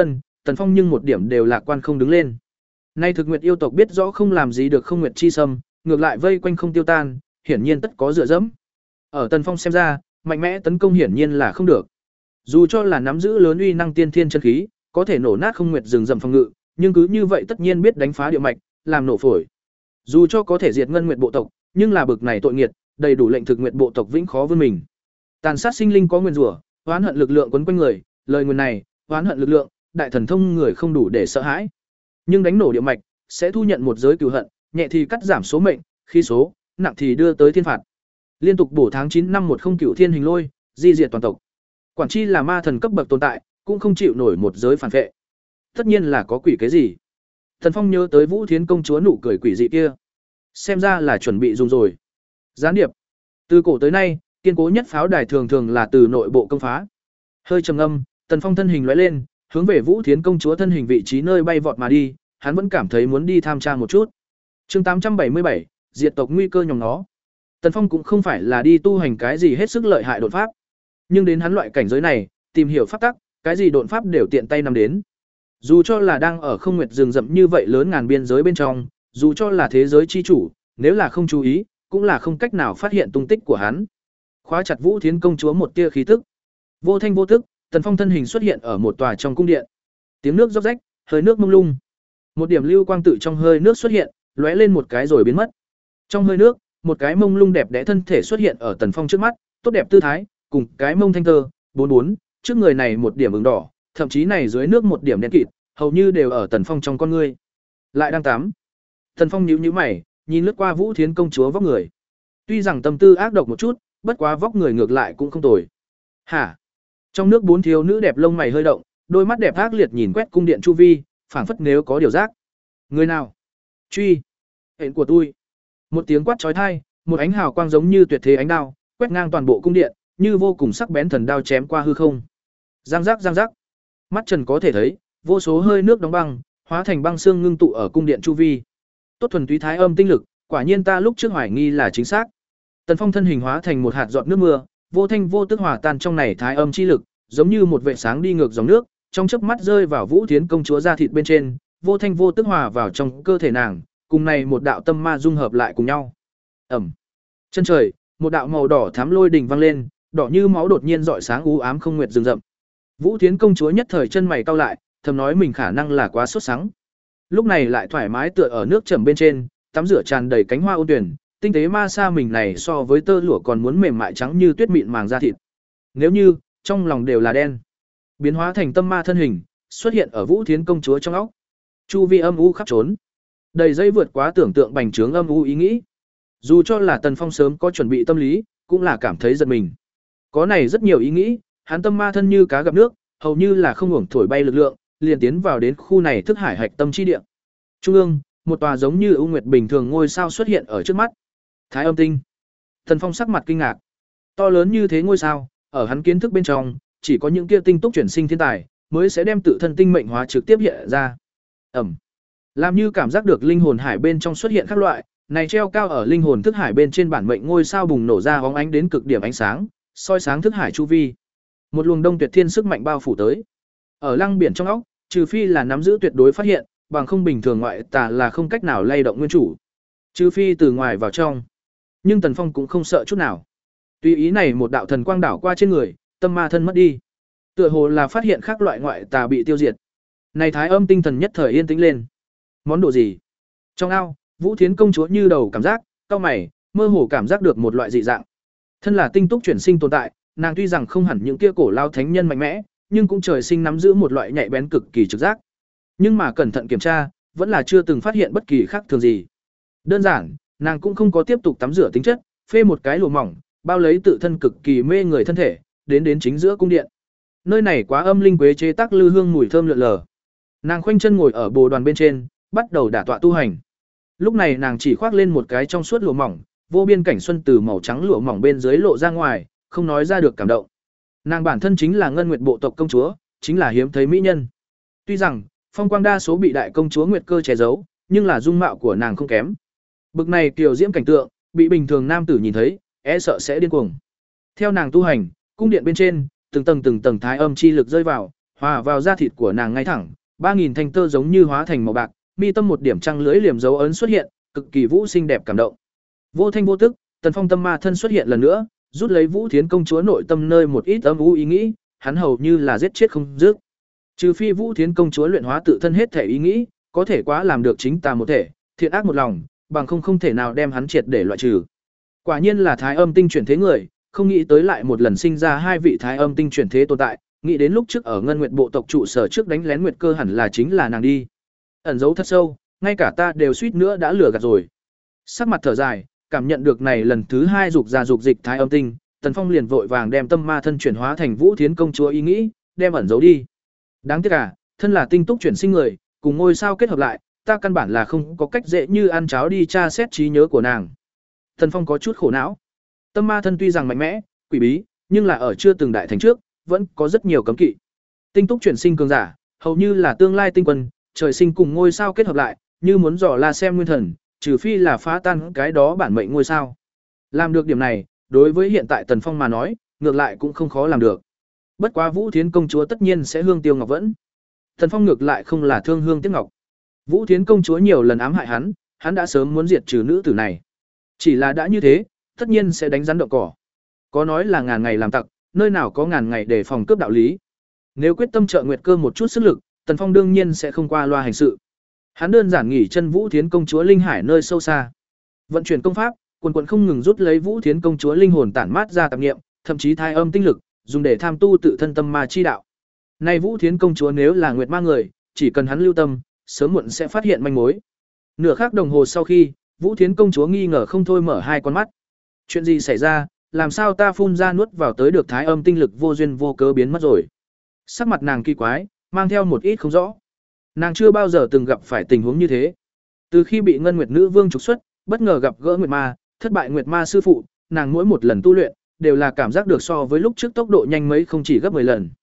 Tần Phong nhưng một điểm đều lạc quan không đứng lên. Nay thực nguyệt yêu tộc biết rõ không làm gì được không nguyệt chi sâm, ngược lại vây quanh không tiêu tan, hiển nhiên tất có dựa dẫm. Ở Tần Phong xem ra, mạnh mẽ tấn công hiển nhiên là không được. Dù cho là nắm giữ lớn uy năng tiên thiên chân khí, có thể nổ nát không nguyệt rừng rậm phòng ngự, nhưng cứ như vậy tất nhiên biết đánh phá địa mạch, làm nổ phổi. Dù cho có thể diệt ngân nguyệt bộ tộc, nhưng là bực này tội nghiệt, đầy đủ lệnh thực nguyệt bộ tộc vĩnh khó vươn mình. Tàn sát sinh linh có nguyên rủa, oán hận lực lượng quấn quanh người, lời nguyền này, oán hận lực lượng, đại thần thông người không đủ để sợ hãi. Nhưng đánh nổ địa mạch, sẽ thu nhận một giới cừu hận, nhẹ thì cắt giảm số mệnh, khi số, nặng thì đưa tới thiên phạt. Liên tục bổ tháng chín năm một không cửu thiên hình lôi, di diệt toàn tộc. Quản chi là ma thần cấp bậc tồn tại, cũng không chịu nổi một giới phản vệ. Tất nhiên là có quỷ cái gì. Thần Phong nhớ tới Vũ Thiến công chúa nụ cười quỷ dị kia, xem ra là chuẩn bị dùng rồi. Gián điệp. Từ cổ tới nay, kiên cố nhất pháo đài thường thường là từ nội bộ công phá. Hơi trầm ngâm, Tần Phong thân hình lóe lên, hướng về Vũ Thiến công chúa thân hình vị trí nơi bay vọt mà đi, hắn vẫn cảm thấy muốn đi tham tra một chút. Chương tám trăm bảy mươi bảy, diệt tộc nguy cơ nhòm nó. Tần Phong cũng không phải là đi tu hành cái gì hết sức lợi hại đột pháp, nhưng đến hắn loại cảnh giới này, tìm hiểu pháp tắc, cái gì đột pháp đều tiện tay nắm đến. Dù cho là đang ở không nguyệt rừng rậm như vậy lớn ngàn biên giới bên trong, dù cho là thế giới chi chủ, nếu là không chú ý, cũng là không cách nào phát hiện tung tích của hắn. Khóa chặt Vũ Thiến công chúa một tia khí tức. Vô thanh vô tức, Tần Phong thân hình xuất hiện ở một tòa trong cung điện. Tiếng nước róc rách, hơi nước mông lung. Một điểm lưu quang tự trong hơi nước xuất hiện, lóe lên một cái rồi biến mất. Trong hơi nước, một cái mông lung đẹp đẽ thân thể xuất hiện ở Tần Phong trước mắt, tốt đẹp tư thái, cùng cái mông thanh tơ, bốn bốn, trước người này một điểm ửng đỏ, thậm chí này dưới nước một điểm đen kịt, hầu như đều ở Tần Phong trong con ngươi. Lại đang tắm. Tần Phong nhíu nhíu mày, nhìn lướt qua Vũ Thiến công chúa vóc người. Tuy rằng tâm tư ác độc một chút, bất quá vóc người ngược lại cũng không tồi. Hả? Trong nước bốn thiếu nữ đẹp lông mày hơi động, đôi mắt đẹp ác liệt nhìn quét cung điện chu vi, phảng phất nếu có điều giác. Người nào? Truy. Hẹn của tôi. Một tiếng quát chói tai, một ánh hào quang giống như tuyệt thế ánh đao, quét ngang toàn bộ cung điện, như vô cùng sắc bén thần đao chém qua hư không. Giang giác giang giác. Mắt Trần có thể thấy, vô số hơi nước đóng băng, hóa thành băng xương ngưng tụ ở cung điện chu vi. Tốt thuần túy thái âm tinh lực, quả nhiên ta lúc trước hoài nghi là chính xác. Tần Phong thân hình hóa thành một hạt giọt nước mưa, vô thanh vô tức hòa tan trong này thái âm chi lực, giống như một vệt sáng đi ngược dòng nước, trong chớp mắt rơi vào Vũ Thiến công chúa da thịt bên trên, vô thanh vô tức hòa vào trong cơ thể nàng, cùng này một đạo tâm ma dung hợp lại cùng nhau. Ầm. Chân trời, một đạo màu đỏ thắm lôi đình vang lên, đỏ như máu đột nhiên rọi sáng u ám không nguyệt rừng rậm. Vũ Thiến công chúa nhất thời chân mày cau lại, thầm nói mình khả năng là quá sốt sắng. Lúc này lại thoải mái tựa ở nước trầm bên trên, tắm rửa tràn đầy cánh hoa ôn tuyển, tinh tế ma sa mình này so với tơ lụa còn muốn mềm mại trắng như tuyết mịn màng da thịt. Nếu như trong lòng đều là đen, biến hóa thành tâm ma thân hình, xuất hiện ở Vũ Thiến công chúa trong óc. Chu vi âm u khắp trốn, đầy dây vượt quá tưởng tượng bành trướng âm u ý nghĩ. Dù cho là Tần Phong sớm có chuẩn bị tâm lý, cũng là cảm thấy giật mình. Có này rất nhiều ý nghĩ, hắn tâm ma thân như cá gặp nước, hầu như là không ngủng thổi bay lực lượng, liền tiến vào đến khu này thức hải hạch tâm chi địa. Trung ương, một tòa giống như ưu nguyệt bình thường ngôi sao xuất hiện ở trước mắt. Thái âm tinh. Tần Phong sắc mặt kinh ngạc. To lớn như thế ngôi sao, ở hắn kiến thức bên trong, chỉ có những kia tinh túc chuyển sinh thiên tài mới sẽ đem tự thân tinh mệnh hóa trực tiếp hiện ra. Ẩm. Làm như cảm giác được linh hồn hải bên trong xuất hiện các loại, này treo cao ở linh hồn thức hải bên trên bản mệnh ngôi sao bùng nổ ra hóng ánh đến cực điểm ánh sáng, soi sáng thức hải chu vi. Một luồng đông tuyệt thiên sức mạnh bao phủ tới. Ở lăng biển trong óc, trừ phi là nắm giữ tuyệt đối phát hiện, bằng không bình thường ngoại tà là không cách nào lay động nguyên chủ. Trừ phi từ ngoài vào trong. Nhưng Tần Phong cũng không sợ chút nào. Tùy ý này một đạo thần quang đảo qua trên người, tâm ma thân mất đi. Tựa hồ là phát hiện khác loại ngoại tà bị tiêu diệt. Này thái âm tinh thần nhất thời yên tĩnh lên. Món đồ gì? Trong ao, Vũ Thiến công chúa như đầu cảm giác, cau mày, mơ hồ cảm giác được một loại dị dạng. Thân là tinh túc chuyển sinh tồn tại, nàng tuy rằng không hẳn những kia cổ lao thánh nhân mạnh mẽ, nhưng cũng trời sinh nắm giữ một loại nhạy bén cực kỳ trực giác. Nhưng mà cẩn thận kiểm tra, vẫn là chưa từng phát hiện bất kỳ khác thường gì. Đơn giản, nàng cũng không có tiếp tục tắm rửa tính chất, phê một cái lụa mỏng, bao lấy tự thân cực kỳ mê người thân thể, đến đến chính giữa cung điện. Nơi này quá âm linh quế chế tác lư hương mùi thơm lượn lờ. Nàng khoanh chân ngồi ở bồ đoàn bên trên, bắt đầu đả tọa tu hành. Lúc này nàng chỉ khoác lên một cái trong suốt lụa mỏng, vô biên cảnh xuân từ màu trắng lụa mỏng bên dưới lộ ra ngoài, không nói ra được cảm động. Nàng bản thân chính là Ngân Nguyệt bộ tộc công chúa, chính là hiếm thấy mỹ nhân. Tuy rằng phong quang đa số bị đại công chúa Nguyệt Cơ che giấu, nhưng là dung mạo của nàng không kém. Bực này kiều diễm cảnh tượng, bị bình thường nam tử nhìn thấy, e sợ sẽ điên cuồng. Theo nàng tu hành, cung điện bên trên, từng tầng từng tầng thái âm chi lực rơi vào, hòa vào da thịt của nàng ngay thẳng, ba nghìn thanh tơ giống như hóa thành màu bạc, mi tâm một điểm trăng lưỡi liềm dấu ấn xuất hiện, cực kỳ vũ xinh đẹp cảm động. Vô thanh vô tức, Tần Phong tâm ma thân xuất hiện lần nữa, rút lấy Vũ Thiến công chúa nội tâm nơi một ít âm u ý nghĩ, hắn hầu như là giết chết không dứt. Trừ phi Vũ Thiến công chúa luyện hóa tự thân hết thể ý nghĩ, có thể quá làm được chính tà một thể, thiện ác một lòng, bằng không không thể nào đem hắn triệt để loại trừ. Quả nhiên là Thái Âm tinh chuyển thế người, không nghĩ tới lại một lần sinh ra hai vị Thái Âm tinh chuyển thế tồn tại, nghĩ đến lúc trước ở Ngân Nguyệt bộ tộc trụ sở trước đánh lén Nguyệt Cơ hẳn là chính là nàng đi. Ẩn giấu thật sâu, ngay cả ta đều suýt nữa đã lừa gạt rồi. Sắc mặt thở dài, cảm nhận được này lần thứ hai dục ra dục dịch Thái Âm tinh, Tần Phong liền vội vàng đem tâm ma thân chuyển hóa thành Vũ Thiến công chúa ý nghĩ, đem ẩn giấu đi. Đáng tiếc à, thân là tinh túc chuyển sinh người, cùng ngôi sao kết hợp lại, ta căn bản là không có cách dễ như ăn cháo đi tra xét trí nhớ của nàng. Tần Phong có chút khổ não. Tâm ma thân tuy rằng mạnh mẽ, quỷ bí, nhưng là ở chưa từng đại thành trước, vẫn có rất nhiều cấm kỵ. Tinh túc chuyển sinh cường giả, hầu như là tương lai tinh quân, trời sinh cùng ngôi sao kết hợp lại, như muốn dò la xem nguyên thần, trừ phi là phá tan cái đó bản mệnh ngôi sao. Làm được điểm này, đối với hiện tại Tần Phong mà nói, ngược lại cũng không khó làm được. Bất quá Vũ Thiến công chúa tất nhiên sẽ hương tiêu ngọc vẫn. Tần Phong ngược lại không là thương hương tiếc ngọc. Vũ Thiến công chúa nhiều lần ám hại hắn, hắn đã sớm muốn diệt trừ nữ tử này. Chỉ là đã như thế, tất nhiên sẽ đánh rắn động cỏ. Có nói là ngàn ngày làm tặc, nơi nào có ngàn ngày để phòng cướp đạo lý. Nếu quyết tâm trợ Nguyệt Cơ một chút sức lực, Tần Phong đương nhiên sẽ không qua loa hành sự. Hắn đơn giản nghỉ chân Vũ Thiến công chúa linh hải nơi sâu xa, vận chuyển công pháp, quần quần không ngừng rút lấy Vũ Thiến công chúa linh hồn tản mát ra tạp niệm, thậm chí thai âm tinh lực, dùng để tham tu tự thân tâm ma chi đạo. Này Vũ Thiến công chúa nếu là Nguyệt ma người, chỉ cần hắn lưu tâm, sớm muộn sẽ phát hiện manh mối. Nửa khắc đồng hồ sau khi, Vũ Thiến công chúa nghi ngờ không thôi mở hai con mắt. Chuyện gì xảy ra, làm sao ta phun ra nuốt vào tới được thái âm tinh lực vô duyên vô cớ biến mất rồi? Sắc mặt nàng kỳ quái, mang theo một ít không rõ. Nàng chưa bao giờ từng gặp phải tình huống như thế. Từ khi bị Ngân Nguyệt Nữ Vương trục xuất, bất ngờ gặp gỡ Nguyệt Ma, thất bại Nguyệt Ma sư phụ, nàng mỗi một lần tu luyện đều là cảm giác được so với lúc trước tốc độ nhanh mấy không chỉ gấp mười lần.